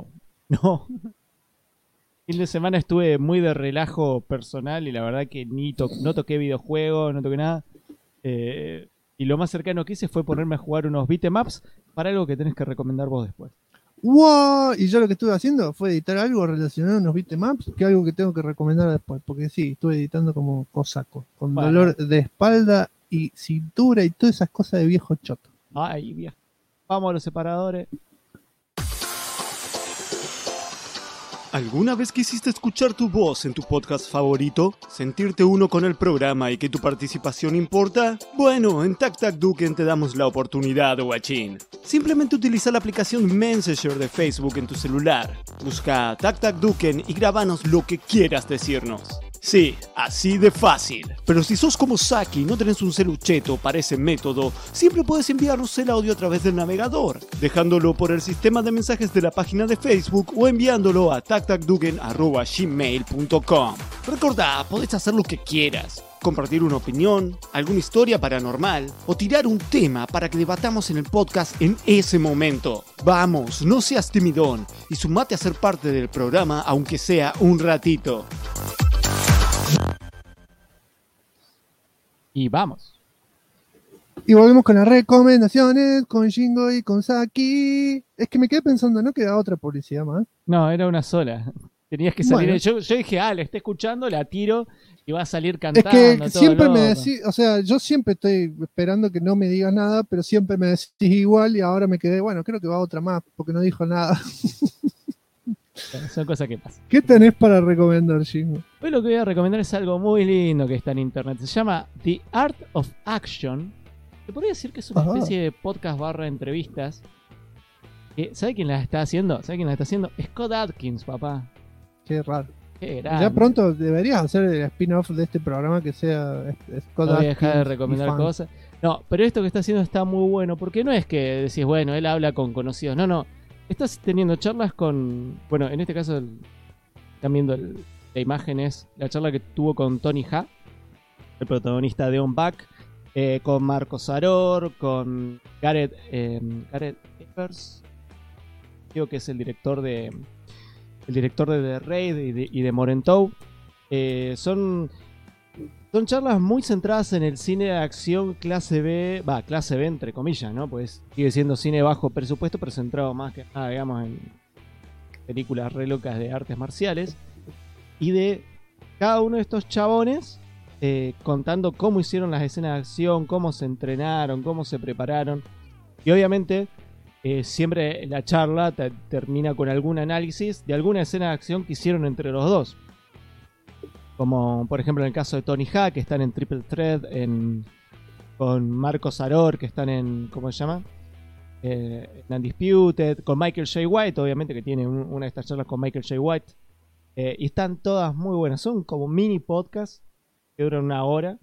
Fin de semana estuve muy de relajo personal y la verdad que no toqué videojuegos, no toqué nada. Y lo más cercano que hice fue ponerme a jugar unos beatemaps para algo que tenés que recomendar vos después. ¡Wow! Y yo lo que estuve haciendo fue editar algo relacionado a unos beatemaps, que es algo que tengo que recomendar después, porque sí, estuve editando como cosaco, con dolor de espalda y cintura y todas esas cosas de viejo choto. Ay, viejo. Vamos a los separadores. ¿Alguna vez quisiste escuchar tu voz en tu podcast favorito? ¿Sentirte uno con el programa y que tu participación importa? Bueno, en TacTacDuken te damos la oportunidad, guachín. Simplemente utiliza la aplicación Messenger de Facebook en tu celular. Busca TacTacDuken y grabanos lo que quieras decirnos. Sí, así de fácil. Pero si sos como Saki y no tenés un celucheto para ese método, siempre puedes enviarnos el audio a través del navegador, dejándolo por el sistema de mensajes de la página de Facebook o enviándolo a tactacduken@gmail.com. Recordá, podés hacer lo que quieras. Compartir una opinión, alguna historia paranormal o tirar un tema para que debatamos en el podcast en ese momento. Vamos, no seas timidón y sumate a ser parte del programa aunque sea un ratito. Y vamos. Y volvemos con las recomendaciones, con Shingo y con Saki. Es que me quedé pensando, ¿no queda otra publicidad más? No, era una sola. Tenías que salir. Bueno. Yo dije, le está escuchando, la tiro y va a salir cantando. Es que todo siempre me loco. decís, o sea, yo siempre estoy esperando que no me digas nada, pero siempre me decís igual y ahora me quedé, bueno, creo que va otra más, porque no dijo nada. Son cosas que pasan. ¿Qué tenés para recomendar, Shingo? Hoy lo que voy a recomendar es algo muy lindo que está en internet. Se llama The Art of Action. Te podría decir que es una especie de podcast / entrevistas. ¿Sabe quién las está haciendo? Scott Adkins, papá. Qué raro. Qué grande. Ya pronto deberías hacer el spin-off de este programa que sea Scott No voy a Adkins dejar de y recomendar fan. cosas. No, pero esto que está haciendo está muy bueno. Porque no es que decís, bueno, él habla con conocidos. No. Estás teniendo charlas con... Bueno, en este caso están viendo la imagen es la charla que tuvo con Tony Ha, el protagonista de On Back, con Marco Saror, con Gareth Evers, creo que es el director de The Raid y de Morentou. Son charlas muy centradas en el cine de acción clase B entre comillas, ¿no? Pues sigue siendo cine bajo presupuesto, pero centrado más que nada, digamos, en películas re locas de artes marciales. Y de cada uno de estos chabones contando cómo hicieron las escenas de acción, cómo se entrenaron, cómo se prepararon. Y obviamente siempre la charla termina con algún análisis de alguna escena de acción que hicieron entre los dos. Como por ejemplo en el caso de Tony Ha, que están en Triple Threat, con Marco Saror, que están en, ¿cómo se llama? En Undisputed, con Michael J. White, obviamente, que tiene una de estas charlas con Michael J. White. Y están todas muy buenas, son como mini podcasts que duran 1 hora.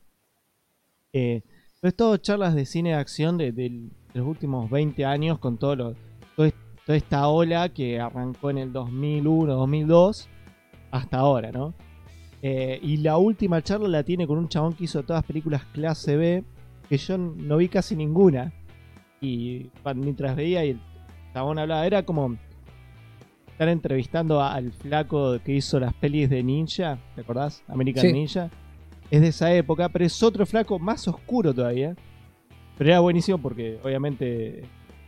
Es todo charlas de cine de acción de los últimos 20 años, con toda esta ola que arrancó en el 2001, 2002, hasta ahora, ¿no? Y la última charla la tiene con un chabón que hizo todas películas clase B, que yo no vi casi ninguna. Y mientras veía y el chabón hablaba, era como están entrevistando al flaco que hizo las pelis de Ninja, ¿te acordás? American Sí. Ninja. Es de esa época, pero es otro flaco más oscuro todavía. Pero era buenísimo porque obviamente...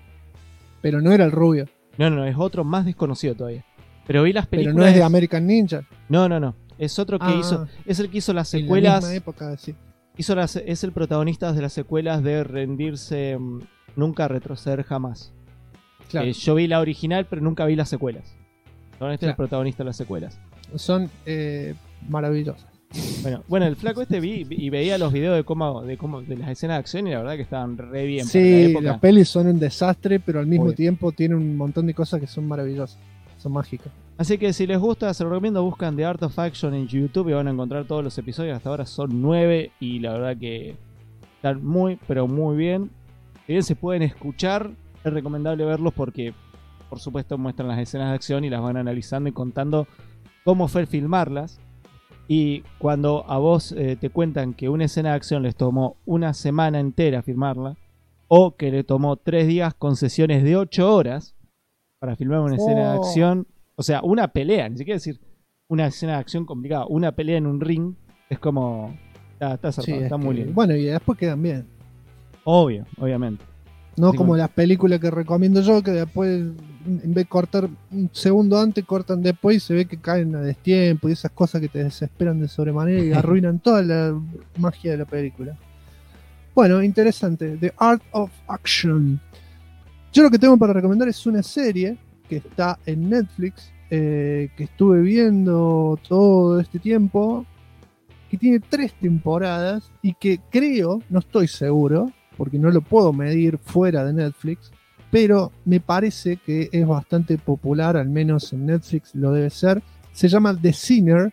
Pero no era el rubio. No, es otro más desconocido todavía. Pero vi las películas... Pero no es de American Ninja. No. Es otro que hizo... Es el que hizo las En secuelas... la misma época, sí. Es el protagonista de las secuelas de Rendirse, Nunca Retroceder Jamás. Claro. Yo vi la original, pero nunca vi las secuelas. Este es el Claro. protagonista de las secuelas. Son maravillosas. Bueno, el flaco este vi y veía los videos de las escenas de acción y la verdad que estaban re bien. para la Sí, época. las pelis son un desastre, pero al mismo Obvio. tiempo tienen un montón de cosas que son maravillosas. Son mágicas. Así que si les gusta, se lo recomiendo, buscan The Art of Action en YouTube y van a encontrar todos los episodios. Hasta ahora son 9 y la verdad que están muy, pero muy bien. Si bien se pueden escuchar, es recomendable verlos porque, por supuesto, muestran las escenas de acción y las van analizando y contando cómo fue filmarlas. Y cuando a vos te cuentan que una escena de acción les tomó una semana entera filmarla, o que le tomó 3 días con sesiones de 8 horas para filmar una escena de acción, o sea, una pelea, ni siquiera decir una escena de acción complicada, una pelea en un ring, es como... Está zarpado, Sí, está es muy que- bien. Bueno, y después quedan bien. Obviamente. No Así como que- las películas que recomiendo yo, que después, en vez de cortar un segundo antes, cortan después y se ve que caen a destiempo y esas cosas que te desesperan de sobremanera y arruinan toda la magia de la película. Bueno, interesante. The Art of Action. Yo lo que tengo para recomendar es una serie que está en Netflix, que estuve viendo todo este tiempo, que tiene 3 temporadas y que creo, no estoy seguro, porque no lo puedo medir fuera de Netflix, pero me parece que es bastante popular, al menos en Netflix lo debe ser. Se llama The Sinner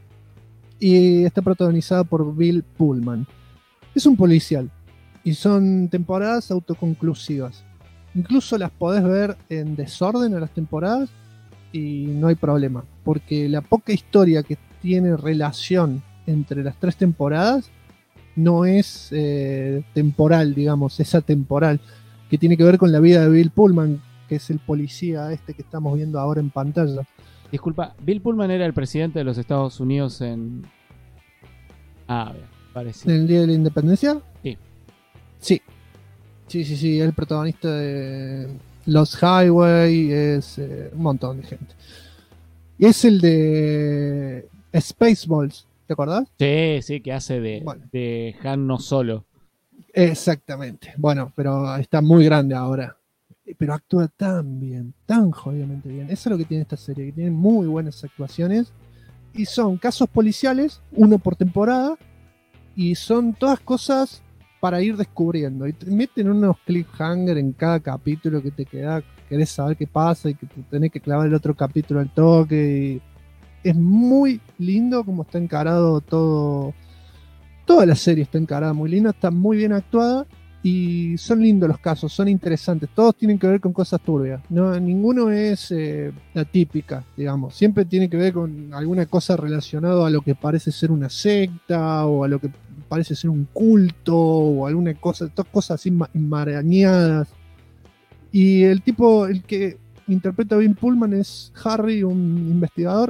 y está protagonizada por Bill Pullman. Es un policial y son temporadas autoconclusivas. Incluso las podés ver en desorden a las temporadas y no hay problema, porque la poca historia que tiene relación entre las 3 temporadas no es temporal, digamos, es atemporal, que tiene que ver con la vida de Bill Pullman, que es el policía este que estamos viendo ahora en pantalla. Disculpa, Bill Pullman era el presidente de los Estados Unidos en... bien, parece. ¿En el Día de la Independencia? Sí. Sí, el protagonista de Los Highway, es un montón de gente. Y es el de Spaceballs, ¿te acordás? Sí, que hace de Han No Solo. Exactamente. Bueno, pero está muy grande ahora. Pero actúa tan bien, tan jodidamente bien. Eso es lo que tiene esta serie, que tiene muy buenas actuaciones. Y son casos policiales, uno por temporada. Y son todas cosas para ir descubriendo. Y te meten unos cliffhanger en cada capítulo que te queda, querés saber qué pasa y que te tenés que clavar el otro capítulo al toque. Y es muy lindo como está encarado todo. Toda la serie está encarada muy linda, está muy bien actuada y son lindos los casos, son interesantes. Todos tienen que ver con cosas turbias. No, ninguno es la típica, digamos. Siempre tiene que ver con alguna cosa relacionada a lo que parece ser una secta o a lo que parece ser un culto o alguna cosa, todas cosas así enmarañadas. Y el que interpreta a Bill Pullman es Harry, un investigador,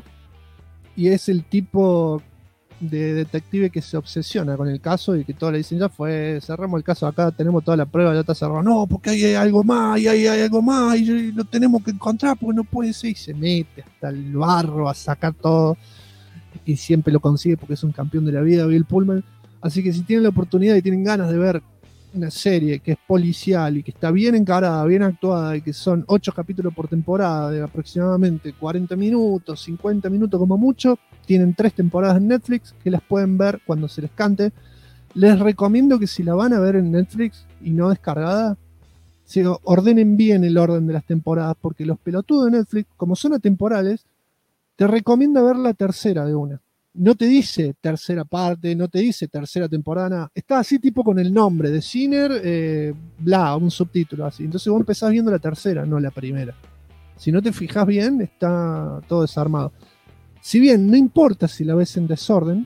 y es el tipo de detective que se obsesiona con el caso y que todos le dicen, ya fue, cerramos el caso acá, tenemos toda la prueba, ya está cerrado. No, porque hay algo más, y hay algo más, y lo tenemos que encontrar porque no puede ser. Y se mete hasta el barro a sacar todo y siempre lo consigue porque es un campeón de la vida, Bill Pullman. Así que si tienen la oportunidad y tienen ganas de ver una serie que es policial y que está bien encarada, bien actuada y que son 8 capítulos por temporada de aproximadamente 40 minutos, 50 minutos como mucho, tienen 3 temporadas en Netflix que las pueden ver cuando se les cante. Les recomiendo que si la van a ver en Netflix y no descargada, se ordenen bien el orden de las temporadas, porque los pelotudos de Netflix, como son atemporales, te recomienda ver la tercera de una. No te dice tercera parte, no te dice tercera temporada, nada. Está así tipo con el nombre de Sinner, un subtítulo así. Entonces vos empezás viendo la tercera, no la primera. Si no te fijas bien, está todo desarmado. Si bien no importa si la ves en desorden,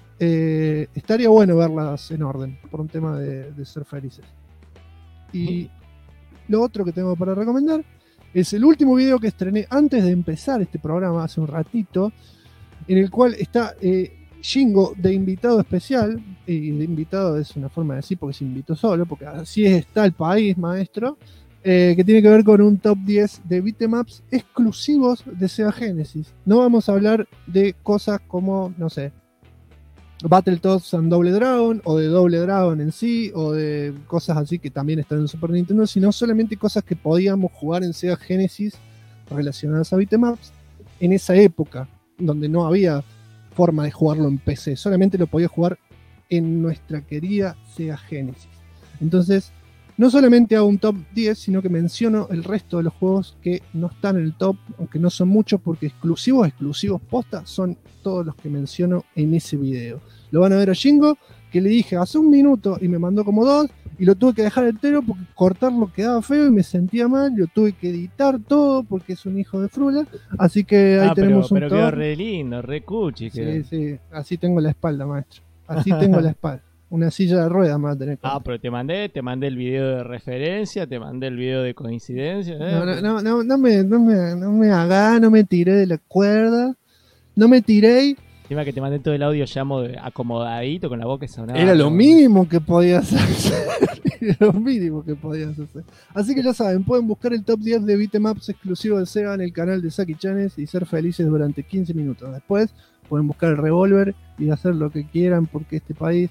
estaría bueno verlas en orden, por un tema de ser felices. Y lo otro que tengo para recomendar Es el último video que estrené antes de empezar este programa, hace un ratito, en el cual está Shingo de invitado especial, y de invitado es una forma de decir porque se invitó solo, porque así está el país, maestro, que tiene que ver con un top 10 de beatemaps exclusivos de Sega Genesis. No vamos a hablar de cosas como, no sé, Battletoads and Double Dragon, o de Double Dragon en sí, o de cosas así que también están en Super Nintendo, sino solamente cosas que podíamos jugar en Sega Genesis relacionadas a beatemaps en esa época, donde no había forma de jugarlo en PC, solamente lo podía jugar en nuestra querida Sega Genesis. Entonces, no solamente hago un top 10, sino que menciono el resto de los juegos que no están en el top, aunque no son muchos, porque exclusivos posta, son todos los que menciono en ese video. Lo van a ver a Shingo, que le dije hace un minuto y me mandó como 2, y lo tuve que dejar entero porque cortarlo quedaba feo y me sentía mal, lo tuve que editar todo porque es un hijo de frula, así que ahí tenemos un top. Pero quedó re lindo, re cuchi. Sí, así tengo la espalda, maestro, así tengo la espalda. Una silla de ruedas más a tener. Pero te mandé el video de referencia, te mandé el video de coincidencia. No me haga, no me tiré de la cuerda, no me tiré. Encima que te mandé todo el audio acomodadito con la boca sonada. Era lo mínimo que podías hacer. Era lo mínimo que podías hacer. Así que ya saben, pueden buscar el top 10 de beatemaps exclusivo de Sega en el canal de Saki Chanes y ser felices durante 15 minutos. Después pueden buscar el revólver y hacer lo que quieran porque este país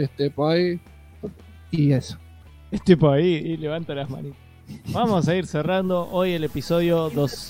y eso. Y levanta las manitas. Vamos a ir cerrando hoy el episodio 2.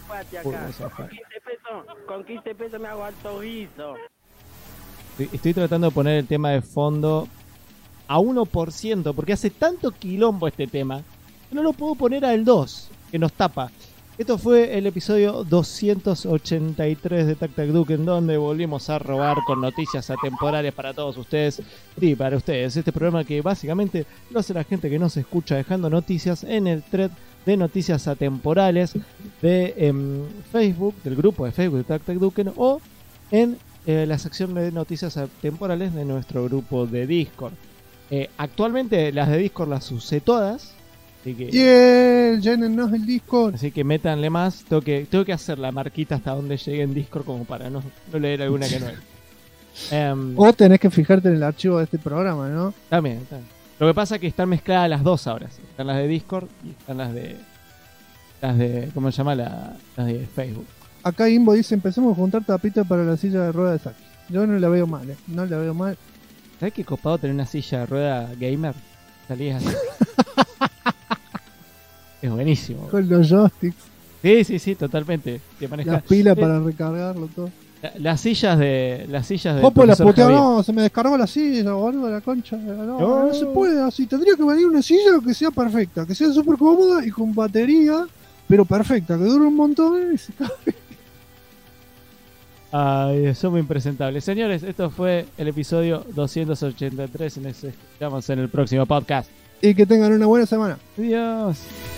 Con 15 pesos me hago alto guiso. Estoy tratando de poner el tema de fondo a 1%, porque hace tanto quilombo este tema que no lo puedo poner al 2, que nos tapa. Esto fue el episodio 283 de Tac Tac Duke, en donde volvimos a robar con noticias atemporales para todos ustedes y para ustedes. Este programa que básicamente lo hace la gente que nos escucha dejando noticias en el thread de noticias atemporales de Facebook, del grupo de Facebook de Tac Tac Duke, o en la sección de noticias atemporales de nuestro grupo de Discord. Actualmente las de Discord las usé todas. Así que, llénennos el Discord. Así que métanle más. Tengo que hacer la marquita hasta donde llegue en Discord como para no leer alguna que no es. O tenés que fijarte en el archivo de este programa, ¿no? También. Lo que pasa es que están mezcladas las dos ahora. ¿Sí? Están las de Discord y están las de ¿cómo se llama? Las de Facebook. Acá Imbo dice, empecemos a juntar tapitas para la silla de rueda de Saki. Yo no la veo mal, no la veo mal. ¿Sabes qué copado tener una silla de rueda gamer? Salías así. Es buenísimo. Con los joysticks. Sí, totalmente. Las pilas para recargarlo todo. Las sillas de Popo la puteó, no, se me descargó la silla, boludo, la concha. No se puede así. Tendría que venir una silla que sea perfecta, que sea súper cómoda y con batería, pero perfecta, que dure un montón y se cae. Ay, somos impresentables. Señores, esto fue el episodio 283 y nos escuchamos en el próximo podcast. Y que tengan una buena semana. Adiós.